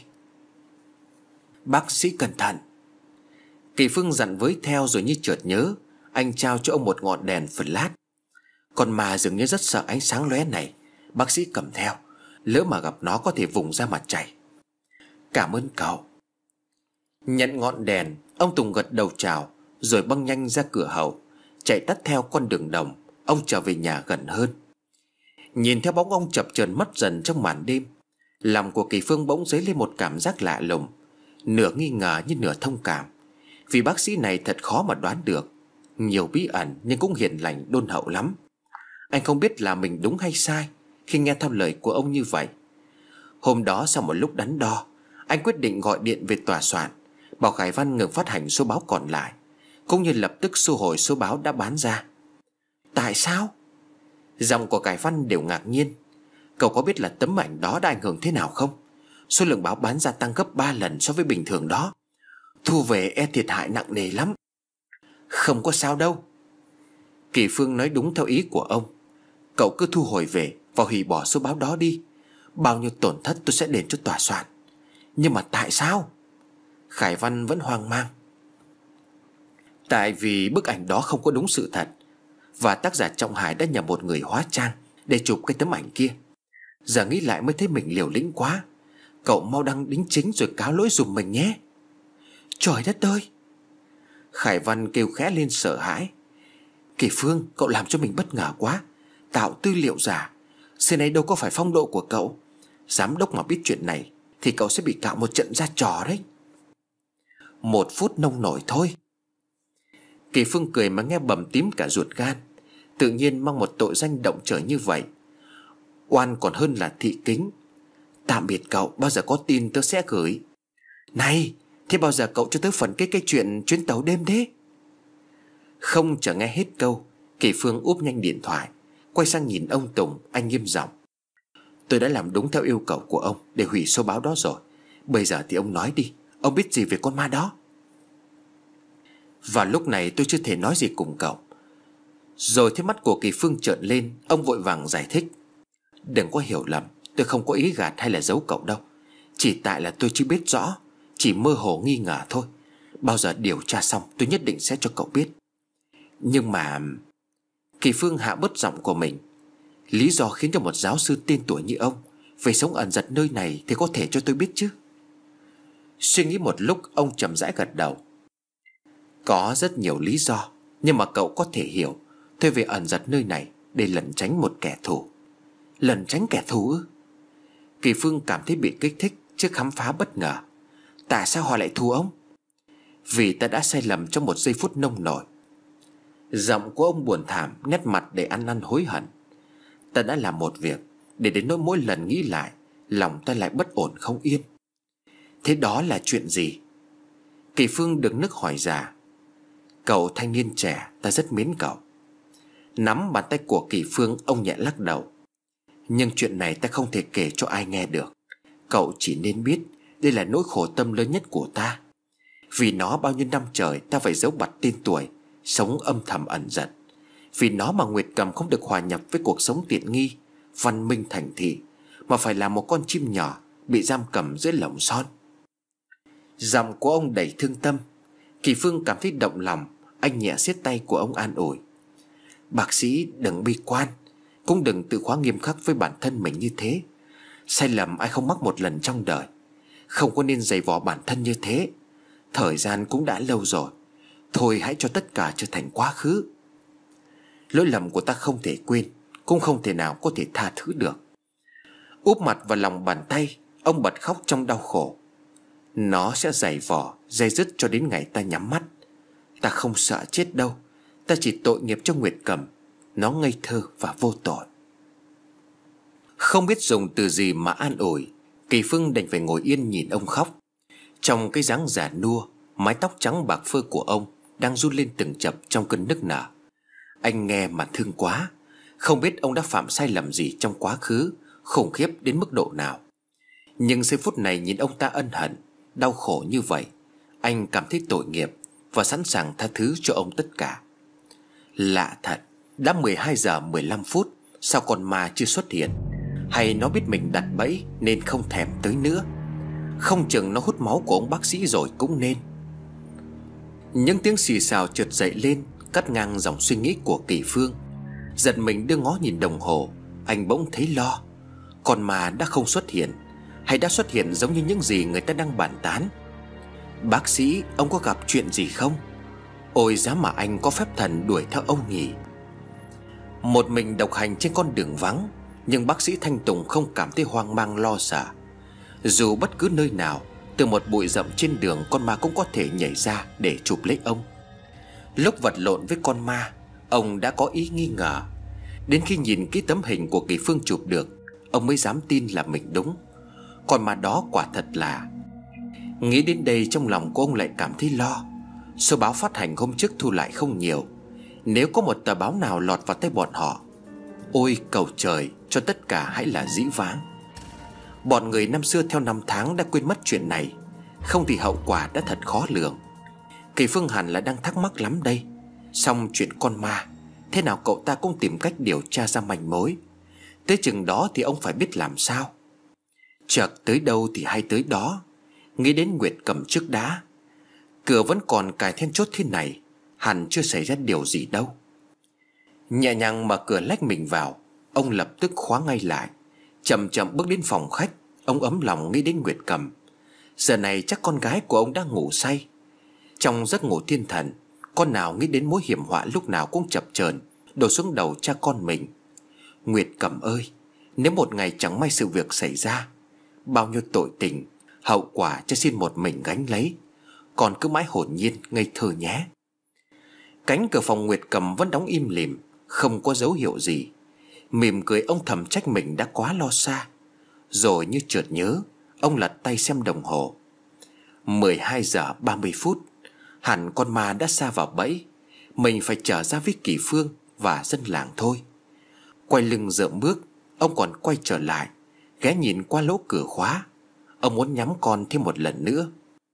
Bác sĩ cẩn thận. Kỳ Phương dặn với theo, rồi như chợt nhớ, anh trao cho ông một ngọn đèn flash. Con ma dường như rất sợ ánh sáng lóe này. Bác sĩ cầm theo, lỡ mà gặp nó có thể vùng ra mà chạy. Cảm ơn cậu. Nhận ngọn đèn, ông Tùng gật đầu chào, rồi băng nhanh ra cửa hậu, chạy tắt theo con đường đồng. Ông trở về nhà gần hơn. Nhìn theo bóng ông chập chờn mất dần trong màn đêm, lòng của Kỳ Phương bỗng dấy lên một cảm giác lạ lùng, nửa nghi ngờ như nửa thông cảm. Vì bác sĩ này thật khó mà đoán được. Nhiều bí ẩn nhưng cũng hiền lành đôn hậu lắm. Anh không biết là mình đúng hay sai khi nghe theo lời của ông như vậy. Hôm đó sau một lúc đắn đo, anh quyết định gọi điện về tòa soạn, bảo Khải Văn ngừng phát hành số báo còn lại, cũng như lập tức thu hồi số báo đã bán ra. Tại sao? Giọng của Khải Văn đều ngạc nhiên. Cậu có biết là tấm ảnh đó đã ảnh hưởng thế nào không? Số lượng báo bán ra tăng gấp ba lần so với bình thường đó. Thu về e thiệt hại nặng nề lắm. Không có sao đâu. Kỳ Phương nói đúng theo ý của ông. Cậu cứ thu hồi về và hủy bỏ số báo đó đi. Bao nhiêu tổn thất tôi sẽ đền cho tòa soạn. Nhưng mà tại sao? Khải Văn vẫn hoang mang. Tại vì bức ảnh đó không có đúng sự thật, và tác giả Trọng Hải đã nhờ một người hóa trang để chụp cái tấm ảnh kia. Giờ nghĩ lại mới thấy mình liều lĩnh quá. Cậu mau đăng đính chính rồi cáo lỗi giùm mình nhé. Trời đất ơi! Khải Văn kêu khẽ lên sợ hãi. Kỳ Phương, cậu làm cho mình bất ngờ quá. Tạo tư liệu giả, xưa này đâu có phải phong độ của cậu. Giám đốc mà biết chuyện này thì cậu sẽ bị cạo một trận ra trò đấy. Một phút nông nổi thôi. Kỳ Phương cười mà nghe bầm tím cả ruột gan. Tự nhiên mang một tội danh động trời như vậy, oan còn hơn là thị kính. Tạm biệt cậu, bao giờ có tin tớ sẽ gửi. Này, thế bao giờ cậu cho tớ phần cái cái chuyện chuyến tàu đêm thế? Không chờ nghe hết câu, Kỳ Phương úp nhanh điện thoại, quay sang nhìn ông Tùng. Anh nghiêm giọng: Tôi đã làm đúng theo yêu cầu của ông để hủy số báo đó rồi. Bây giờ thì ông nói đi, ông biết gì về con ma đó? Và lúc này tôi chưa thể nói gì cùng cậu. Rồi thấy mắt của Kỳ Phương trợn lên, ông vội vàng giải thích: Đừng có hiểu lầm, tôi không có ý gạt hay là giấu cậu đâu. Chỉ tại là tôi chưa biết rõ, chỉ mơ hồ nghi ngờ thôi. Bao giờ điều tra xong tôi nhất định sẽ cho cậu biết. Nhưng mà... Kỳ Phương hạ bớt giọng của mình. Lý do khiến cho một giáo sư tên tuổi như ông phải sống ẩn dật nơi này thì có thể cho tôi biết chứ? Suy nghĩ một lúc, ông chậm rãi gật đầu. Có rất nhiều lý do, nhưng mà cậu có thể hiểu tôi về ẩn dật nơi này để lẩn tránh một kẻ thù. Lẩn tránh kẻ thù ư? Kỳ Phương cảm thấy bị kích thích trước khám phá bất ngờ. Tại sao họ lại thù ông? Vì ta đã sai lầm trong một giây phút nông nổi. Giọng của ông buồn thảm, nét mặt để ăn năn hối hận. Ta đã làm một việc để đến nỗi mỗi lần nghĩ lại, lòng ta lại bất ổn không yên. Thế đó là chuyện gì? Kỳ Phương được nức hỏi già. Cậu thanh niên trẻ, ta rất mến cậu. Nắm bàn tay của Kỳ Phương, ông nhẹ lắc đầu. Nhưng chuyện này ta không thể kể cho ai nghe được. Cậu chỉ nên biết đây là nỗi khổ tâm lớn nhất của ta. Vì nó bao nhiêu năm trời ta phải giấu bặt tên tuổi, sống âm thầm ẩn dật. Vì nó mà Nguyệt Cầm không được hòa nhập với cuộc sống tiện nghi, văn minh thành thị, mà phải là một con chim nhỏ bị giam cầm dưới lồng son. Giọng của ông đầy thương tâm. Kỳ Phương cảm thấy động lòng. Anh nhẹ siết tay của ông an ủi. Bác sĩ đừng bi quan, cũng đừng tự quá nghiêm khắc với bản thân mình như thế. Sai lầm ai không mắc một lần trong đời. Không có nên giày vò bản thân như thế. Thời gian cũng đã lâu rồi. Thôi hãy cho tất cả trở thành quá khứ. Lỗi lầm của ta không thể quên, cũng không thể nào có thể tha thứ được. Úp mặt vào lòng bàn tay, ông bật khóc trong đau khổ. Nó sẽ giày vò, day dứt cho đến ngày ta nhắm mắt. Ta không sợ chết đâu. Ta chỉ tội nghiệp cho Nguyệt Cầm. Nó ngây thơ và vô tội. Không biết dùng từ gì mà an ủi, Kỳ Phương đành phải ngồi yên nhìn ông khóc. Trong cái dáng già nua, mái tóc trắng bạc phơ của ông đang run lên từng chập trong cơn nức nở. Anh nghe mà thương quá. Không biết ông đã phạm sai lầm gì trong quá khứ, khủng khiếp đến mức độ nào. Nhưng giây phút này nhìn ông ta ân hận, đau khổ như vậy, anh cảm thấy tội nghiệp và sẵn sàng tha thứ cho ông tất cả. Lạ thật, đã mười hai giờ mười lăm phút, sao con ma chưa xuất hiện? Hay nó biết mình đặt bẫy nên không thèm tới nữa? Không chừng nó hút máu của ông bác sĩ rồi cũng nên. Những tiếng xì xào chợt dậy lên, cắt ngang dòng suy nghĩ của Kỳ Phương. Giật mình đưa ngó nhìn đồng hồ, anh bỗng thấy lo. Con ma đã không xuất hiện, hay đã xuất hiện giống như những gì người ta đang bàn tán? Bác sĩ, ông có gặp chuyện gì không? Ôi giá mà anh có phép thần đuổi theo ông nhỉ. Một mình độc hành trên con đường vắng, nhưng bác sĩ Thanh Tùng không cảm thấy hoang mang lo sợ. Dù bất cứ nơi nào, từ một bụi rậm trên đường, con ma cũng có thể nhảy ra để chụp lấy ông. Lúc vật lộn với con ma, ông đã có ý nghi ngờ. Đến khi nhìn kỹ tấm hình của Kỳ Phương chụp được, ông mới dám tin là mình đúng. Con ma đó quả thật là... Nghĩ đến đây, trong lòng của ông lại cảm thấy lo. Số báo phát hành hôm trước thu lại không nhiều. Nếu có một tờ báo nào lọt vào tay bọn họ, ôi cầu trời cho tất cả hãy là dĩ vãng. Bọn người năm xưa theo năm tháng đã quên mất chuyện này, không thì hậu quả đã thật khó lường. Kỳ Phương hẳn là đang thắc mắc lắm đây. Xong chuyện con ma, thế nào cậu ta cũng tìm cách điều tra ra manh mối. Tới chừng đó thì ông phải biết làm sao. Chợt tới đâu thì hay tới đó. Nghĩ đến Nguyệt Cầm trước đã. Cửa vẫn còn cài then chốt thế này, hẳn chưa xảy ra điều gì đâu. Nhẹ nhàng mở cửa lách mình vào, ông lập tức khóa ngay lại. Chậm chậm bước đến phòng khách. Ông ấm lòng nghĩ đến Nguyệt Cầm. Giờ này chắc con gái của ông đang ngủ say. Trong giấc ngủ thiên thần, con nào nghĩ đến mối hiểm họa lúc nào cũng chập chờn đổ xuống đầu cha con mình. Nguyệt Cầm ơi, nếu một ngày chẳng may sự việc xảy ra, bao nhiêu tội tình, hậu quả cho xin một mình gánh lấy. Còn cứ mãi hồn nhiên ngây thơ nhé. Cánh cửa phòng Nguyệt Cầm vẫn đóng im lìm, không có dấu hiệu gì. Mỉm cười, ông thầm trách mình đã quá lo xa. Rồi như chợt nhớ, ông lật tay xem đồng hồ. Mười hai giờ ba mươi phút. Hẳn con ma đã sa vào bẫy. Mình phải trở ra với Kỳ Phương và dân làng thôi. Quay lưng dợm bước, ông còn quay trở lại, ghé nhìn qua lỗ cửa khóa. Ông muốn nhắm con thêm một lần nữa.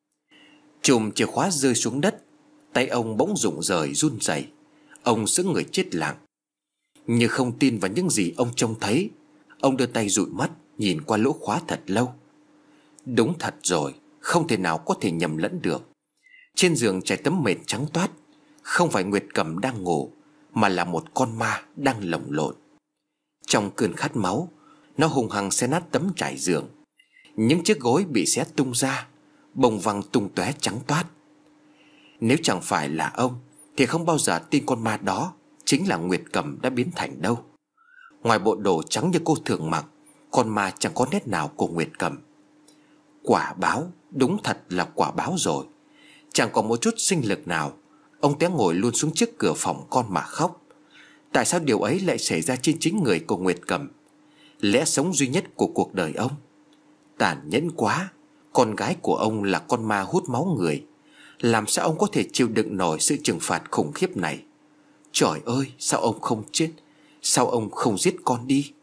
Chùm chìa khóa rơi xuống đất. Tay ông bỗng rụng rời run rẩy. Ông sững người chết lặng. Như không tin vào những gì ông trông thấy, ông đưa tay dụi mắt, nhìn qua lỗ khóa thật lâu. Đúng thật rồi, không thể nào có thể nhầm lẫn được. Trên giường trải tấm mền trắng toát. Không phải Nguyệt Cầm đang ngủ, mà là một con ma đang lồng lộn. Trong cơn khát máu, nó hùng hăng xé nát tấm trải giường. Những chiếc gối bị xé tung ra, bông văng tung tóe trắng toát. Nếu chẳng phải là ông thì không bao giờ tin con ma đó chính là Nguyệt Cầm đã biến thành đâu. Ngoài bộ đồ trắng như cô thường mặc, con ma chẳng có nét nào của Nguyệt Cầm. Quả báo, đúng thật là quả báo rồi. Chẳng có một chút sinh lực nào. Ông té ngồi luôn xuống trước cửa phòng con mà khóc. Tại sao điều ấy lại xảy ra trên chính người của Nguyệt Cầm, lẽ sống duy nhất của cuộc đời ông? Tàn nhẫn quá. Con gái của ông là con ma hút máu người. Làm sao ông có thể chịu đựng nổi sự trừng phạt khủng khiếp này? Trời ơi, sao ông không chết? Sao ông không giết con đi?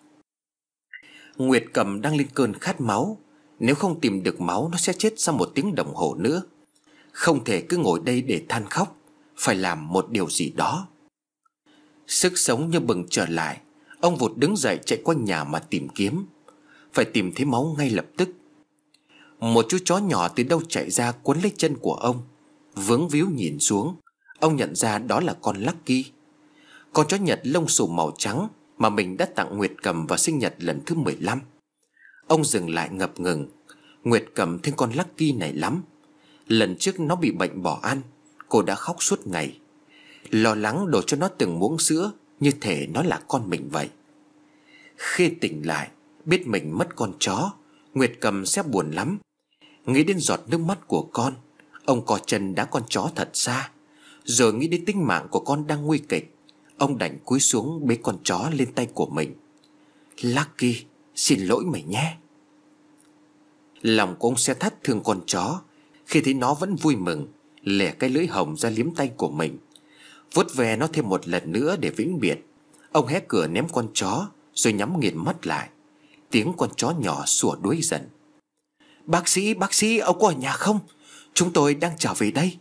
Nguyệt Cầm đang lên cơn khát máu. Nếu không tìm được máu, nó sẽ chết sau một tiếng đồng hồ nữa. Không thể cứ ngồi đây để than khóc, phải làm một điều gì đó. Sức sống như bừng trở lại, ông vụt đứng dậy chạy quanh nhà mà tìm kiếm. Phải tìm thấy máu ngay lập tức. Một chú chó nhỏ từ đâu chạy ra quấn lấy chân của ông. Vướng víu nhìn xuống, ông nhận ra đó là con Lucky. Con chó Nhật lông xù màu trắng mà mình đã tặng Nguyệt Cầm vào sinh nhật lần thứ mười lăm. Ông dừng lại ngập ngừng. Nguyệt Cầm thương con Lucky này lắm. Lần trước nó bị bệnh bỏ ăn, cô đã khóc suốt ngày. Lo lắng đổ cho nó từng muỗng sữa, như thể nó là con mình vậy. Khi tỉnh lại, biết mình mất con chó, Nguyệt Cầm sẽ buồn lắm. Nghĩ đến giọt nước mắt của con, ông co chân đá con chó thật xa. Rồi nghĩ đến tính mạng của con đang nguy kịch, ông đành cúi xuống bế con chó lên tay của mình. Lucky, xin lỗi mày nhé. Lòng của ông sẽ thắt thương con chó khi thấy nó vẫn vui mừng lẻ cái lưỡi hồng ra liếm tay của mình, vuốt ve nó thêm một lần nữa để vĩnh biệt. Ông hé cửa ném con chó rồi nhắm nghiền mắt lại. Tiếng con chó nhỏ sủa đuối dần. Bác sĩ, bác sĩ, ông có ở nhà không? Chúng tôi đang trở về đây.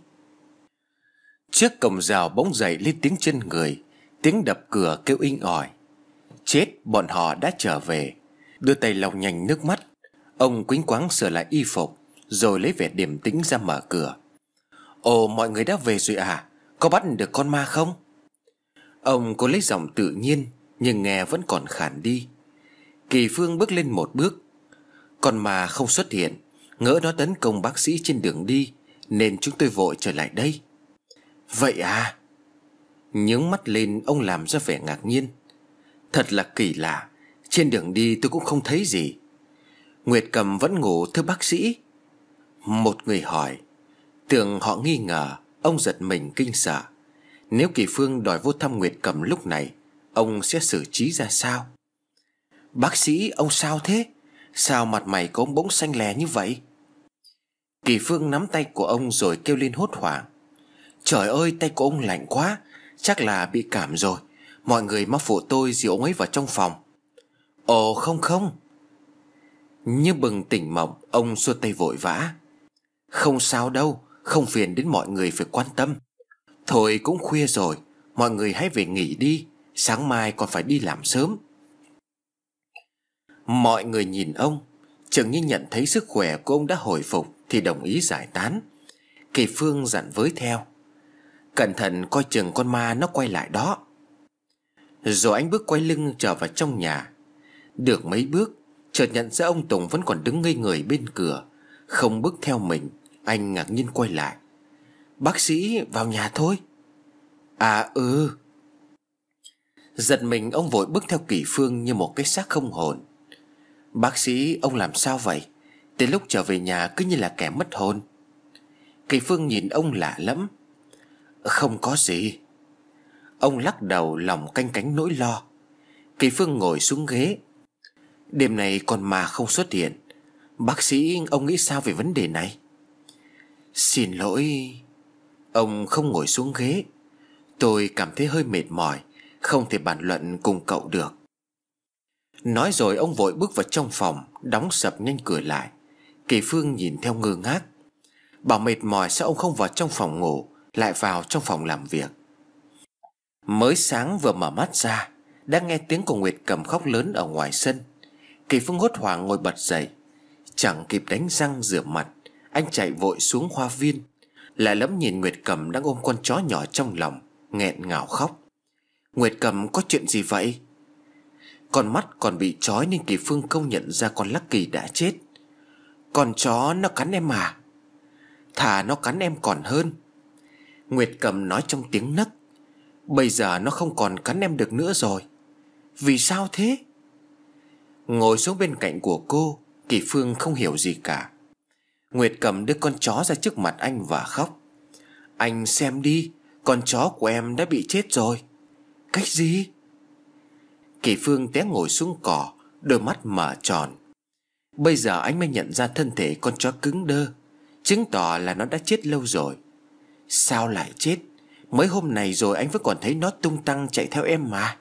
Trước cổng rào bỗng dậy lên tiếng chân người, tiếng đập cửa kêu inh ỏi. Chết, bọn họ đã trở về. Đưa tay lau nhanh nước mắt, ông quýnh quáng sửa lại y phục, rồi lấy vẻ điềm tĩnh ra mở cửa. Ồ, mọi người đã về rồi à? Có bắt được con ma không? Ông cố lấy giọng tự nhiên, nhưng nghe vẫn còn khản đi. Kỳ Phương bước lên một bước. Con ma không xuất hiện, ngỡ nó tấn công bác sĩ trên đường đi, nên chúng tôi vội trở lại đây. Vậy à? Nhướng mắt lên, ông làm ra vẻ ngạc nhiên. Thật là kỳ lạ, trên đường đi tôi cũng không thấy gì. Nguyệt Cầm vẫn ngủ thưa bác sĩ? Một người hỏi. Tưởng họ nghi ngờ, ông giật mình kinh sợ. Nếu Kỳ Phương đòi vô thăm Nguyệt Cầm lúc này, ông sẽ xử trí ra sao? Bác sĩ, ông sao thế? Sao mặt mày của ông bỗng xanh lè như vậy? Kỳ Phương nắm tay của ông rồi kêu lên hốt hoảng. Trời ơi, tay của ông lạnh quá, chắc là bị cảm rồi. Mọi người mau phụ tôi dìu ông ấy vào trong phòng. Ồ không không. Như bừng tỉnh mộng, ông xua tay vội vã. Không sao đâu, không phiền đến mọi người phải quan tâm. Thôi cũng khuya rồi, mọi người hãy về nghỉ đi, sáng mai còn phải đi làm sớm. Mọi người nhìn ông, chừng như nhận thấy sức khỏe của ông đã hồi phục thì đồng ý giải tán. Kỳ Phương dặn với theo. Cẩn thận coi chừng con ma nó quay lại đó. Rồi anh bước quay lưng trở vào trong nhà. Được mấy bước, chợt nhận ra ông Tùng vẫn còn đứng ngây người bên cửa, không bước theo mình. Anh ngạc nhiên quay lại. Bác sĩ, vào nhà thôi. À ừ. Giật mình, ông vội bước theo Kỳ Phương như một cái xác không hồn. Bác sĩ, ông làm sao vậy? Tới lúc trở về nhà cứ như là kẻ mất hồn. Kỳ Phương nhìn ông lạ lẫm. Không có gì. Ông lắc đầu, lòng canh cánh nỗi lo. Kỳ Phương ngồi xuống ghế. Đêm này con ma không xuất hiện. Bác sĩ, ông nghĩ sao về vấn đề này? Xin lỗi. Ông không ngồi xuống ghế. Tôi cảm thấy hơi mệt mỏi, không thể bàn luận cùng cậu được. Nói rồi ông vội bước vào trong phòng, đóng sập nhanh cửa lại. Kỳ Phương nhìn theo ngơ ngác. Bảo mệt mỏi sao ông không vào trong phòng ngủ, lại vào trong phòng làm việc. Mới sáng vừa mở mắt ra, đã nghe tiếng của Nguyệt Cầm khóc lớn ở ngoài sân. Kỳ Phương hốt hoảng ngồi bật dậy. Chẳng kịp đánh răng rửa mặt, anh chạy vội xuống hoa viên. Lạ lẫm nhìn Nguyệt Cầm đang ôm con chó nhỏ trong lòng, nghẹn ngào khóc. Nguyệt Cầm, có chuyện gì vậy? Con mắt còn bị trói nên Kỳ Phương không nhận ra con Lucky đã chết. Con chó nó cắn em à? Thà nó cắn em còn hơn. Nguyệt Cầm nói trong tiếng nấc. Bây giờ nó không còn cắn em được nữa rồi. Vì sao thế? Ngồi xuống bên cạnh của cô, Kỳ Phương không hiểu gì cả. Nguyệt Cầm đưa con chó ra trước mặt anh và khóc. Anh xem đi, con chó của em đã bị chết rồi. Cách gì? Kỳ Phương té ngồi xuống cỏ, đôi mắt mở tròn. Bây giờ anh mới nhận ra thân thể con chó cứng đơ, chứng tỏ là nó đã chết lâu rồi. Sao lại chết? Mới hôm này rồi anh vẫn còn thấy nó tung tăng chạy theo em mà.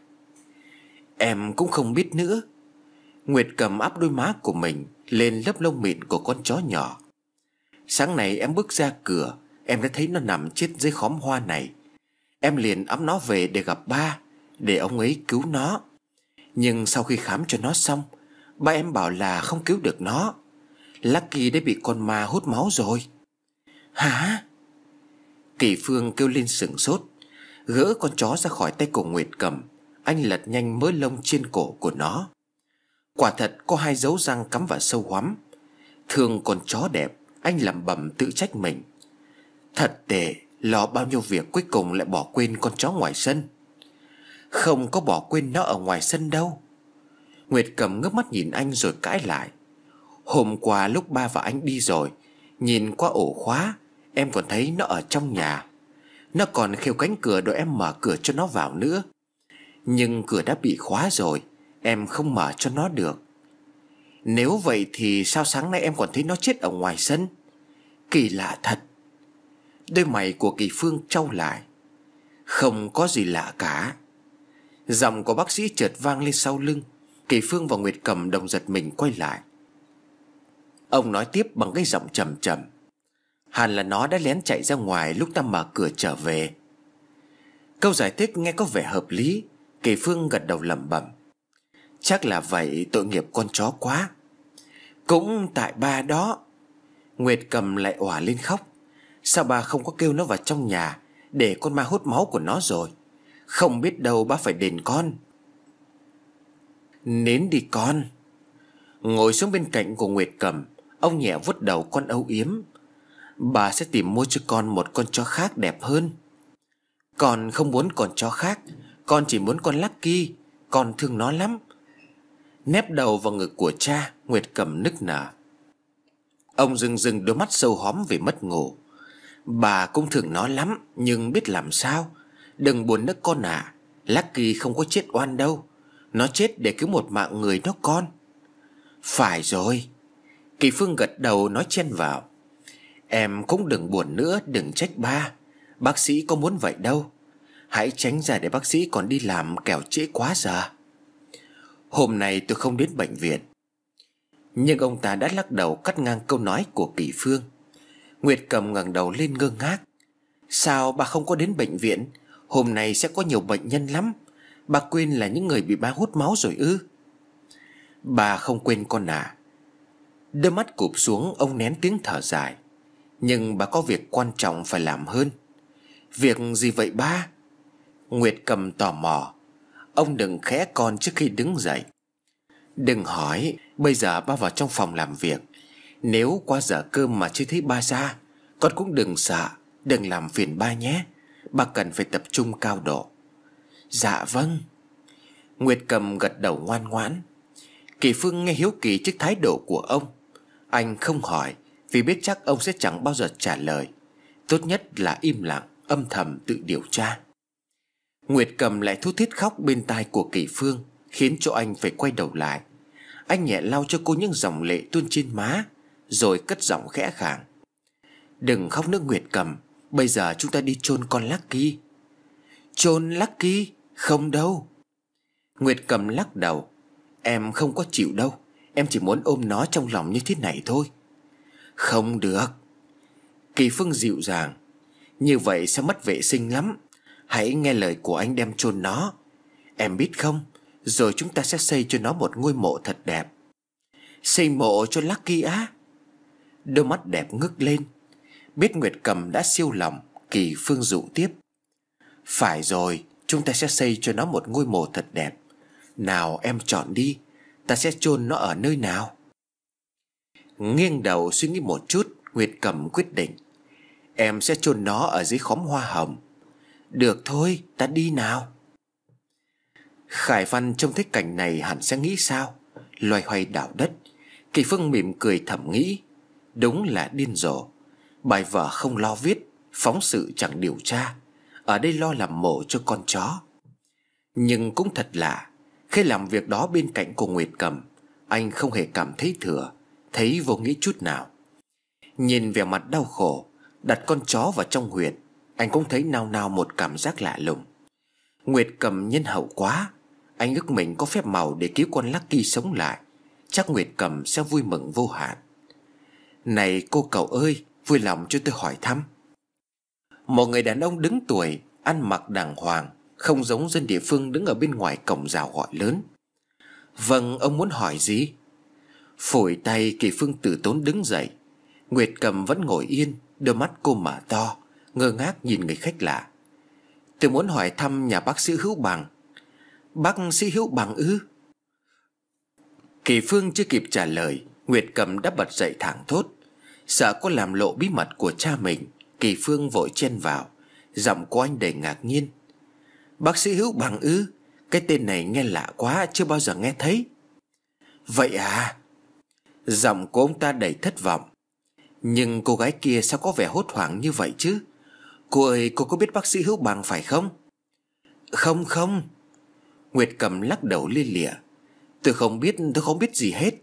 Em cũng không biết nữa. Nguyệt Cầm áp đôi má của mình lên lớp lông mịn của con chó nhỏ. Sáng nay em bước ra cửa, em đã thấy nó nằm chết dưới khóm hoa này. Em liền ẵm nó về để gặp ba, để ông ấy cứu nó. Nhưng sau khi khám cho nó xong, ba em bảo là không cứu được nó. Lucky đã bị con ma hút máu rồi. Hả? Kỳ Phương kêu lên sửng sốt. Gỡ con chó ra khỏi tay của Nguyệt Cầm, anh lật nhanh mớ lông trên cổ của nó. Quả thật có hai dấu răng cắm vào sâu hoắm. Thương con chó đẹp, anh lẩm bẩm tự trách mình. Thật tệ, lo bao nhiêu việc cuối cùng lại bỏ quên con chó ngoài sân. Không có bỏ quên nó ở ngoài sân đâu. Nguyệt Cầm ngước mắt nhìn anh rồi cãi lại. Hôm qua lúc ba và anh đi rồi, nhìn qua ổ khóa, em còn thấy nó ở trong nhà. Nó còn khêu cánh cửa đòi em mở cửa cho nó vào nữa. Nhưng cửa đã bị khóa rồi, em không mở cho nó được. Nếu vậy thì sao sáng nay em còn thấy nó chết ở ngoài sân? Kỳ lạ thật. Đôi mày của Kỳ Phương trao lại. Không có gì lạ cả. Giọng của bác sĩ chợt vang lên sau lưng. Kỳ Phương và Nguyệt Cầm đồng giật mình quay lại. Ông nói tiếp bằng cái giọng trầm trầm. Hẳn là nó đã lén chạy ra ngoài lúc ta mở cửa trở về. Câu giải thích nghe có vẻ hợp lý. Kỳ Phương gật đầu lẩm bẩm. Chắc là vậy, tội nghiệp con chó quá. Cũng tại ba đó. Nguyệt Cầm lại òa lên khóc. Sao bà không có kêu nó vào trong nhà để con ma hút máu của nó rồi? Không biết đâu bà phải đền con. Nến đi con. Ngồi xuống bên cạnh của Nguyệt Cầm, ông nhẹ vuốt đầu con âu yếm. Bà sẽ tìm mua cho con một con chó khác đẹp hơn. Con không muốn con chó khác, con chỉ muốn con Lucky. Con thương nó lắm. Nép đầu vào ngực của cha, Nguyệt Cầm nức nở. Ông rưng rưng đôi mắt sâu hóm vì mất ngủ. Bà cũng thương nó lắm, nhưng biết làm sao. Đừng buồn nữa con ạ. à. Lucky không có chết oan đâu. Nó chết để cứu một mạng người đó con. Phải rồi. Kỳ Phương gật đầu nói chen vào. Em cũng đừng buồn nữa, đừng trách ba. Bác sĩ có muốn vậy đâu. Hãy tránh ra để bác sĩ còn đi làm kẻo trễ quá giờ. Hôm nay tôi không đến bệnh viện. Nhưng ông ta đã lắc đầu cắt ngang câu nói của Kỳ Phương. Nguyệt Cầm ngẩng đầu lên ngơ ngác. Sao bà không có đến bệnh viện? Hôm nay sẽ có nhiều bệnh nhân lắm. Bà quên là những người bị ba hút máu rồi ư? Bà không quên con à. Đôi mắt cụp xuống, ông nén tiếng thở dài. Nhưng bà có việc quan trọng phải làm hơn. Việc gì vậy ba? Nguyệt Cầm tò mò. Ông đừng khẽ con trước khi đứng dậy. Đừng hỏi. Bây giờ ba vào trong phòng làm việc. Nếu qua giờ cơm mà chưa thấy ba ra, con cũng đừng sợ. Đừng làm phiền ba nhé. Ba cần phải tập trung cao độ. Dạ vâng. Nguyệt Cầm gật đầu ngoan ngoãn. Kỳ Phương nghe hiếu kỳ trước thái độ của ông. Anh không hỏi vì biết chắc ông sẽ chẳng bao giờ trả lời. Tốt nhất là im lặng, âm thầm tự điều tra. Nguyệt Cầm lại thút thít khóc bên tai của Kỳ Phương, khiến cho anh phải quay đầu lại. Anh nhẹ lau cho cô những dòng lệ tuôn trên má, rồi cất giọng khẽ khàng. Đừng khóc nữa Nguyệt Cầm. Bây giờ chúng ta đi chôn con Lucky. Chôn Lucky? Không đâu. Nguyệt Cầm lắc đầu. Em không có chịu đâu. Em chỉ muốn ôm nó trong lòng như thế này thôi. Không được. Kỳ Phương dịu dàng. Như vậy sẽ mất vệ sinh lắm. Hãy nghe lời của anh đem chôn nó. Em biết không, rồi chúng ta sẽ xây cho nó một ngôi mộ thật đẹp. Xây mộ cho Lucky á? Đôi mắt đẹp ngước lên. Biết Nguyệt Cầm đã siêu lòng, Kỳ Phương dụ tiếp. Phải rồi, chúng ta sẽ xây cho nó một ngôi mộ thật đẹp. Nào em chọn đi. Ta sẽ chôn nó ở nơi nào? Nghiêng đầu suy nghĩ một chút, Nguyệt Cầm quyết định. Em sẽ chôn nó ở dưới khóm hoa hồng. Được thôi, ta đi nào. Khải Văn trông thấy cảnh này hẳn sẽ nghĩ sao? Loay hoay đào đất. Kỳ Phương mỉm cười thầm nghĩ. Đúng là điên rồ. Bài vở không lo viết, phóng sự chẳng điều tra, ở đây lo làm mộ cho con chó. Nhưng cũng thật lạ, khi làm việc đó bên cạnh của Nguyệt Cầm, anh không hề cảm thấy thừa, thấy vô nghĩa chút nào. Nhìn vẻ mặt đau khổ, đặt con chó vào trong huyệt, anh cũng thấy nao nao một cảm giác lạ lùng. Nguyệt Cầm nhân hậu quá. Anh ước mình có phép màu để cứu con Lucky sống lại. Chắc Nguyệt Cầm sẽ vui mừng vô hạn. Này cô cậu ơi, vui lòng cho tôi hỏi thăm. Một người đàn ông đứng tuổi, ăn mặc đàng hoàng, không giống dân địa phương đứng ở bên ngoài cổng rào gọi lớn. Vâng, ông muốn hỏi gì? Phủi tay, Kỳ Phương từ tốn đứng dậy. Nguyệt Cầm vẫn ngồi yên, đôi mắt cô mở to, ngơ ngác nhìn người khách lạ. Tôi muốn hỏi thăm nhà bác sĩ Hữu Bằng. Bác sĩ Hữu Bằng ư? Kỳ Phương chưa kịp trả lời, Nguyệt Cầm đã bật dậy thảng thốt. Sợ có làm lộ bí mật của cha mình, Kỳ Phương vội chen vào, giọng của anh đầy ngạc nhiên. Bác sĩ Hữu Bằng ư? Cái tên này nghe lạ quá, chưa bao giờ nghe thấy. Vậy à? Giọng của ông ta đầy thất vọng. Nhưng cô gái kia sao có vẻ hốt hoảng như vậy chứ? Cô ơi, cô có biết bác sĩ Hữu Bằng phải không? Không không. Nguyệt Cầm lắc đầu lia lịa. Tôi không biết, tôi không biết gì hết.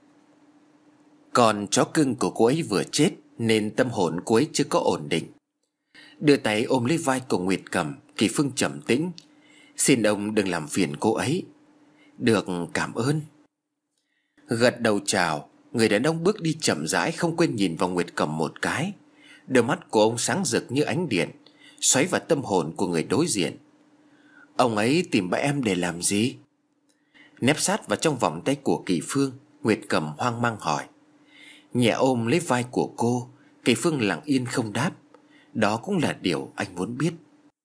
Còn chó cưng của cô ấy vừa chết nên tâm hồn cô ấy chưa có ổn định. Đưa tay ôm lấy vai của Nguyệt Cầm, Kỳ Phương trầm tĩnh. Xin ông đừng làm phiền cô ấy. Được, cảm ơn. Gật đầu chào, người đàn ông bước đi chậm rãi, không quên nhìn vào Nguyệt Cầm một cái. Đôi mắt của ông sáng rực như ánh điện, xoáy vào tâm hồn của người đối diện. Ông ấy tìm bà em để làm gì? Nép sát vào trong vòng tay của Kỳ Phương, Nguyệt Cầm hoang mang hỏi. Nhẹ ôm lấy vai của cô, Kỳ Phương lặng yên không đáp. Đó cũng là điều anh muốn biết.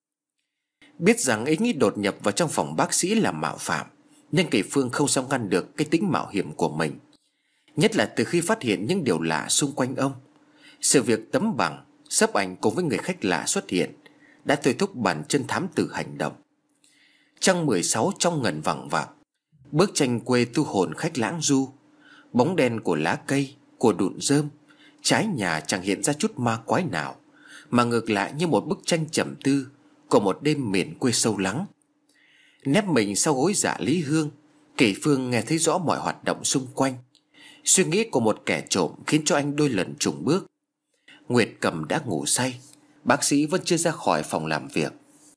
Biết rằng ý nghĩ đột nhập vào trong phòng bác sĩ là mạo phạm, nhưng Kỳ Phương không sao ngăn được cái tính mạo hiểm của mình. Nhất là từ khi phát hiện những điều lạ xung quanh ông. Sự việc tấm bằng, xếp ảnh cùng với người khách lạ xuất hiện đã thôi thúc bàn chân thám tử hành động. Trăng mười sáu trong ngần vẳng vặc, bức tranh quê tu hồn khách lãng du. Bóng đen của lá cây, của đụn rơm, trái nhà chẳng hiện ra chút ma quái nào, mà ngược lại như một bức tranh trầm tư của một đêm miền quê sâu lắng. Nép mình sau gối dạ Lý Hương, Kỳ Phương nghe thấy rõ mọi hoạt động xung quanh. Suy nghĩ của một kẻ trộm khiến cho anh đôi lần chùng bước. Nguyệt Cầm đã ngủ say, bác sĩ vẫn chưa ra khỏi phòng làm việc.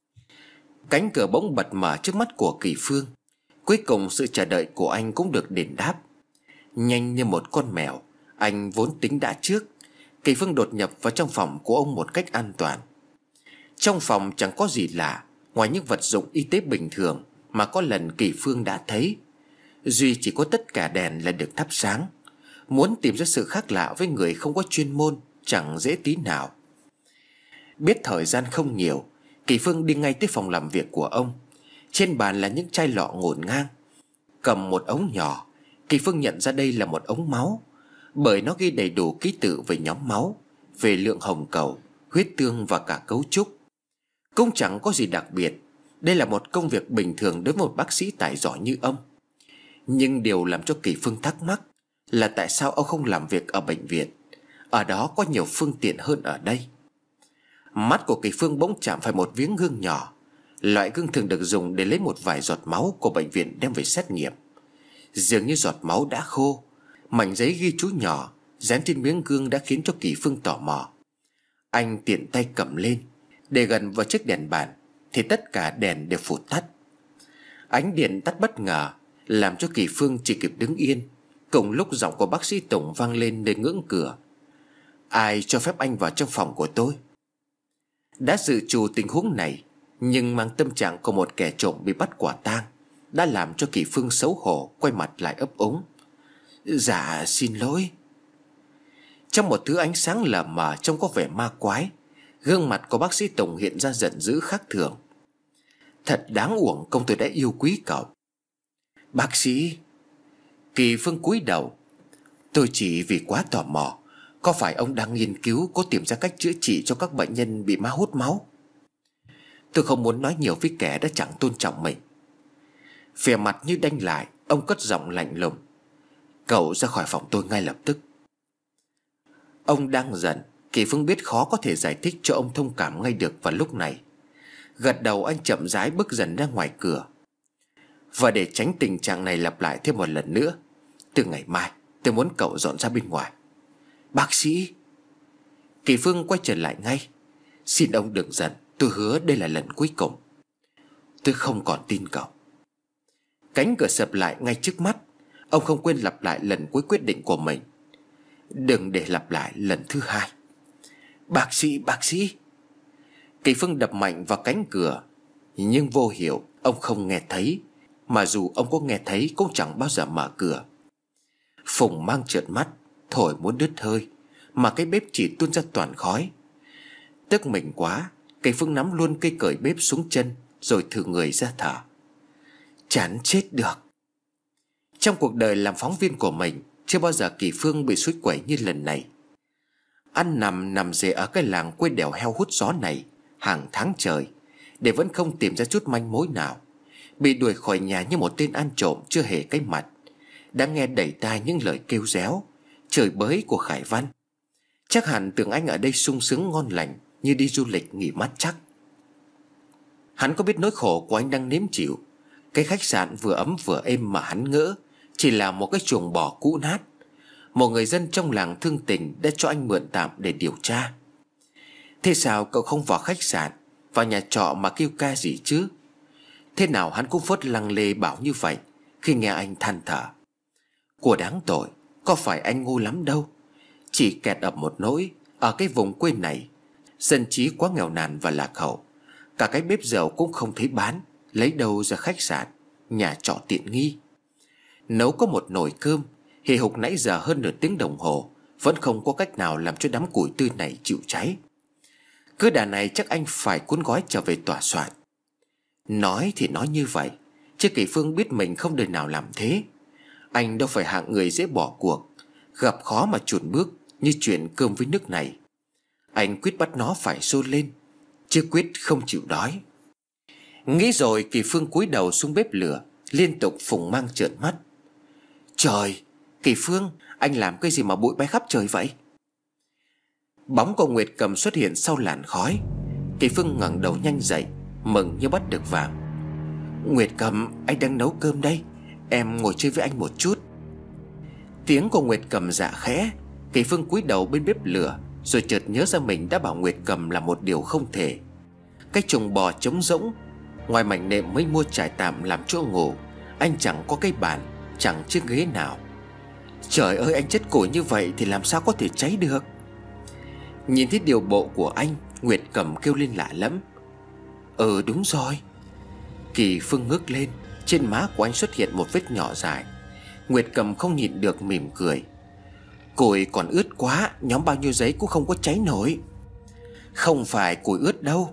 Cánh cửa bỗng bật mở trước mắt của Kỳ Phương. Cuối cùng sự chờ đợi của anh cũng được đền đáp. Nhanh như một con mèo, anh vốn tính đã trước, Kỳ Phương đột nhập vào trong phòng của ông một cách an toàn. Trong phòng chẳng có gì lạ ngoài những vật dụng y tế bình thường mà có lần Kỳ Phương đã thấy. Duy chỉ có tất cả đèn là được thắp sáng. Muốn tìm ra sự khác lạ với người không có chuyên môn chẳng dễ tí nào. Biết thời gian không nhiều, Kỳ Phương đi ngay tới phòng làm việc của ông. Trên bàn là những chai lọ ngổn ngang. Cầm một ống nhỏ, Kỳ Phương nhận ra đây là một ống máu, bởi nó ghi đầy đủ ký tự về nhóm máu, về lượng hồng cầu, huyết tương và cả cấu trúc. Cũng chẳng có gì đặc biệt. Đây là một công việc bình thường đối với một bác sĩ tài giỏi như ông. Nhưng điều làm cho Kỳ Phương thắc mắc là tại sao ông không làm việc ở bệnh viện. Ở đó có nhiều phương tiện hơn ở đây. Mắt của Kỳ Phương bỗng chạm phải một miếng gương nhỏ, loại gương thường được dùng để lấy một vài giọt máu của bệnh viện đem về xét nghiệm. Dường như giọt máu đã khô. Mảnh giấy ghi chú nhỏ dán trên miếng gương đã khiến cho Kỳ Phương tò mò. Anh tiện tay cầm lên, để gần vào chiếc đèn bàn thì tất cả đèn đều phụt tắt. Ánh điện tắt bất ngờ làm cho Kỳ Phương chỉ kịp đứng yên. Cùng lúc giọng của bác sĩ Tùng vang lên nơi ngưỡng cửa. Ai cho phép anh vào trong phòng của tôi? Đã dự trù tình huống này, nhưng mang tâm trạng của một kẻ trộm bị bắt quả tang đã làm cho Kỳ Phương xấu hổ quay mặt lại ấp úng. Dạ xin lỗi. Trong một thứ ánh sáng lờ mờ trông có vẻ ma quái, gương mặt của bác sĩ Tùng hiện ra giận dữ khác thường. Thật đáng uổng công tôi đã yêu quý cậu. Bác sĩ. Kỳ Phương cúi đầu. Tôi chỉ vì quá tò mò, có phải ông đang nghiên cứu có tìm ra cách chữa trị cho các bệnh nhân bị ma hút máu? Tôi không muốn nói nhiều với kẻ đã chẳng tôn trọng mình. Vẻ mặt như đanh lại, ông cất giọng lạnh lùng. Cậu ra khỏi phòng tôi ngay lập tức. Ông đang giận, Kỳ Phương biết khó có thể giải thích cho ông thông cảm ngay được vào lúc này. Gật đầu, anh chậm rãi bước dần ra ngoài cửa. Và để tránh tình trạng này lặp lại thêm một lần nữa, từ ngày mai tôi muốn cậu dọn ra bên ngoài. Bác sĩ. Kỳ Phương quay trở lại ngay. Xin ông đừng giận, tôi hứa đây là lần cuối cùng. Tôi không còn tin cậu. Cánh cửa sập lại ngay trước mắt. Ông không quên lặp lại lần cuối quyết định của mình. Đừng để lặp lại lần thứ hai. Bác sĩ, bác sĩ. Kỳ Phương đập mạnh vào cánh cửa, nhưng vô hiệu ông không nghe thấy. Mà dù ông có nghe thấy cũng chẳng bao giờ mở cửa. Phùng mang trợn mắt, thổi muốn đứt hơi, mà cái bếp chỉ tuôn ra toàn khói. Tức mình quá, Kỳ Phương nắm luôn cây cởi bếp xuống chân, rồi thử người ra thở. Chán chết được. Trong cuộc đời làm phóng viên của mình, chưa bao giờ Kỳ Phương bị suối quẩy như lần này. Ăn nằm nằm rề ở cái làng quê đèo heo hút gió này hàng tháng trời, để vẫn không tìm ra chút manh mối nào. bị đuổi khỏi nhà như một tên ăn trộm chưa hề cái mặt, đã nghe đầy tai những lời kêu réo, chửi bới của Khải Văn. Chắc hẳn tưởng anh ở đây sung sướng ngon lành như đi du lịch nghỉ mát chắc. Hắn có biết nỗi khổ của anh đang nếm chịu. Cái khách sạn vừa ấm vừa êm mà hắn ngỡ chỉ là một cái chuồng bò cũ nát. Một người dân trong làng thương tình đã cho anh mượn tạm để điều tra. Thế sao cậu không vào khách sạn, vào nhà trọ mà kêu ca gì chứ? Thế nào hắn cũng phớt lăng lê bảo như vậy khi nghe anh than thở. Của đáng tội, có phải anh ngu lắm đâu. Chỉ kẹt ập một nỗi, ở cái vùng quê này dân trí quá nghèo nàn và lạc hậu. Cả cái bếp dầu cũng không thấy bán, lấy đâu ra khách sạn, nhà trọ tiện nghi. Nấu có một nồi cơm, hì hục nãy giờ hơn nửa tiếng đồng hồ, vẫn không có cách nào làm cho đám củi tươi này chịu cháy. Cứ đà này chắc anh phải cuốn gói trở về tòa soạn. Nói thì nói như vậy, chứ Kỳ Phương biết mình không đời nào làm thế. Anh đâu phải hạng người dễ bỏ cuộc, gặp khó mà chùn bước như chuyện cơm với nước này. Anh quyết bắt nó phải sôi lên, chứ quyết không chịu đói. Nghĩ rồi, Kỳ Phương cúi đầu xuống bếp lửa, liên tục phùng mang trợn mắt. Trời, Kỳ Phương, anh làm cái gì mà bụi bay khắp trời vậy? Bóng của Nguyệt Cầm xuất hiện sau làn khói. Kỳ Phương ngẩng đầu nhanh dậy, mừng như bắt được vàng. Nguyệt Cầm, anh đang nấu cơm đây, em ngồi chơi với anh một chút. Tiếng của Nguyệt Cầm dạ khẽ. Kỳ Phương cúi đầu bên bếp lửa, rồi chợt nhớ ra mình đã bảo Nguyệt Cầm là một điều không thể. Cái chuồng bò trống rỗng, ngoài mảnh nệm mới mua trải tạm làm chỗ ngủ, anh chẳng có cái bàn, chẳng chiếc ghế nào. Trời ơi, anh chất củi như vậy thì làm sao có thể cháy được? Nhìn thấy điều bộ của anh, Nguyệt Cầm kêu lên lạ lẫm. Ừ đúng rồi. Kỳ Phương ngước lên, trên má của anh xuất hiện một vết nhỏ dài. Nguyệt Cầm không nhịn được mỉm cười. Củi còn ướt quá, nhóm bao nhiêu giấy cũng không có cháy nổi. Không phải củi ướt đâu.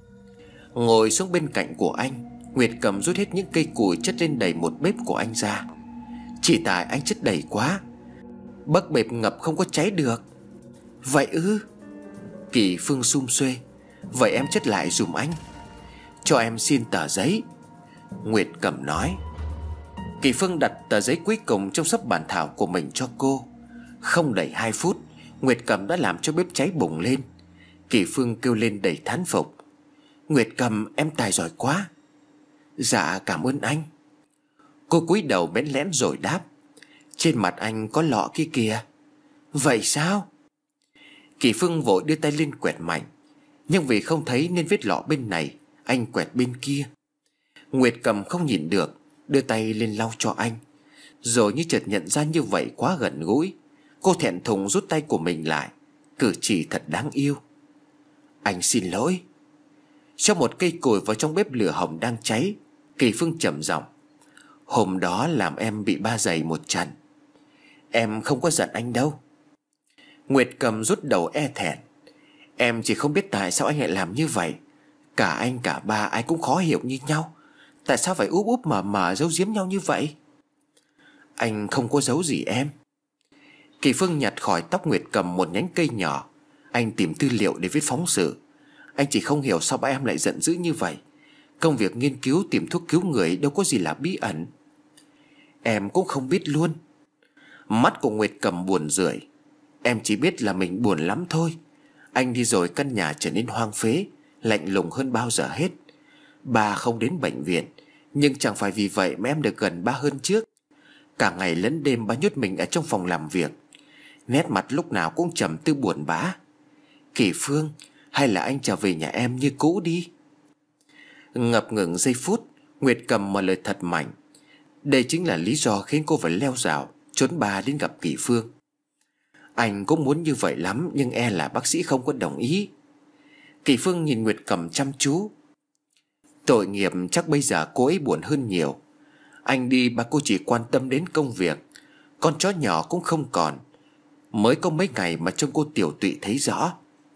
Ngồi xuống bên cạnh của anh, Nguyệt Cầm rút hết những cây củi chất lên đầy một bếp của anh ra. Chỉ tại anh chất đầy quá, bấc bếp ngập không có cháy được. Vậy ư? Kỳ Phương sum xuê. Vậy em chất lại dùm anh. Cho em xin tờ giấy, Nguyệt Cầm nói. Kỳ Phương đặt tờ giấy cuối cùng trong sấp bản thảo của mình cho cô. Không đầy hai phút, Nguyệt Cầm đã làm cho bếp cháy bùng lên. Kỳ Phương kêu lên đầy thán phục. Nguyệt Cầm, em tài giỏi quá. Dạ cảm ơn anh. Cô cúi đầu bẽn lẽn rồi đáp. Trên mặt anh có lọ kia kìa. Vậy sao? Kỳ Phương vội đưa tay lên quẹt mạnh, nhưng vì không thấy nên vết lọ bên này, anh quẹt bên kia. Nguyệt Cầm không nhìn được, đưa tay lên lau cho anh. Rồi như chợt nhận ra như vậy quá gần gũi, cô thẹn thùng rút tay của mình lại. Cử chỉ thật đáng yêu. Anh xin lỗi. Cho một cây củi vào trong bếp lửa hồng đang cháy, Kỳ Phương trầm giọng. Hôm đó làm em bị ba giày một trận. Em không có giận anh đâu. Nguyệt Cầm rút đầu e thẹn. Em chỉ không biết tại sao anh lại làm như vậy. Cả anh cả ba ai cũng khó hiểu như nhau. Tại sao phải úp úp mở mở giấu giếm nhau như vậy? Anh không có giấu gì em. Kỳ Phương nhặt khỏi tóc Nguyệt Cầm một nhánh cây nhỏ. Anh tìm tư liệu để viết phóng sự. Anh chỉ không hiểu sao ba em lại giận dữ như vậy. Công việc nghiên cứu tìm thuốc cứu người đâu có gì là bí ẩn. Em cũng không biết luôn. Mắt của Nguyệt Cầm buồn rười. Em chỉ biết là mình buồn lắm thôi. Anh đi rồi căn nhà trở nên hoang phế, lạnh lùng hơn bao giờ hết. Ba không đến bệnh viện, nhưng chẳng phải vì vậy mà em được gần ba hơn trước. Cả ngày lẫn đêm ba nhốt mình ở trong phòng làm việc. Nét mặt lúc nào cũng trầm tư buồn bã. Kỳ Phương, hay là anh trở về nhà em như cũ đi. Ngập ngừng giây phút, Nguyệt Cầm mở lời thật mạnh. Đây chính là lý do khiến cô phải leo rào trốn ba đến gặp Kỳ Phương. Anh cũng muốn như vậy lắm, nhưng e là bác sĩ không có đồng ý. Kỳ Phương nhìn Nguyệt Cầm chăm chú. Tội nghiệp, chắc bây giờ cô ấy buồn hơn nhiều. Anh đi ba cô chỉ quan tâm đến công việc. Con chó nhỏ cũng không còn. Mới có mấy ngày mà trông cô tiểu tụy thấy rõ.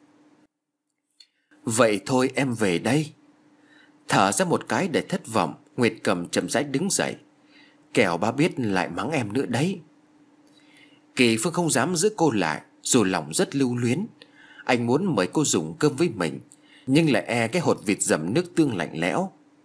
Vậy thôi em về đây. Thở ra một cái để thất vọng, Nguyệt Cầm chậm rãi đứng dậy. Kẻo ba biết lại mắng em nữa đấy. Kỳ Phương không dám giữ cô lại, dù lòng rất lưu luyến. Anh muốn mời cô dùng cơm với mình, nhưng lại e cái hột vịt dầm nước tương lạnh lẽo.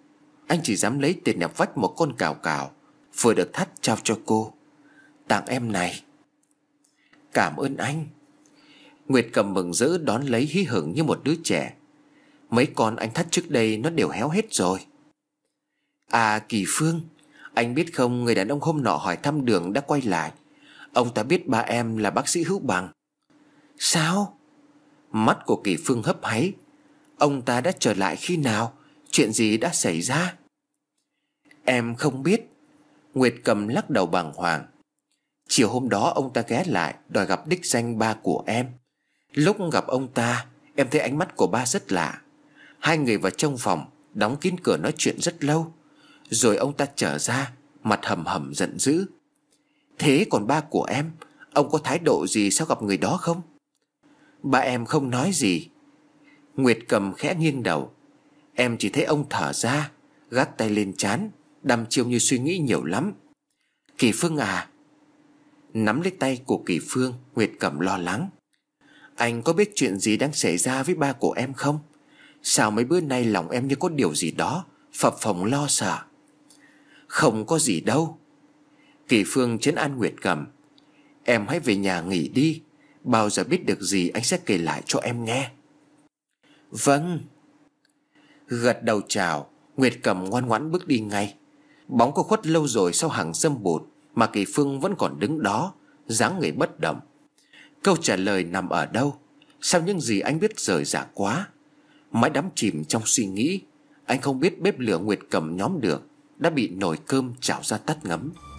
Anh chỉ dám lấy tiền nhà vách một con cào cào vừa được thắt trao cho cô. Tặng em này. Cảm ơn anh. Nguyệt Cầm mừng rỡ đón lấy hí hửng như một đứa trẻ. Mấy con anh thắt trước đây nó đều héo hết rồi. À Kỳ Phương, anh biết không, người đàn ông hôm nọ hỏi thăm Đường đã quay lại. Ông ta biết ba em là bác sĩ Hữu Bằng. Sao? Mắt của Kỳ Phương hấp háy. Ông ta đã trở lại khi nào? Chuyện gì đã xảy ra? Em không biết. Nguyệt Cầm lắc đầu bàng hoàng. Chiều hôm đó ông ta ghé lại đòi gặp đích danh ba của em. Lúc gặp ông ta, em thấy ánh mắt của ba rất lạ. Hai người vào trong phòng, đóng kín cửa nói chuyện rất lâu. Rồi ông ta trở ra, mặt hầm hầm giận dữ. Thế còn ba của em, ông có thái độ gì sau gặp người đó không? Ba em không nói gì. Nguyệt Cầm khẽ nghiêng đầu. Em chỉ thấy ông thở ra, gác tay lên trán, đăm chiêu như suy nghĩ nhiều lắm. Kỳ Phương à. Nắm lấy tay của Kỳ Phương, Nguyệt Cầm lo lắng. Anh có biết chuyện gì đang xảy ra với ba của em không? Sao mấy bữa nay lòng em như có điều gì đó phập phồng lo sợ? Không có gì đâu. Kỳ Phương trấn an Nguyệt Cầm. Em hãy về nhà nghỉ đi. Bao giờ biết được gì anh sẽ kể lại cho em nghe. Vâng. Gật đầu chào, Nguyệt Cầm ngoan ngoãn bước đi ngay. Bóng cô khuất lâu rồi sau hàng râm bụt, mà Kỳ Phương vẫn còn đứng đó, dáng người bất động. Câu trả lời nằm ở đâu? Sao những gì anh biết rời rạc quá? Mãi đắm chìm trong suy nghĩ, anh không biết bếp lửa Nguyệt Cầm nhóm được đã bị nồi cơm chảo ra tắt ngấm.